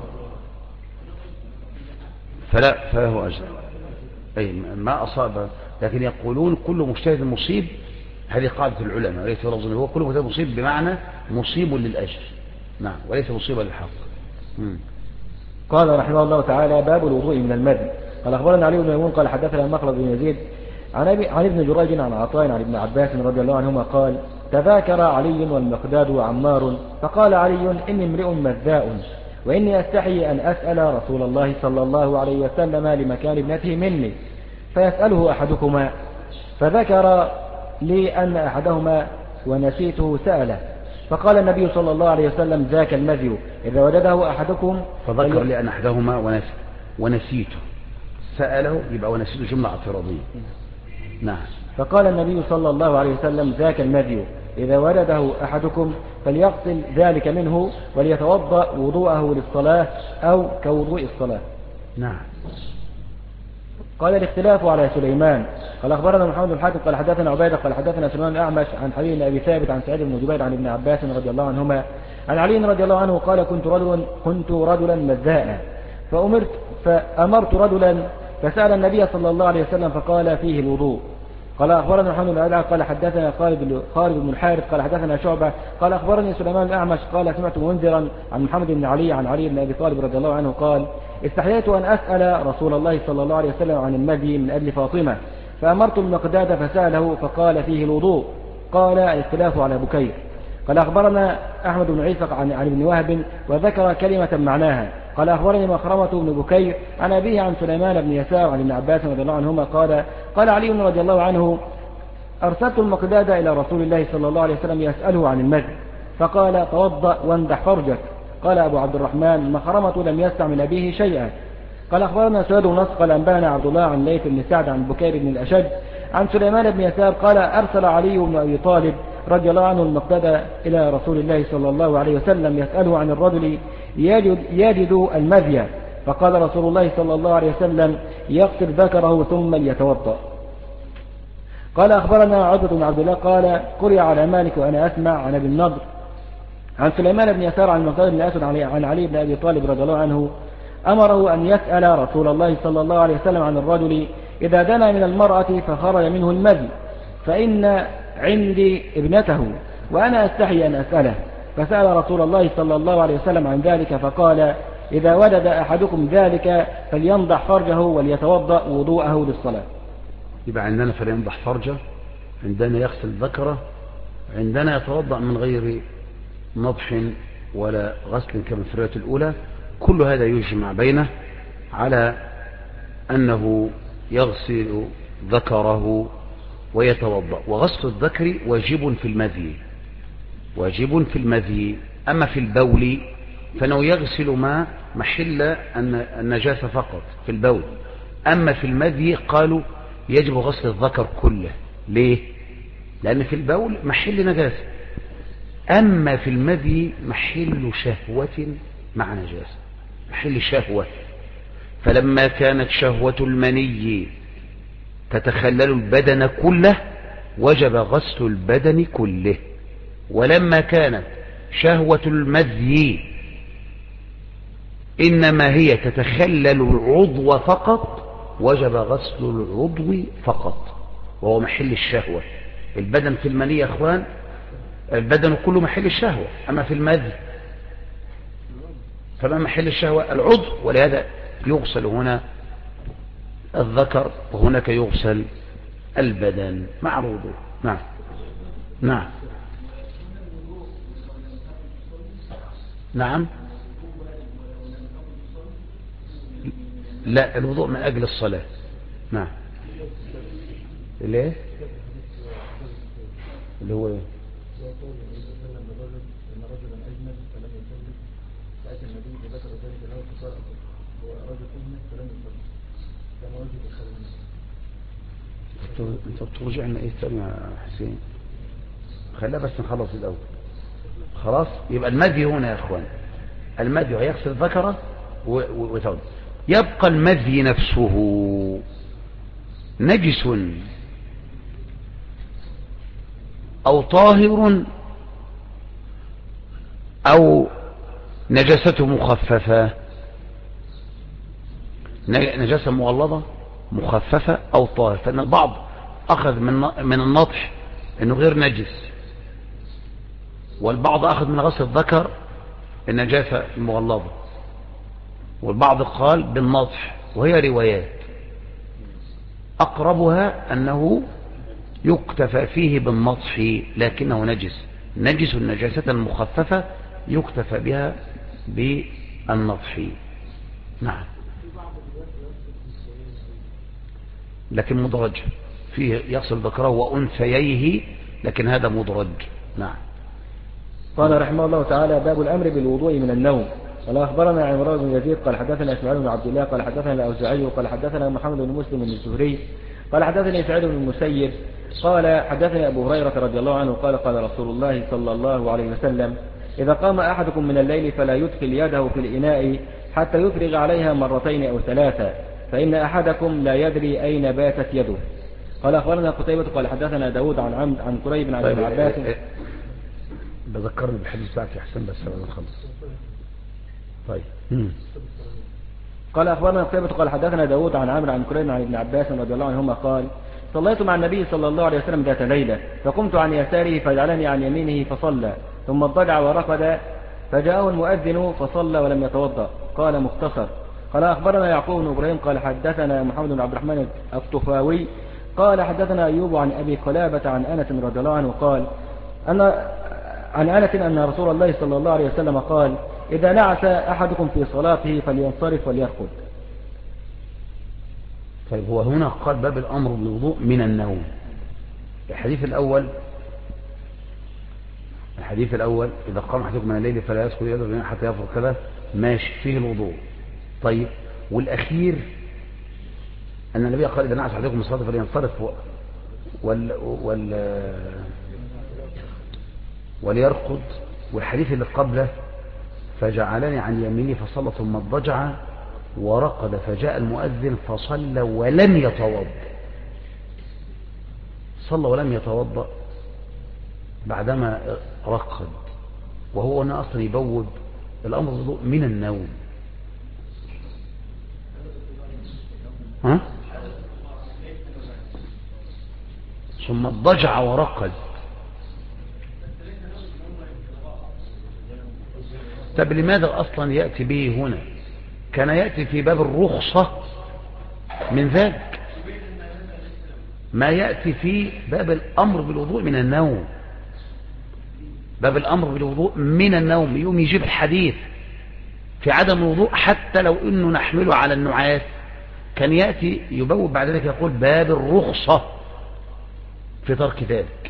فله أجر. أي ما أصاب، لكن يقولون كل مجتهد مصيب، هذه قاعدة العلماء، وليس رفض، هو كل مجتهد مصيب بمعنى مصيب للأجر. نعم، وليس مصيبا للحق. قال رحمه الله تعالى: باب الوضوء من المذي. قال أخبرنا علي بن ميمون قال حدثنا مخلد بن يزيد عن ابن جريج عن عطاء عن ابن عباس رضي الله عنهما قال: تذاكر علي والمقداد وعمار، فقال علي: إني امرئ مذاء، وإني أستحي أن أسأل رسول الله صلى الله عليه وسلم لمكان ابنته مني، فيسأله أحدكما. فذكر لي أن أحدهما ونسيته سأله، فقال النبي صلى الله عليه وسلم: ذاك المذي إذا وجده أحدكم. فذكر لي أن أحدهما ونسيته سأله، يبقى ونسيته جملة اعتراضية. نعم. فقال النبي صلى الله عليه وسلم: ذاك المذي إذا وجده أحدكم فليغسل ذلك منه وليتوضأ وضوءه للصلاة أو كوضوء الصلاة. نعم. قال: الاختلاف على سليمان. قال أخبرنا محمد بن الحاتم قال حدثنا عبيدة قال حدثنا سليمان الأعمش عن حبيب بن أبي ثابت عن سعيد بن جبير عن ابن عباس رضي الله عنهما عن علي رضي الله عنه قال: كنت رجلا مذاء، فأمرت رجلا فسأل النبي صلى الله عليه وسلم فقال: فيه الوضوء. قال أخبرنا محمد بن عبد قال حدثنا خالد بن الحارث قال حدثنا شعبة قال أخبرني سليمان الأعمش قال: سمعت منذرا عن محمد بن علي عن علي بن أبي طالب رضي الله عنه قال: استحييت أن أسأل رسول الله صلى الله عليه وسلم عن المذي من أجل فاطمة، فأمرت المقداد فسأله فقال: فيه الوضوء. قال: الاختلاف على بكير. قال أخبرنا أحمد بن عيسى عن ابن وهب وذكر كلمة معناها. قال أخبرني مخرمة بن بكير عن أبيه عن سليمان بن يسار عن ابن عباس رضي الله عنهما قال علي رضي الله عنه: أرسلت المقداد إلى رسول الله صلى الله عليه وسلم يسأله عن المذي، فقال: توضأ واندح فرجك. قال أبو عبد الرحمن: مخرمة لم يستعمل أبيه شيئا. قال أخبرنا سويد بن نصر قال أنبأنا عبد الله عن ليث بن سعد عن بكير بن الأشج عن سليمان بن يسار قال: أرسل علي بن أبي طالب رضي الله عنه المقداد إلى رسول الله صلى الله عليه وسلم يسأله عن الرجل يجد المذي، فقال رسول الله صلى الله عليه وسلم يغسل ذكره ثم ليتوضأ. قال أخبرنا عبد بن عبد الله قال قرئ على مالك وأنا أسمع عن أبي النضر عن سليمان بن يسار عن المقداد بن أسود عن علي بن أبي طالب رضي الله عنه أمره أن يسأل رسول الله صلى الله عليه وسلم عن الرجل إذا دنا من المرأة فخرج منه المذي، فإن عندي ابنته وأنا أستحي أن أسأله، فسأل رسول الله صلى الله عليه وسلم عن ذلك فقال إذا وجد أحدكم ذلك فلينضح فرجه وليتوضأ وضوءه للصلاة. يبقى عندنا فلينضح فرجه، عندنا يغسل ذكره، عندنا يتوضأ من غير نضح ولا غسل كما في الرواية الأولى. كل هذا يجمع بينه على أنه يغسل ذكره ويتوضأ. وغسل الذكر واجب في المذي، واجب في المذي. أما في البول فإنه يغسل ما محل النجاسة فقط في البول. أما في المذي قالوا يجب غسل الذكر كله. ليه؟ لأن في البول محل نجاسة، أما في المذي محل شهوة مع نجاسة، محل شهوة. فلما كانت شهوة المني تتخلل البدن كله وجب غسل البدن كله، ولما كانت شهوة المذي إنما هي تتخلل العضو فقط وجب غسل العضو فقط، وهو محل الشهوة. البدن في المني يا أخوان البدن كله محل الشهوة، أما في المذي فما محل الشهوة العضو، ولهذا يغسل هنا الذكر وهناك يغسل البدن مع الوضوء. نعم نعم نعم. لا، الوضوء من أجل الصلاة. نعم. ليه؟ اللي هو ايه؟ انت بترجعنا ايه تاني يا حسين؟ خلينا بس نخلص الاول. خلاص، يبقى المذي هنا يا اخوان، المذي هيغسل ذكره وتوضأ. يبقى المذي نفسه نجس او طاهر او نجاسته مخففة، نجاسة مغلظة مخففة او طاهر. فان البعض اخذ من النطح انه غير نجس، والبعض اخذ من غسل الذكر النجاسة المغلظة، والبعض قال بالنطح، وهي روايات اقربها انه يكتفى فيه بالنطح لكنه نجس النجاسة المخففة يكتفى بها بالنطح. نعم، لكن مدرج فيه يغسل ذكره وأنثييه، لكن هذا مدرج. نعم. قال رحمه الله تعالى باب الأمر بالوضوء من النوم. قال أخبرنا عمران بن يزيد قال حدثنا إسماعيل بن عبد الله قال حدثنا الأوزاعي قال حدثنا محمد بن مسلم بن الزهري قال حدثني سعيد بن المسيب قال حدثني أبو هريرة رضي الله عنه قال قال رسول الله صلى الله عليه وسلم إذا قام أحدكم من الليل فلا يدخل يده في الإناء حتى يفرغ عليها مرتين أو ثلاثة، فإن أحدكم لا يدري أين باتت يده. قال أخبرنا قتيبة قال حدثنا داود عن عمد عن قريب عن ابن عباس. بذكرني بالحديث بتاعك يا حسين بس بعد نخلص. طيب. قال أخبرنا قتيبة قال حدثنا داود عن عمرو عن قريب عن ابن عباس رضي الله عنهما قال صليت مع النبي صلى الله عليه وسلم ذات ليلة فقمت عن يساره فجعلني عن يمينه فصلى ثم اضطجع ورقد فجاءه المؤذن فصلى ولم يتوضأ. قال مختصر. قال أخبرنا يعقوب بن إبراهيم قال حدثنا محمد بن عبد الرحمن الطفاوي قال حدثنا أيوب عن أبي قلابة عن أنس رضي الله عنه قال عن أنس أن رسول الله صلى الله عليه وسلم قال إذا نعس أحدكم في صلاته فلينصرف وليرقد. طيب، هو هنا قال باب الأمر بالوضوء من النوم. الحديث الأول إذا قام أحدكم من الليل فلا يدخل يده حتى يفرغ كذا ماشي فيه الوضوء. طيب، والأخير أن النبي قال إذا نعس أحدكم من صلاته فلينصرف وليرقد. والحديث اللي قبله فجعلني عن يمينه فصلى ثم اضطجع ورقد فجاء المؤذن فصلى ولم يتوضأ. صلى ولم يتوضأ بعدما رقد، وهو أنا أصلا يبوب الأمر بالوضوء من النوم. ها؟ ثم اضطجع ورقد. طب لماذا أصلا يأتي به هنا؟ كان يأتي في باب الرخصة من ذلك، ما يأتي في باب الأمر بالوضوء من النوم. باب الأمر بالوضوء من النوم يوم يجيب الحديث في عدم الوضوء حتى لو أنه نحمله على النعاس، كان يأتي يبوب بعد ذلك يقول باب الرخصة في ترك ذلك.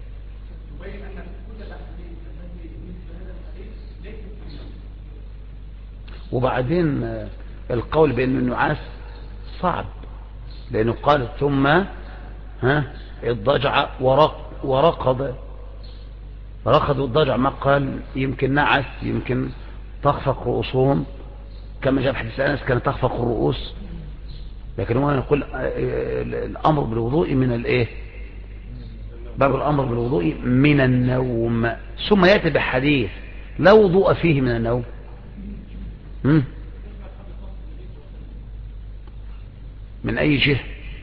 وبعدين القول بأن النعاس صعب، لأنه قال ثم اضطجع ورقد والضجع، ما قال يمكن نعس، يمكن تخفق رؤوسهم كما جاء في حديث أنس كانت تخفق الرؤوس، لكن هو يقول الأمر بالوضوء من الايه؟ باب الأمر بالوضوء من النوم. ثم يأتي بحديث لا وضوء فيه من النوم. من أي جهة؟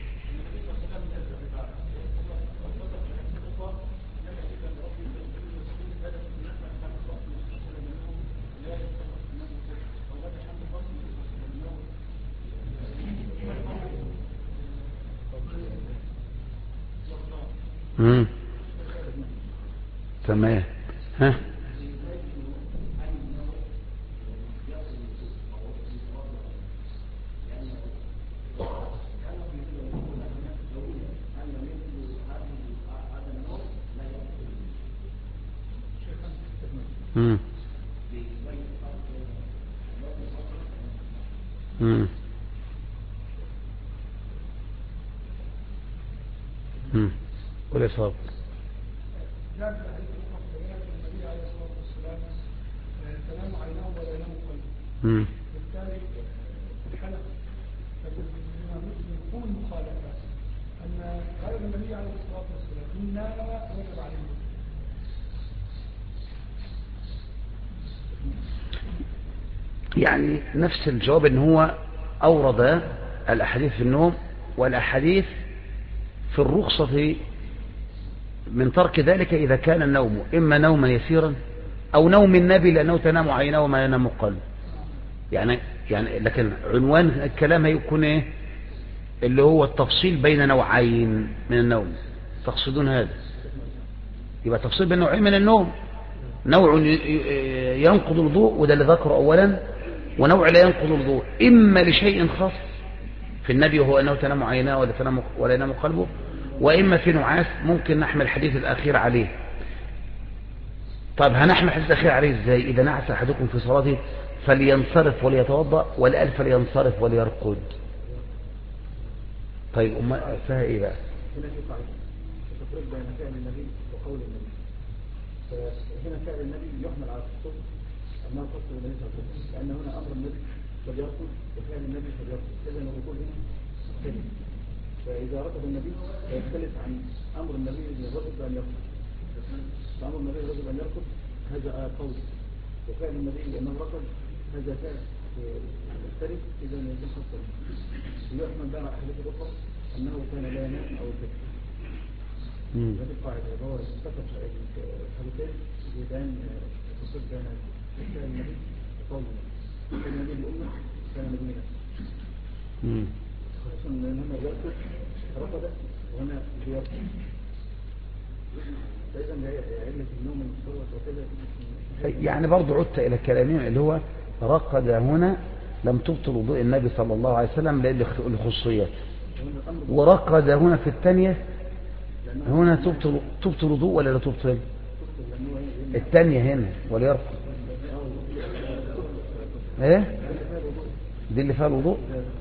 تمام. ها؟ قل يا صاحب. جاء في الحديث النبي عليه الصلاة والسلام تنام عيناه ولا ينام قلبه، بالتالي الحلقة يكون مخالفة أن قال النبي عليه الصلاة والسلام إن نام وجب عليه. يعني نفس الجواب، ان هو أورد الأحاديث في النوم والأحاديث في الرخصة من ترك ذلك إذا كان النوم إما نوما يسيرا أو نوم النبي لأنه تنام عيناه وما ينام قلبه. يعني لكن عنوان الكلام هيكون إيه؟ اللي هو التفصيل بين نوعين من النوم. تقصدون هذا؟ يبقى تفصيل بين نوعين من النوم، نوع ينقض الوضوء وده اللي ذكره أولا، ونوع لا ينقض الوضوء إما لشيء خاص في النبي وهو أنه تنام عيناه ولا ينام قلبه، وإما في نعاس ممكن نحمل الحديث الأخير عليه. طيب هنحمل الحديث الأخير عليه إزاي؟ إذا نعس أحدكم في صلاته فلينصرف وليتوضأ، ولا قال فلينصرف وليرقد. طيب أما فيها إيه بقى؟ هنا في قاعدة تفرق بين فعل النبي وقول النبي. فهنا فعل النبي يحمل على الخصوص أنه خص النبي صلى الله عليه وسلم، لأن هنا أمر النبي فليرقد وفعل النبي فليرقد، إذا الركوع هنا مختلف. فإذا ركض النبي فيختلف عن أمر النبي للرجل بأن يركض. فأمر النبي للرجل أن يركض هذا قول، وفعل النبي لأنه ركض هذا فعل مختلف، إذا يكون خاصا. ويحمل بقى أحاديث الأخرى أنه كان لا ينام أو يكفر. هذه القاعدة هو استفد الحديثين بيان التصرف بين فعل النبي وقول النبي. كان النبي بأمه كان النبي نفسه. خصوصا أن هنا يركض ركض وهنا يركض. فإذا علة النوم المستوى وكذا. يعني برضو عدت إلى كلامين اللي هو رقد هنا لم تبطل وضوء النبي صلى الله عليه وسلم للخصوصيات، ورقد هنا في الثانية هنا تبطل وضوء ولا لا تبطل؟ الثانية هنا وليرقد ايه دي اللي فيها الوضوء.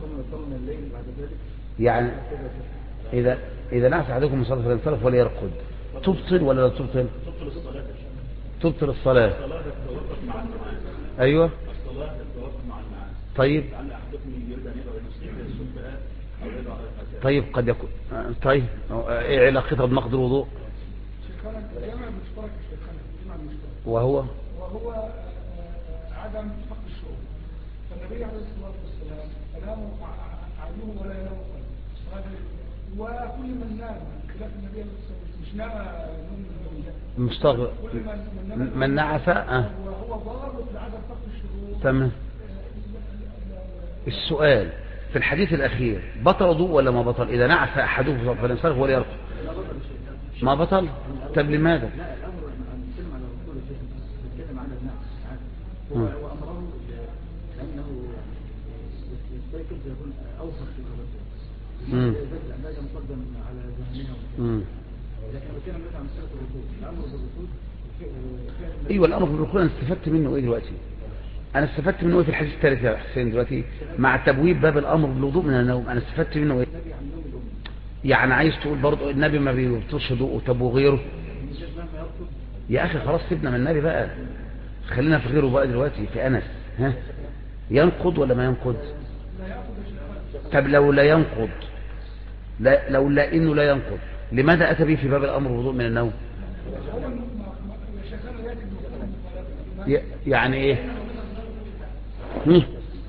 يعني إذا نعس أحدكم من صلاة فلينصرف وليرقد تبطل ولا لا تبطل؟ تبطل الصلاة. ايوه الصلاة التوافق مع المعاني. طيب لعل أحدكم يريد أن يدعو المسلمين إلى السفهاء أو يدعو على الفساد. طيب قد يكون طيب ايه علاقتها بنقض الوضوء؟ شيخنا الجامع المشترك شيخنا الجامع المشترك وهو عدم فقد الشروط. فالنبي عليه الصلاة والسلام كلامه عينه ولا ينام قلبه، وكل من نام خلاف النبي عليه الصلاة والسلام مش نام نوم مستغرب كل من نعس وهو ضابط لعدم فقد الشروط. تمام. السؤال في الحديث الأخير بطل وضوء ولا ما بطل؟ إذا نعس أحدهم فلينصرف ولا يرقد ما بطل؟ طب لماذا؟ لا الأمر نتكلم على رسول الشيخ نتكلم على الناس هو أمره لأنه يستيقظ يكون أوفق في الرسول ذلك مقدم على ذهنها لكن بكلم مثلا عن مسألة الرسول الأمر بالرسول ايوه الامر بالركوع انا استفدت منه ايه دلوقتي؟ انا استفدت منه ايه في الحديث الثالث يا حسين دلوقتي مع تبويب باب الامر بالوضوء من النوم؟ انا استفدت منه ايه؟ يعني عايز تقول برضه النبي ما بيبطلش وضوءه؟ طب وغيره؟ يا اخي خلاص سيبنا من النبي بقى، خلينا في غيره بقى دلوقتي في انس. ها ينقض ولا ما ينقض؟ طب لو لا ينقض، لا لو لا انه لا ينقض لماذا اتى به في باب الامر بالوضوء من النوم؟ يعني ايه؟ من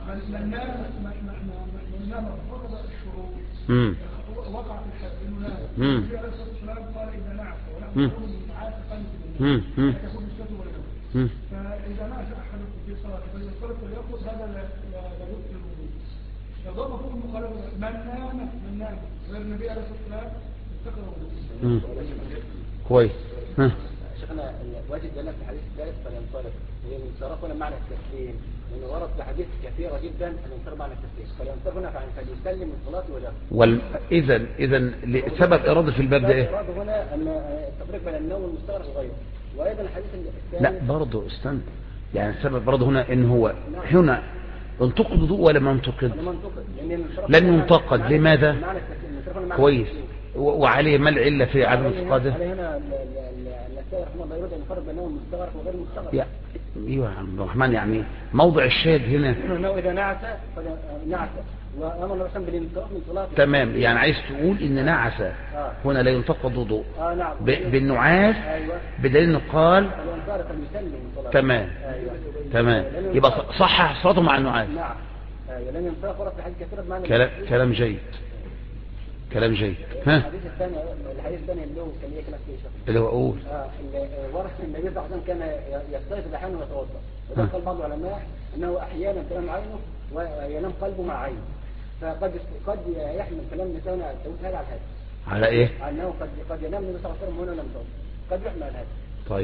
نام فرض الشروط وقع في الحد انه نام. النبي عليه الصلاه والسلام قال اذا نعس ونعم عاف قلبه يكون الشد ولا ينام. فاذا نعس احدكم في صلاته فلينصرف وليأخذ هذا لا يبطل الوضوء. يضم فوق المخالفه من نام غير النبي عليه الصلاه والسلام استقر الوضوء. كويس. شيخنا واجب لنا في الحديث الثالث فلينصرف، الانصراف هنا معنى التسليم، لانه ورد في حديث كثيره جدا الانصراف معنى التسليم، فلينصرف هنا فليسلم من صلاته وجهه. اذا سبب اراده في الباب ده ايه؟ اراده هنا ان التفريق بين النوم والمستغرق وغيره. وايضا الحديث الثاني لا برضه استنى، يعني السبب برضه هنا ان هو هنا انتقد وضوء ولا ما انتقد؟ لن ينتقد. لماذا؟ كويس. وعليه ما العله في عدم انتقاده؟ عليه هنا النسائي رحمه الله يريد ان يفرق بين النوم المستغرق وغير المستغرق. ايوه يا عبد الرحمن، يعني موضع الشاهد هنا انه اذا نعس وامر الله بالانصراف من صلاته. تمام، يعني عايز تقول ان نعس هنا لا ينتقد وضوء نعم. بالنعاس. بدليل انه قال تمام. تمام، يبقى صحح صلاته مع النعاس. نعم. لن ينصرف ورد في حديث كثير بمعنى كلام جيد. كلام جيد. الحديث الثاني اللي هو كان يكلف فيه اللي هو اقول ورد النبي صلى الله عليه وسلم كان يستيقظ احيانا ويتوضا، وذكر بعض العلماء انه احيانا تنام عينه وينام قلبه مع عينه، فقد يحمل كلام النساء تقول هذا على هذا. على ايه؟ انه قد ينام النبي صلى الله عليه وسلم هنا لم يتوضا، قد يحمل هذا. طيب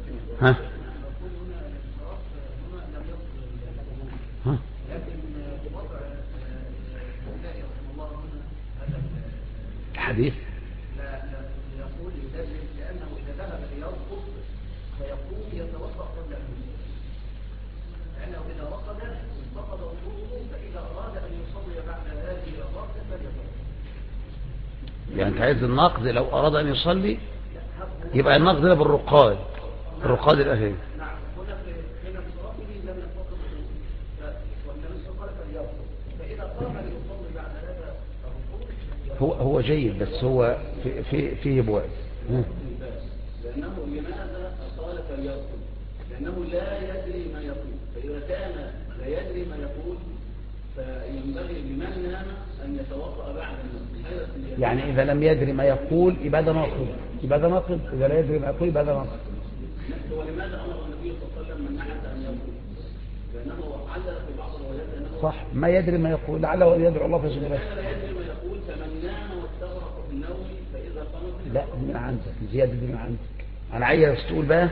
الحديث يقول يدلل لأنه إذا ذهب ليرقص فيقوم يتوضأ قبل أن يصلي، لأنه إذا رقد انتقض وضوءه، فإذا أراد أن يصلي بعد هذه الركعة فليتوضأ. يعني أنت عايز النقد لو أراد أن يصلي يبقى النقد ده بالرقاد، الرقاد الأخير. نعم. هنا انصرافه لم ينتقض وضوءه، والنبي صلى الله عليه وسلم فليرقص، فإذا قام ليصلي بعد هذا هو جيد، بس هو فيه بعد. لأنه لماذا قال فليرقد؟ لأنه لا يدري ما يقول، فإذا كان لا يدري ما يقول فينبغي لمن نام أن يتوضأ بعد النوم. يعني إذا لم يدري ما يقول يبقى ده ناقض، إذا لا يدري ما يقول يبقى ده ناقض. ولماذا أمر النبي صلى الله عليه وسلم من نعس أن يقول؟ لأنه علل في بعض الروايات أنه صح، ما يدري ما يقول لعله يدعو الله فيجب له. لا يدري ما يقول فمن نام واستغرق في النوم فإذا قام. لا من عندك، زيادة دي من عندك. أنا عايز تقول بقى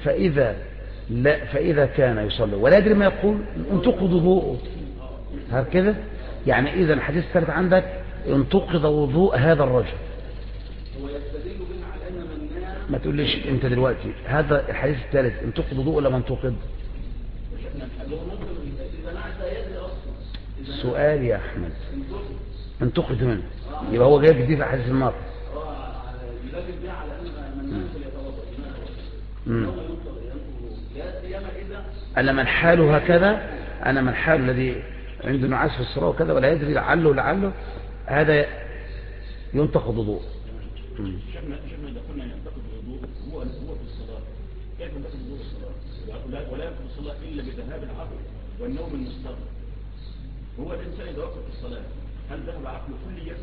فإذا كان يصلي ولا يدري ما يقول انتقض وضوءه هكذا. يعني إذا الحديث الثالث عندك انتقض وضوء هذا الرجل. هو يستدل بنا على أن من نام. ما تقوليش أنت دلوقتي هذا الحديث الثالث انتقض وضوء ولا ما انتقض؟ سؤال يا أحمد، انتقد منه يبقى هو جايب دي في حديث النار. يلاقي على أن من نام فليتوضأ. لا سيما إذا أنا من حاله هكذا، أنا من حاله الذي عنده نعاس في الصلاة وكذا ولا يدري لعله هذا ينتقض وضوء. شفنا إذا كنا ينتقض الوضوء هو في الصلاة، كيف ينتقض وضوء الصلاة؟ ولا ينتقض الصلاة إلا بذهاب العقل والنوم المستغرق. هو الإنسان إذا وقف الصلاة هل ذهب عقله كلية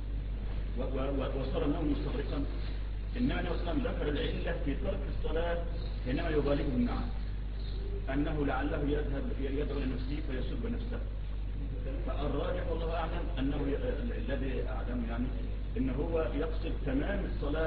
وصار النوم مستغرقا؟ إنما النبي صلى الله عليه وسلم ذكر العلة في ترك الصلاة حينما يغالبه النعم، أنه لعله يدعو لنفسه فيسب نفسه. فالراجح والله أعلم أنه الذي أعلم يعني إنه هو يقصد تمام الصلاة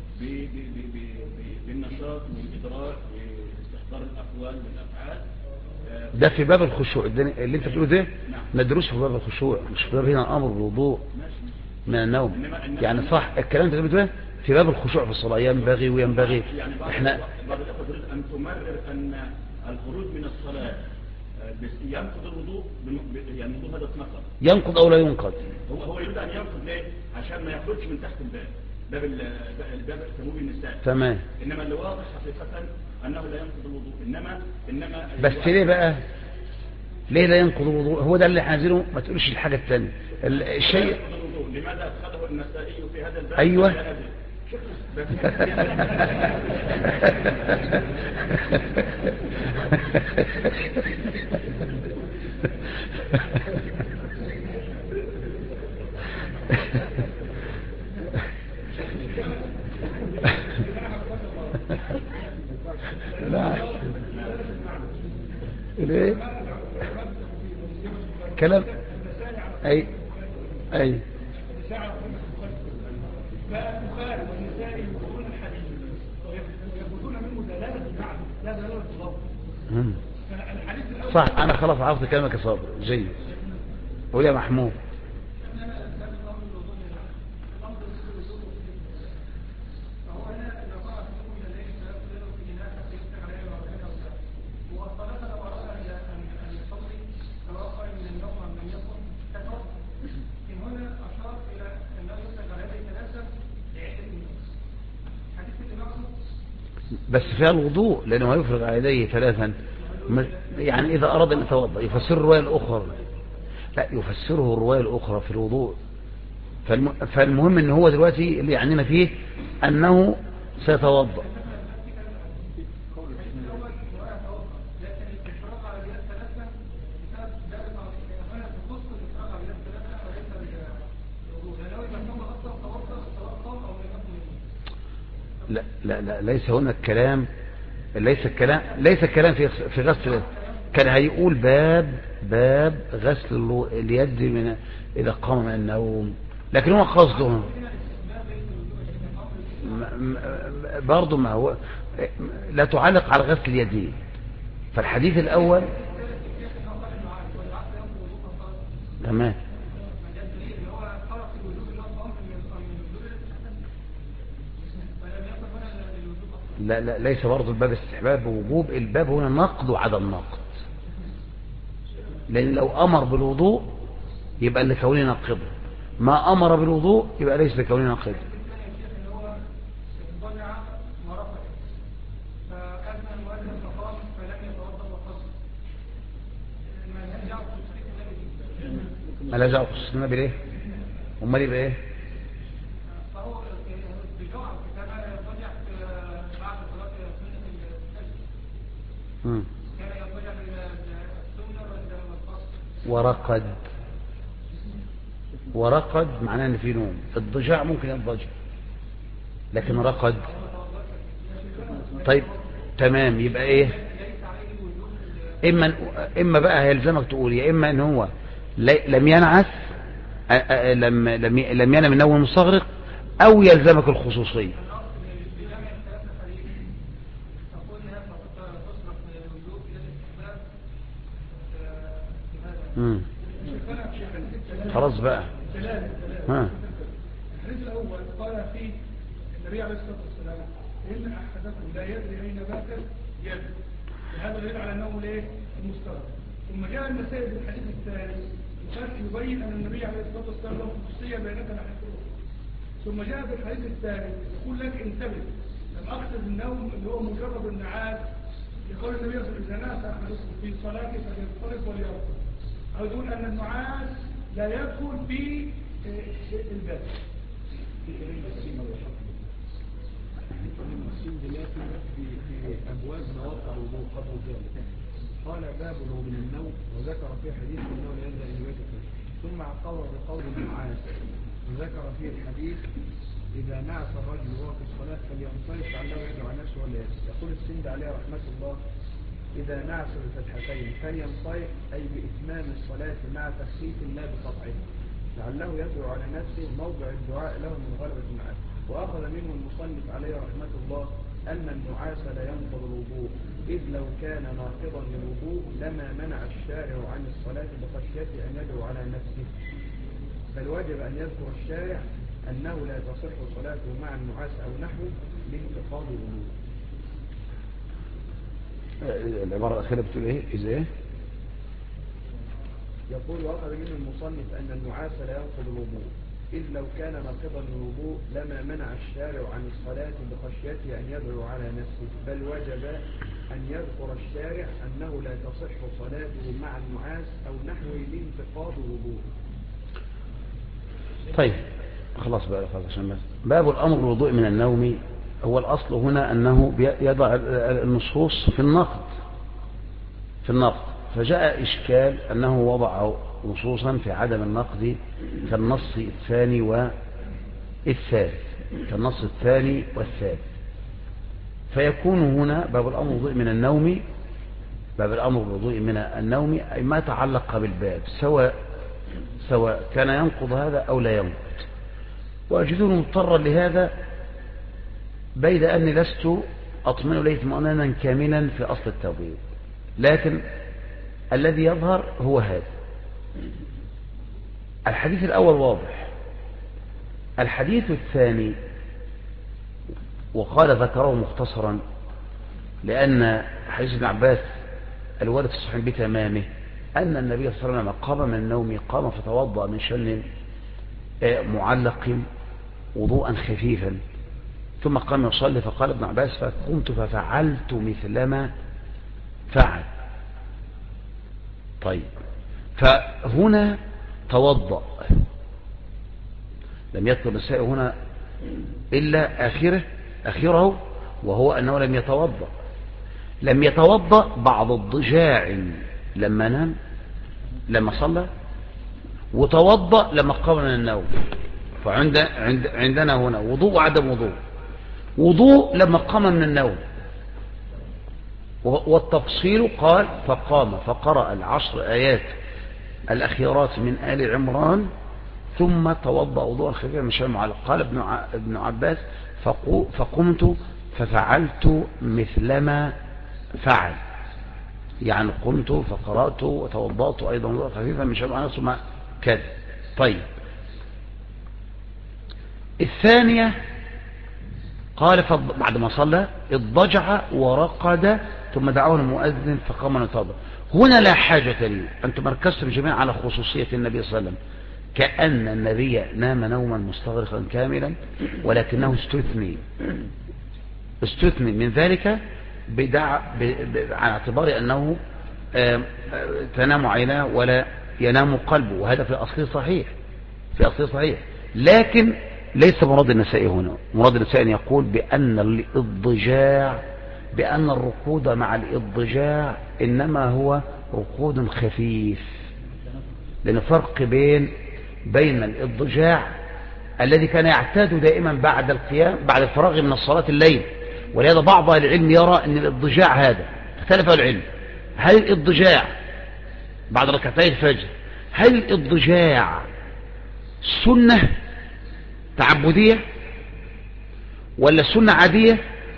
بالنشاط والإدراك واستحضار الأقوال والأفعال. ده في باب الخشوع اللي انت بتقوله ده ندرسه في باب الخشوع، مش في باب هنا الأمر بالوضوء من النوم. يعني صح الكلام ده بتقوله في باب الخشوع في الصلاة ينبغي وينبغي. يعني احنا بعض الأخوة تريد أن تمرر أن الخروج من الصلاة ينقض الوضوء، يعني الوضوء هذا اتنقض، ينقض أو لا ينقض. هو يريد أن ينقض ليه؟ عشان ما يخرجش من تحت الباب تمويل النساء. تمام. إنما اللي واضح حقيقة أنه لا ينقض الوضوء. إنما بس ليه بقى؟ ليه لا ينقض الوضوء؟ هو ده اللي احنا عايزينه، ما تقولش الحاجة الثانية الشيء. لماذا أدخله النسائي في هذا الباب؟ أيوة. لا ليه كلام اي فالبخاري والنسائي يقولون الحديث ويقولون منه دلالة المعنى لا دلالة اللفظ. فالحديث الأول صح. أنا خلاص عرفت كلامك يا صابر. جيد. قول يا محمود. بس فيها الوضوء لأنه يفرغ على يديه ثلاثا. يعني إذا أراد أن يتوضأ يفسر الرواية الأخرى، لا يفسره الرواية الأخرى في الوضوء. فالمهم أنه هو دلوقتي اللي يعنينا فيه أنه سيتوضأ. لا ليس هنا الكلام، ليس الكلام في غسل. كان هيقول باب غسل اليد من إذا قام من النوم، لكن هو قصده برضه ما هو لا تعلق على غسل اليدين. فالحديث الأول تمام. لا ليس برضه الباب استحباب ووجوب، الباب هنا نقض وعدم نقض. لأن لو أمر بالوضوء يبقى لكونه نقضه، ما أمر بالوضوء يبقى ليس لكونه نقضه. ما لا جاء خصوص النبي ليه؟ امال يبقى ايه؟ ورقد معناه ان في نوم. الضجاع ممكن يضجع لكن رقد. طيب تمام. يبقى ايه؟ اما بقى هيلزمك تقول يا اما ان هو لم ينعس، لم ينم النوم المستغرق، او يلزمك الخصوصية. خلاص بقى. الحديث الأول قال فيه النبي عليه الصلاة والسلام إن أحدكم لا يدري أين باتت يده، هذا دليل على أنه ليه المستغرق. ثم جاء النسائي بالحديث الثاني يبين أن النبي عليه الصلاة والسلام له خصوصية بيننا نحن. ثم جاء بالحديث الثاني يقول لك انتبه، لم أقصد النوم اللي هو مجرد النعاس يقول النبي صلى الله عليه وسلم إذا ناس أحدكم في صلاته فلينصرف وليرقد، أو يقول أن النعاس لا يدخل في الباب. في أبواب مواقع الوضوء قبل ذلك قال باب لو من النوم، وذكر في حديث أنه لا ينزل إلى بيته، ثم عقبه بقول النعاس وذكر فيه الحديث إذا نعس الرجل وهو في الصلاة فلينصرف لعله يدعو عن نفسه ولا يأتي. يقول السند عليه رحمة الله إذا نعس بفتحتين فلينصرف أي بإتمام الصلاة مع تخفيف لا بقطعه لعله يدعو على نفسه موضع الدعاء له من غلبة النعاس. وأخذ منه المصنف عليه رحمة الله أن النعاس لا ينقض الوضوء، إذ لو كان ناقضا للوضوء لما منع الشارع عن الصلاة بخشية أن يدعو على نفسه، بل وجب أن يذكر الشارع أنه لا تصح صلاته مع النعاس أو نحوه لانتقاض الوضوء. العبارة الأخيرة بتقول إيه؟ إذا إيه؟ يقول وأخذ منه المصنف أن النعاس لا ينقض الوضوء، إذ لو كان ناقضا للوضوء لما منع الشارع عن الصلاة بخشيته أن يدعو على نفسه، بل وجب أن يذكر الشارع أنه لا تصح صلاته مع النعاس أو نحوه لانتقاض الوضوء. طيب خلاص بقى خلاص عشان بس. باب الأمر بالوضوء من النوم. هو الأصل هنا أنه يضع النصوص في النقد، فجاء إشكال أنه وضع نصوصا في عدم النقد كالنص الثاني والثالث، فيكون هنا باب الأمر بالوضوء من النوم أي ما تعلق بالباب سواء كان ينقض هذا أو لا ينقض. وأجدون مضطرا لهذا بيد أني لست أطمئن إليه اطمئنانا كاملا في أصل التوحيد، لكن الذي يظهر هو هذا. الحديث الأول واضح. الحديث الثاني وقال ذكره مختصرا لأن حديث ابن عباس الوارد في الصحيح بتمامه أن النبي صلى الله عليه وسلم قام من النوم قام فتوضأ من شن معلق وضوءا خفيفا ثم قام يصلي، فقال ابن عباس فقمت ففعلت مثلما فعل. طيب فهنا توضأ، لم يذكر النسائي هنا إلا آخره وهو أنه لم يتوضأ بعض الضجاع لما نام لما صلى، وتوضأ لما قام من النوم. فعندنا هنا وضوء وعدم وضوء لما قام من النوم، والتفصيل قال فقام فقرأ 10 آيات الأخيرات من آل عمران ثم توضأ وضوءا خفيفا من شيء معلق. قال ابن عباس فقمت ففعلت مثلما فعل، يعني قمت فقرأت وتوضأت أيضا وضوءا خفيفا من شيء معلق ثم كذا. طيب الثانية قال بعد ما صلى اضطجع ورقد ثم دعوه المؤذن فقام وتوضأ. هنا لا حاجة لي، أنتم ركزتم جميعا على خصوصية النبي صلى الله عليه وسلم كأن النبي نام نوما مستغرقا كاملا، ولكنه استثني من ذلك على اعتبار أنه تنام عيناه ولا ينام قلبه، وهذا في أصله صحيح. لكن ليس مراد النسائي هنا. مراد النسائي أن يقول بأن الركود مع الإضجاع إنما هو ركود خفيف، لأن فرق بين الإضجاع الذي كان يعتاد دائما بعد القيام بعد الفراغ من الصلاة الليل، ولهذا بعض أهل العلم يرى أن الإضجاع هذا اختلف العلم، هل الإضجاع بعد ركعتي الفجر هل الإضجاع سنة تعبدية ولا سنة عادية؟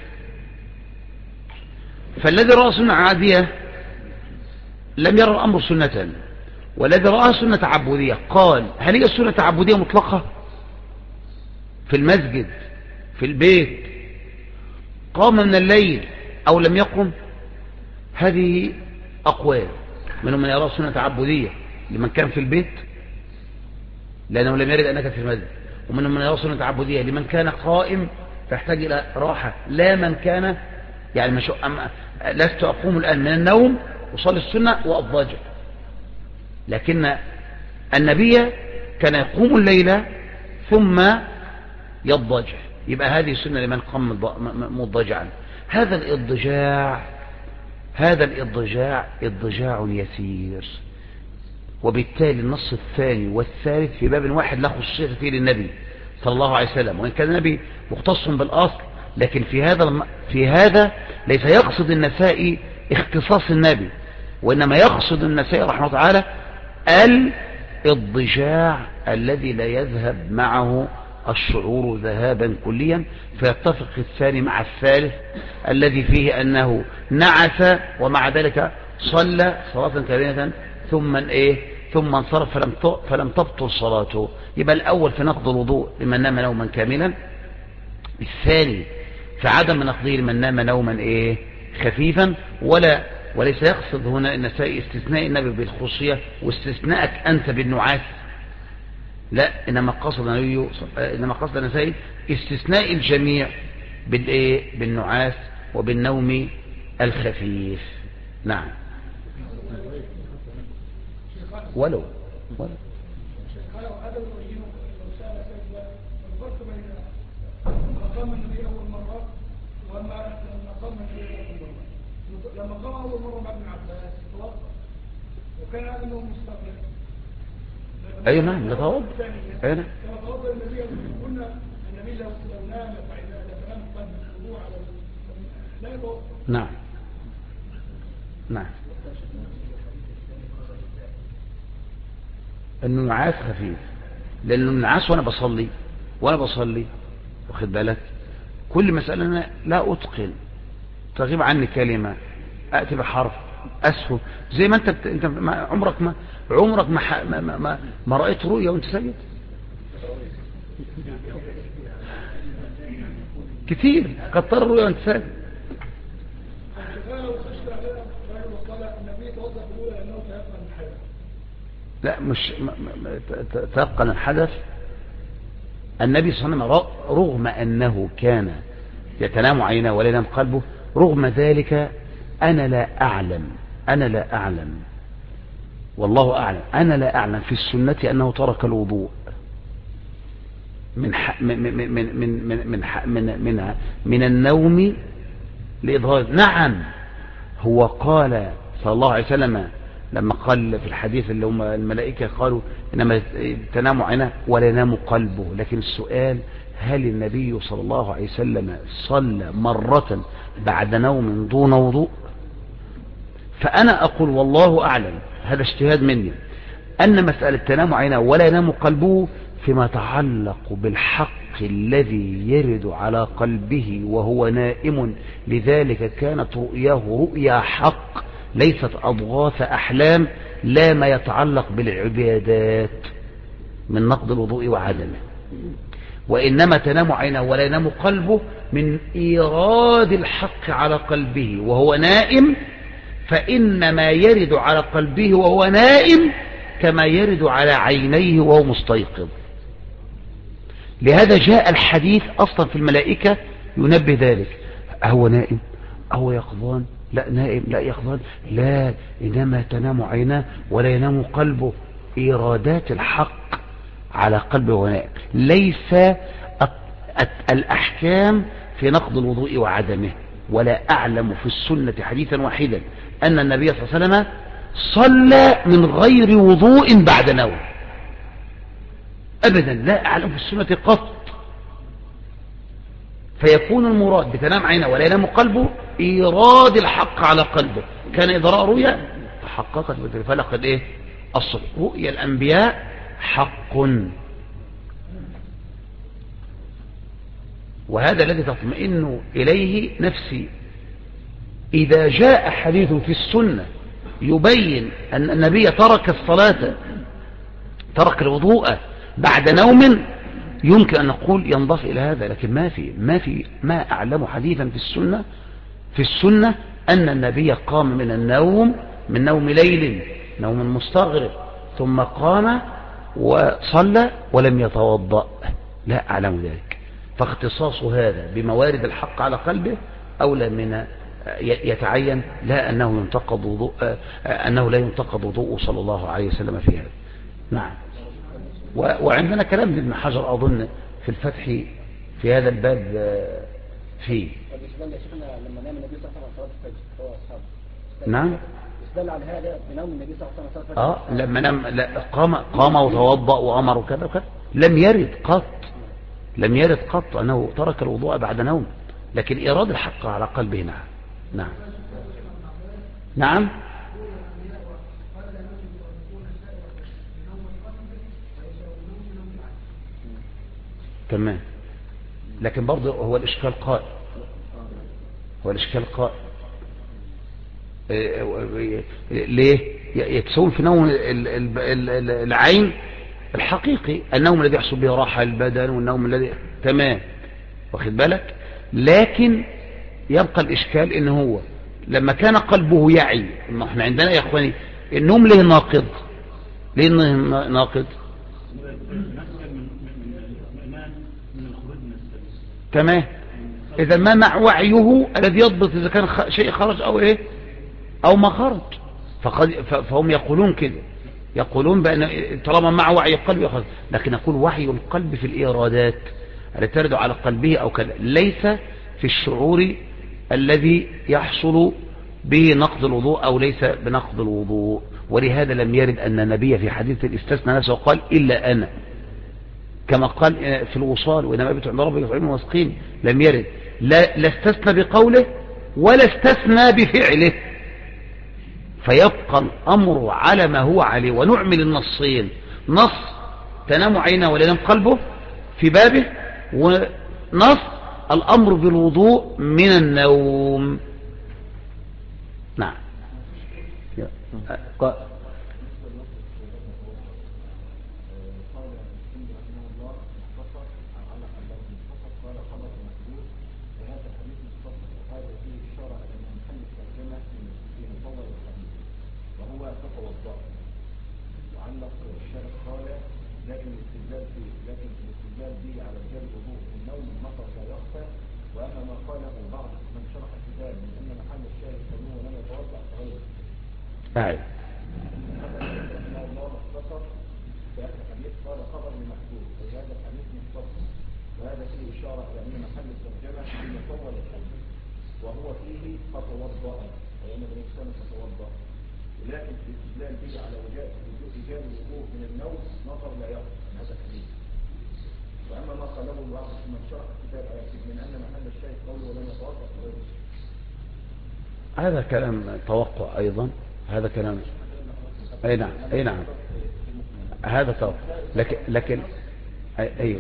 فالذي رأى سنة عادية لم يرى الأمر سنة، والذي رأى سنة تعبدية قال هل هي سنة تعبدية مطلقة في المسجد في البيت قام من الليل أو لم يقم؟ هذه أقوال، منهم من يرى سنة تعبدية لمن كان في البيت لأنه لم يرد أنك في المسجد، ومنهم من يرى سنة تعبدية لمن كان قائم فيحتاج إلى راحة، لا من كان يعني لست أقوم الآن من النوم أصلي السنة وأضطجع، لكن النبي كان يقوم الليل ثم يضجع، يبقى هذه سنة لمن قام مضجعا. هذا الإضجاع إضجاع يسير، وبالتالي النص الثاني والثالث في باب واحد لا خصوصية فيه للنبي صلى الله عليه وسلم، وإن كان النبي مختص بالأصل، لكن في هذا ليس يقصد النسائي اختصاص النبي، وإنما يقصد النسائي رحمه الله تعالى الإضجاع الذي لا يذهب معه الشعور ذهابا كليا، فيتفق الثاني مع الثالث الذي فيه أنه نعس ومع ذلك صلى صلاة كاملة ثم انصرف فلم تبطل صلاته. يبقى الأول في نقض الوضوء لمن نام نوما كاملا، الثاني في عدم نقضه لمن نام نوما خفيفا. وليس يقصد هنا النسائي استثناء النبي بالخصوصية واستثناءك أنت بالنعاس، لا، إنما قصد النسائي استثناء الجميع بالنعاس وبالنوم الخفيف. نعم. ولو هذا يبين لو سأل سيدنا الفرق بين مقام النبي أول مرة وما مقام النبي أول مرة. لما قام أول مرة مع ابن عباس توضأ وكان هذا النوم مستقبل. أي نعم نتوضأ. أي نعم. كما توضأ النبي قلنا النبي لو نام فإذا نام قد الوضوء على لا يتوضأ. نعم. نعم. النعاس خفيف، لأنه النعاس وأنا بصلي واخد بالك، كل مسألة أنا لا أتقن، تغيب عني كلمة، أأتي بحرف أسهل، زي ما أنت عمرك ما رأيت رؤية وأنت سجد كتير، كتر الرؤية وأنت سجد. لا، مش تيقن الحدث. النبي صلى الله عليه وسلم رغم أنه كان يتنام عيناه ولا ينام قلبه، رغم ذلك أنا لا أعلم والله أعلم، أنا لا أعلم في السنة أنه ترك الوضوء من النوم لإظهار. نعم، هو قال صلى الله عليه وسلم لما قال في الحديث اللي هم الملائكة قالوا إنما تنام عينه ولا ينام قلبه، لكن السؤال هل النبي صلى الله عليه وسلم صلى مرة بعد نوم دون وضوء؟ فأنا أقول والله أعلم، هذا اجتهاد مني، أن مسألة تنام عينه ولا ينام قلبه فيما يتعلق بالحق الذي يرد على قلبه وهو نائم، لذلك كانت رؤياه رؤيا حق ليست أضغاث أحلام، لا ما يتعلق بالعبادات من نقض الوضوء وعدمه، وإنما تنام عينه ولا ينام قلبه من إيراد الحق على قلبه وهو نائم، فإن ما يرد على قلبه وهو نائم كما يرد على عينيه وهو مستيقظ. لهذا جاء الحديث أصلا في الملائكة ينبه ذلك، أهو نائم أهو يقظان؟ لا نائم، لا يقظان، لا، إنما تنام عيناه ولا ينام قلبه، إيرادات الحق على قلبه ونائم، ليس الأحكام في نقض الوضوء وعدمه. ولا أعلم في السنة حديثا واحدا أن النبي صلى الله عليه وسلم صلى من غير وضوء بعد نوم أبدا، لا أعلم في السنة قط. فيكون المراد بتنام عينه ولا ينام قلبه إيراد الحق على قلبه، كان إذا رأى رؤيا تحققت فلقد الصدق، رؤيا الأنبياء حق، وهذا الذي تطمئن إليه نفسي. إذا جاء حديث في السنة يبين أن النبي ترك الوضوء بعد نوم، يمكن أن نقول ينضاف إلى هذا، لكن ما أعلم حديثا في السنة أن النبي قام من نوم ليل، نوم مستغرق، ثم قام وصلى ولم يتوضأ، لا أعلم ذلك. فاختصاص هذا بموارد الحق على قلبه أولى من يتعين، لا أنه ينتقض وضوء، أنه لا ينتقض وضوءه صلى الله عليه وسلم في هذا. نعم. وعندنا كلام لابن حجر أظن في الفتح في هذا الباب فيه. لما نام النبي صلى الله عليه وسلم هو أصحابه. نعم. استدل على هذا بنوم النبي صلى الله عليه وسلم. لما نام قام وتوضأ وأمر وكذا وكذا. لم يرد قط أنه ترك الوضوء بعد نوم، لكن إرادة الحق على قلبه. نعم. نعم. نعم. تمام. لكن برضه هو الإشكال قائم. ليه يتسول في نوم العين الحقيقي، النوم الذي يحصل به راحة البدن، والنوم الذي تمام، واخد بالك. لكن يبقى الإشكال إن هو لما كان قلبه يعي. ما احنا عندنا يا اخواني النوم ليه ناقض. تمام. إذا ما مع وعيه الذي يضبط إذا كان شيء خرج أو إيه أو ما خرج. فهم يقولون كده، يقولون بأن طالما مع وعي القلب يخرج. لكن نقول وعي القلب في الإرادات التي ترد على قلبه أو كذا، ليس في الشعور الذي يحصل به نقض الوضوء أو ليس بنقض الوضوء. ولهذا لم يرد أن النبي في حديث الاستثناء نفسه وقال إلا أنا، كما قال في الوصال وإنما بيت عند ربك يطعمه ويسقين. لم يرد، لا استثنى بقوله ولا استثنى بفعله، فيبقى الأمر على ما هو عليه. ونعمل النصين، نص تنام عينه ولا ينام قلبه في بابه، ونص الأمر بالوضوء من النوم. نعم. أعلم. وهذا فيه إشارة إلى أن محل الترجمة في مطول الحديث، وهو فيه فتوضأ، وأن الإنسان فتوضأ. ولكن في الاستدلال به على وجوب إيجاب الوضوء من النوم نظر لا يقصد من هذا الحديث. وأما ما قاله البعض من شرح الكتاب من أن محل الشيء قوله ولم يتوضأ غيره، هذا كلام توقع أيضا. هذا كلام أي نعم، أي نعم، هذا توقع. لكن أيوه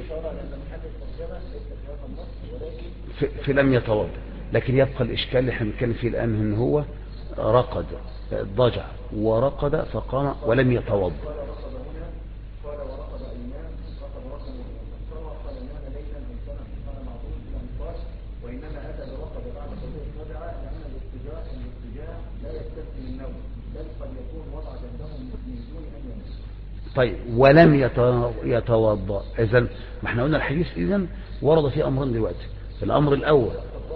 في لم يتوضأ. لكن يبقى الإشكال اللي احنا بنتكلم فيه الآن إن هو رقد، ضجع ورقد فقام ولم يتوضأ. قال ورقد أيمان، رقد رقم وفسره قال نام ليلا أن سنة قال معظوم إلى أنقاش، وإنما أتى برقد بعد قضاء الرجعة لأن الاضطجاع لا يستلزم النوم، بل قد يكون وضع جنبهم من دون أن ينام. طيب ولم يتوضأ. إذن ما احنا قلنا الحديث إذن ورد فيه أمرين دلوقتي. الأمر الأول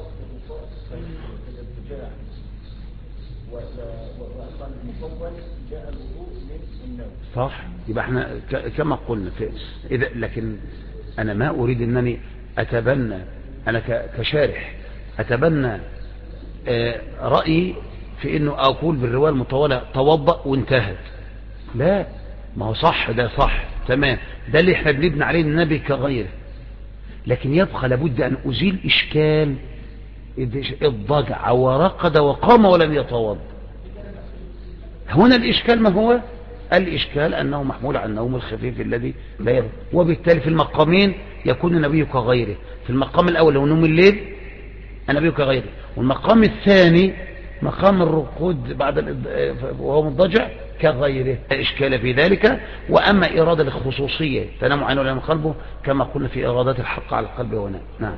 صح، يبقى احنا كما قلنا إذا. لكن أنا ما أريد أنني أتبنى، أنا كشارح أتبنى رأيي في أنه أقول بالرواية المطولة توضأ وانتهت. لا، ما هو صح، ده صح تمام، ده اللي احنا بنبني عليه النبي كغيره. لكن يبقى لابد أن أزيل إشكال الضجع ورقد وقام ولم يتوضأ. هنا الإشكال ما هو؟ الإشكال أنه محمول على النوم الخفيف الذي لا يبقى. وبالتالي في المقامين يكون النبي كغيره. في المقام الأول هو نوم الليل النبي كغيره، والمقام الثاني مقام الرقود بعد وهو مضجع كغيره. إشكال في ذلك. وأما إرادة الخصوصية تنام عينه ولا ينام قلبه كما قلنا في إرادات الحق على القلب ونام. نعم.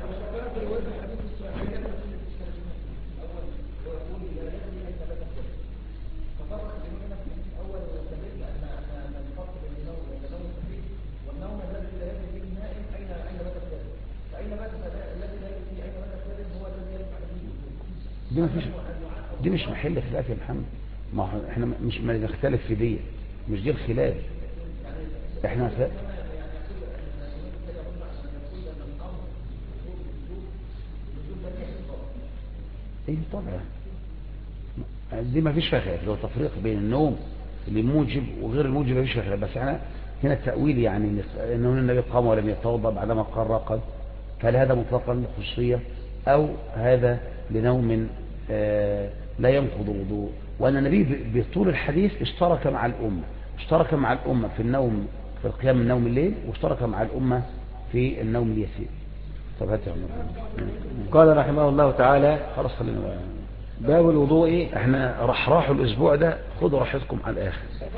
دي مش محل خلاف يا محمد. ما احنا مش نختلف في دي، مش دي الخلاف. احنا ايه طبعا دي ما فيش فيها خلاف. لو تفريق بين النوم اللي موجب وغير الموجب ما فيش فيها خلاف. بس احنا هنا التأويل يعني انه النبي قام ولم يتوضا بعدما قال رقد، فهل هذا مطلقا للخصوصيه او هذا لنوم لا ينقض الوضوء؟ وان النبي بطول الحديث اشترك مع الامه في النوم، في القيام من نوم الليل، واشترك مع الامه في النوم اليسير. طب هات يا عمر. قال رحمه الله تعالى خلاص خلينا بقى. باب الوضوء. احنا راحوا الاسبوع ده، خدوا راحتكم على الاخر.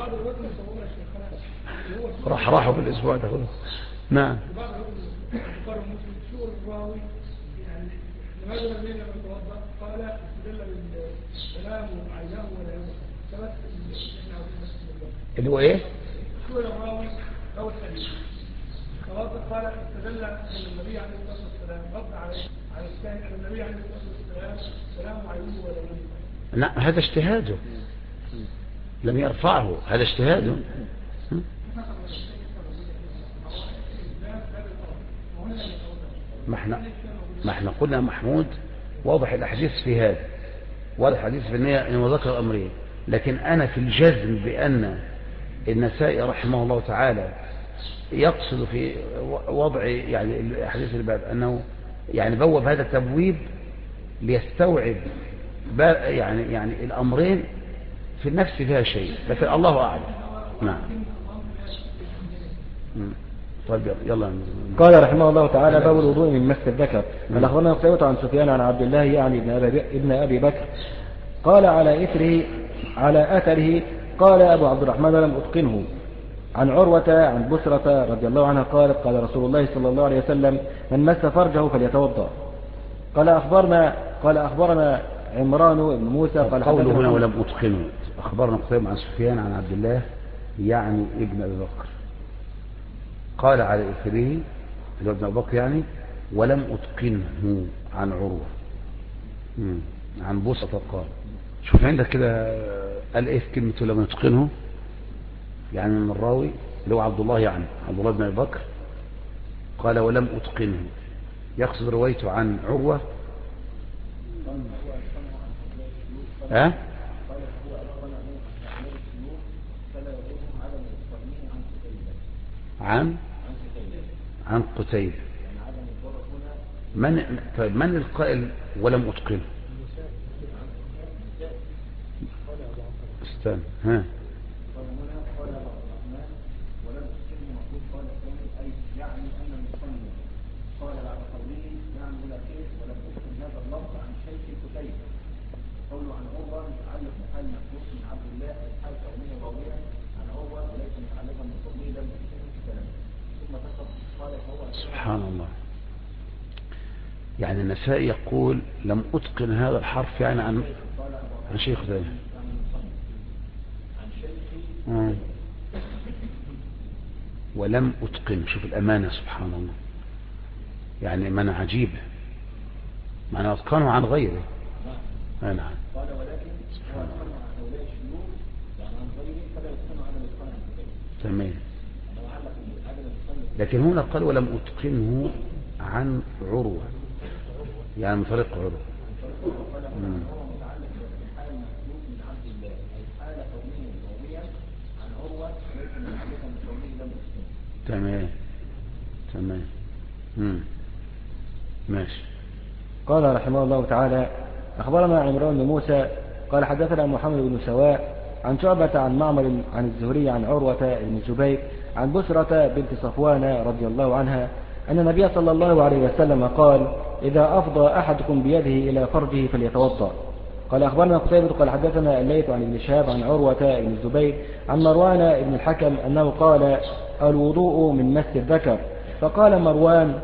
راحوا بالاسبوع ده، خدوا. نعم. لماذا النبي لما توضا قال استدل بالسلام وعيناه ولا ثبت اللي هو ايه؟ شو الراوي او الحديث توضا قال استدل ان النبي عليه الصلاه والسلام رد على الشاهد ان النبي عليه الصلاه والسلام سلام وعينه ولا ينفع. لا هذا اجتهاده، لم يرفعه، هذا اجتهاده. ما احنا قلنا محمود واضح الاحاديث في هذا، واضح الحديث في النية انه ذكر امرين. لكن انا في الجزم بان النسائي رحمه الله تعالى يقصد في وضع يعني الاحاديث اللي بعد انه يعني بوب هذا التبويب ليستوعب يعني الامرين في النفس فيها شيء، لكن الله اعلم. نعم. طيب يلا. قال رحمه الله تعالى باب الوضوء من مس الذكر. قال اخبرنا قتيبة عن سفيان عن عبد الله يعني ابن ابي بكر قال على اثره قال ابو عبد الرحمن لم اتقنه. عن عروة عن بسرة رضي الله عنها قالت قال رسول الله صلى الله عليه وسلم من مس فرجه فليتوضا. قال اخبرنا عمران بن موسى قال قوله هنا ولم اتقنه. اخبرنا قتيبة عن سفيان عن عبد الله يعني ابن ابي بكر قال على إثره اللي هو ابن أبي بكر يعني ولم أتقنه. عن عروة عن بوسطة قال. شوف عندك كده قال ايه في كلمة لم أتقنه؟ يعني من الراوي اللي هو عبد الله يعني عبد الله بن أبي بكر قال ولم أتقنه، يقصد روايته عن عروة. عن قتيبة. من القائل ولم أتقنه؟ استنى. ها قال بعد قوله نعم ولا خير ولم أتقن هذا اللفظ عن شيخ قتيبة. قوله عن عروة متعلق بحال محفوظ من عبد الله الحال كونية راوية عن عروة وليس متعلقا بقوله لم أتقن الكلام. ثم تصف قال هو سبحان الله. يعني النسائي يقول لم أتقن هذا الحرف يعني عن شيخ ذا ولم أتقن. شوف الأمانة سبحان الله، يعني من عجيبة معنى أتقنه عن غيره. نعم. قال ولكن هو أتقنه عن هؤلاء الشيوخ يعني عن غيره فلا يتقنه على الإتقان عن غيره. تمام. لكن هنا قال ولم أتقنه عن عروة يعني من طريق عروة. تمام. ماشي. قال رحمه الله تعالى أخبرنا عمران بن موسى قال حدثنا محمد بن سواء عن شعبة عن معمر عن الزهري عن عروة بن الزبير عن بسرة بنت صفوان رضي الله عنها أن النبي صلى الله عليه وسلم قال إذا أفضى أحدكم بيده إلى فرجه فليتوضأ. قال أخبرنا قتيبة قال حدثنا الليث عن ابن شهاب عن عروة بن الزبير عن مروان بن الحكم أنه قال الوضوء من مس الذكر. فقال مروان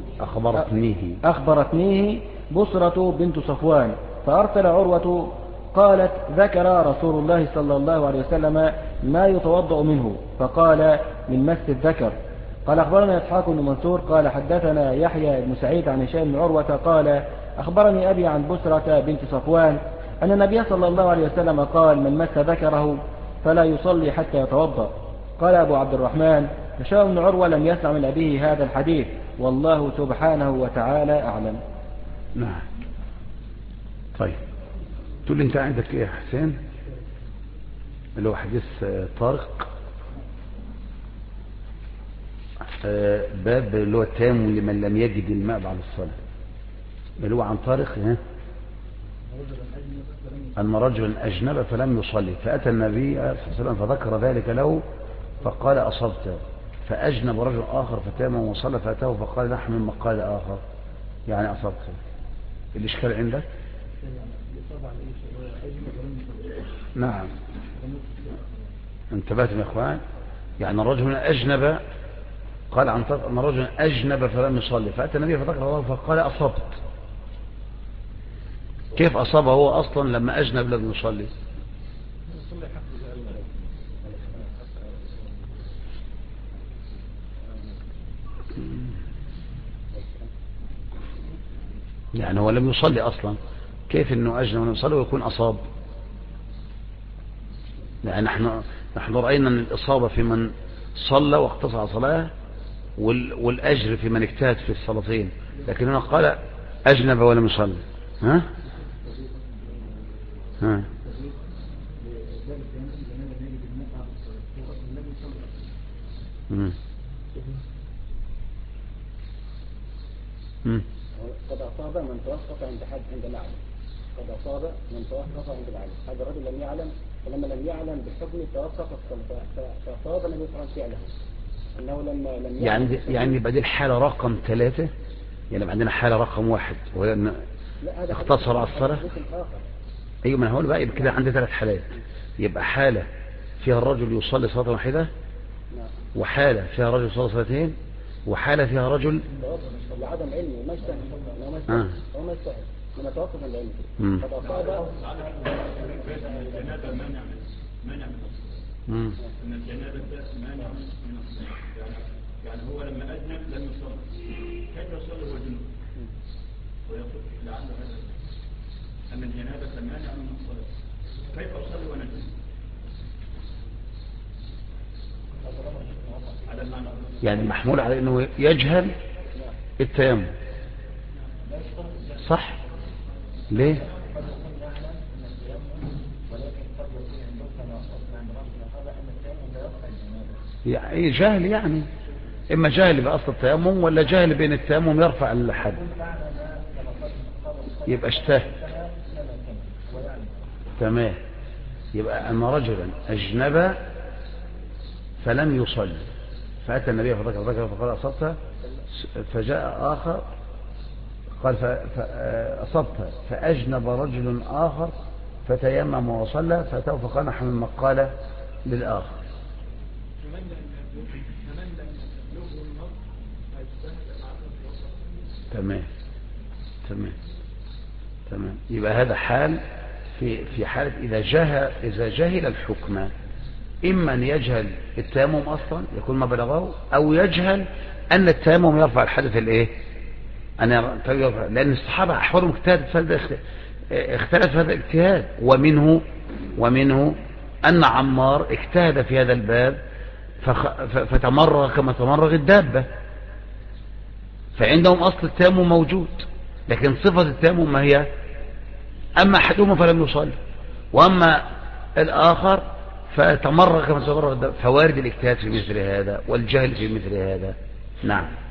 أخبرتنيه بصرة بنت صفوان فأرسل عروة قالت ذكر رسول الله صلى الله عليه وسلم ما يتوضأ منه فقال من مس الذكر. قال أخبرنا إسحاق بن منصور قال حدثنا يحيى بن سعيد عن هشام بن عروة قال أخبرني أبي عن بسرة بنت صفوان أن النبي صلى الله عليه وسلم قال من مس ذكره فلا يصلي حتى يتوضأ. قال أبو عبد الرحمن هشام بن عروة لم يسمع من أبيه هذا الحديث والله سبحانه وتعالى أعلم. نعم. طيب تقول لي أنت عندك إيه يا حسين اللي هو حديث طارق باب اللي هو التيمم لمن لم يجد الماء بعد الصلاة اللي هو عن طارق أن رجلا أجنب فلم يصلي فأتى النبي صلى الله عليه وسلم فذكر ذلك له فقال أصبت فأجنب رجل آخر فتيمم وصلى فأتاه فقال نحن مما قال آخر يعني أصبت. الإشكال عندك؟ نعم انتبهتم يا إخوان. يعني الرجل أجنب قال عن طريق أن رجل أجنب فلم يصلي فأتى النبي فذكر الله فقال أصبت. كيف أصابه هو أصلا لما أجنب لم يصلي؟ يعني هو لم يصلي أصلا كيف أنه أجنب ولم يصلي ويكون أصاب؟ يعني نحن رأينا أن الإصابة في من صلى واقتصر صلاة والأجر في من اجتهد في الصلاتين لكن هنا قال أجنب ولم يصلي. ها؟ ها؟ قد أصاب من توقف عند حد عند العلم. قد أصاب من توقف عند العلم. هذا الرجل لم يعلم فلما لم يعلم بحكم توقف فأصاب لم يفعل فعله أنه لم يعني يبقى دي الحالة رقم 3 يعني عندنا حالة رقم 1 وهي أن اختصر على الصلاة. أيوة من هقول بقى يبقى كده عندي 3 حالات. يبقى حالة فيها الرجل يصلي صلاة واحدة وحالة فيها رجل يصلي صلاتين وحالة فيها رجل لعدم علمه ما اجتهد هو ما اجتهد لما توقف عند علمه قد أصاب الجنابة مانع من أن الجنابة مانع من الصلاة يعني هو لما أذنب لم يصلي كيف يصلي هو جنوب ويقول لعل هذا أن الجنابة مانع من الصلاة كيف أصلي وأنا جنوب على المعنى يعني محمول على أنه يجهل التيمم صح ليه؟ يعني جهل يعني إما جهل بأصل التيمم ولا جهل بين التيمم يرفع الحد يبقى اجتهد. تمام. يبقى أن رجلا أجنب فلم يصلي فأتى النبي فذكر فقال أصبت فجاء آخر قال فأصبت فأجنب رجل آخر فتيمم وصلى فأتاه فقال نحن مما قال للآخر. تمام تمام تمام. يبقى هذا حال في حالة إذا جهل الحكم إما أن يجهل التيمم أصلا يكون ما بلغه أو يجهل أن التيمم يرفع الحدث الإيه لأن الصحابة أحوالهم اختلف هذا الاجتهاد ومنه أن عمار اجتهد في هذا الباب فتمرغ كما تمرغ الدابة فعندهم أصل التيمم موجود لكن صفة التيمم ما هي أما أحدهما فلم يصلي وأما الآخر فتمرغ كما تمرغ الدابة فوارد الاجتهاد في مثل هذا والجهل في مثل هذا. نعم.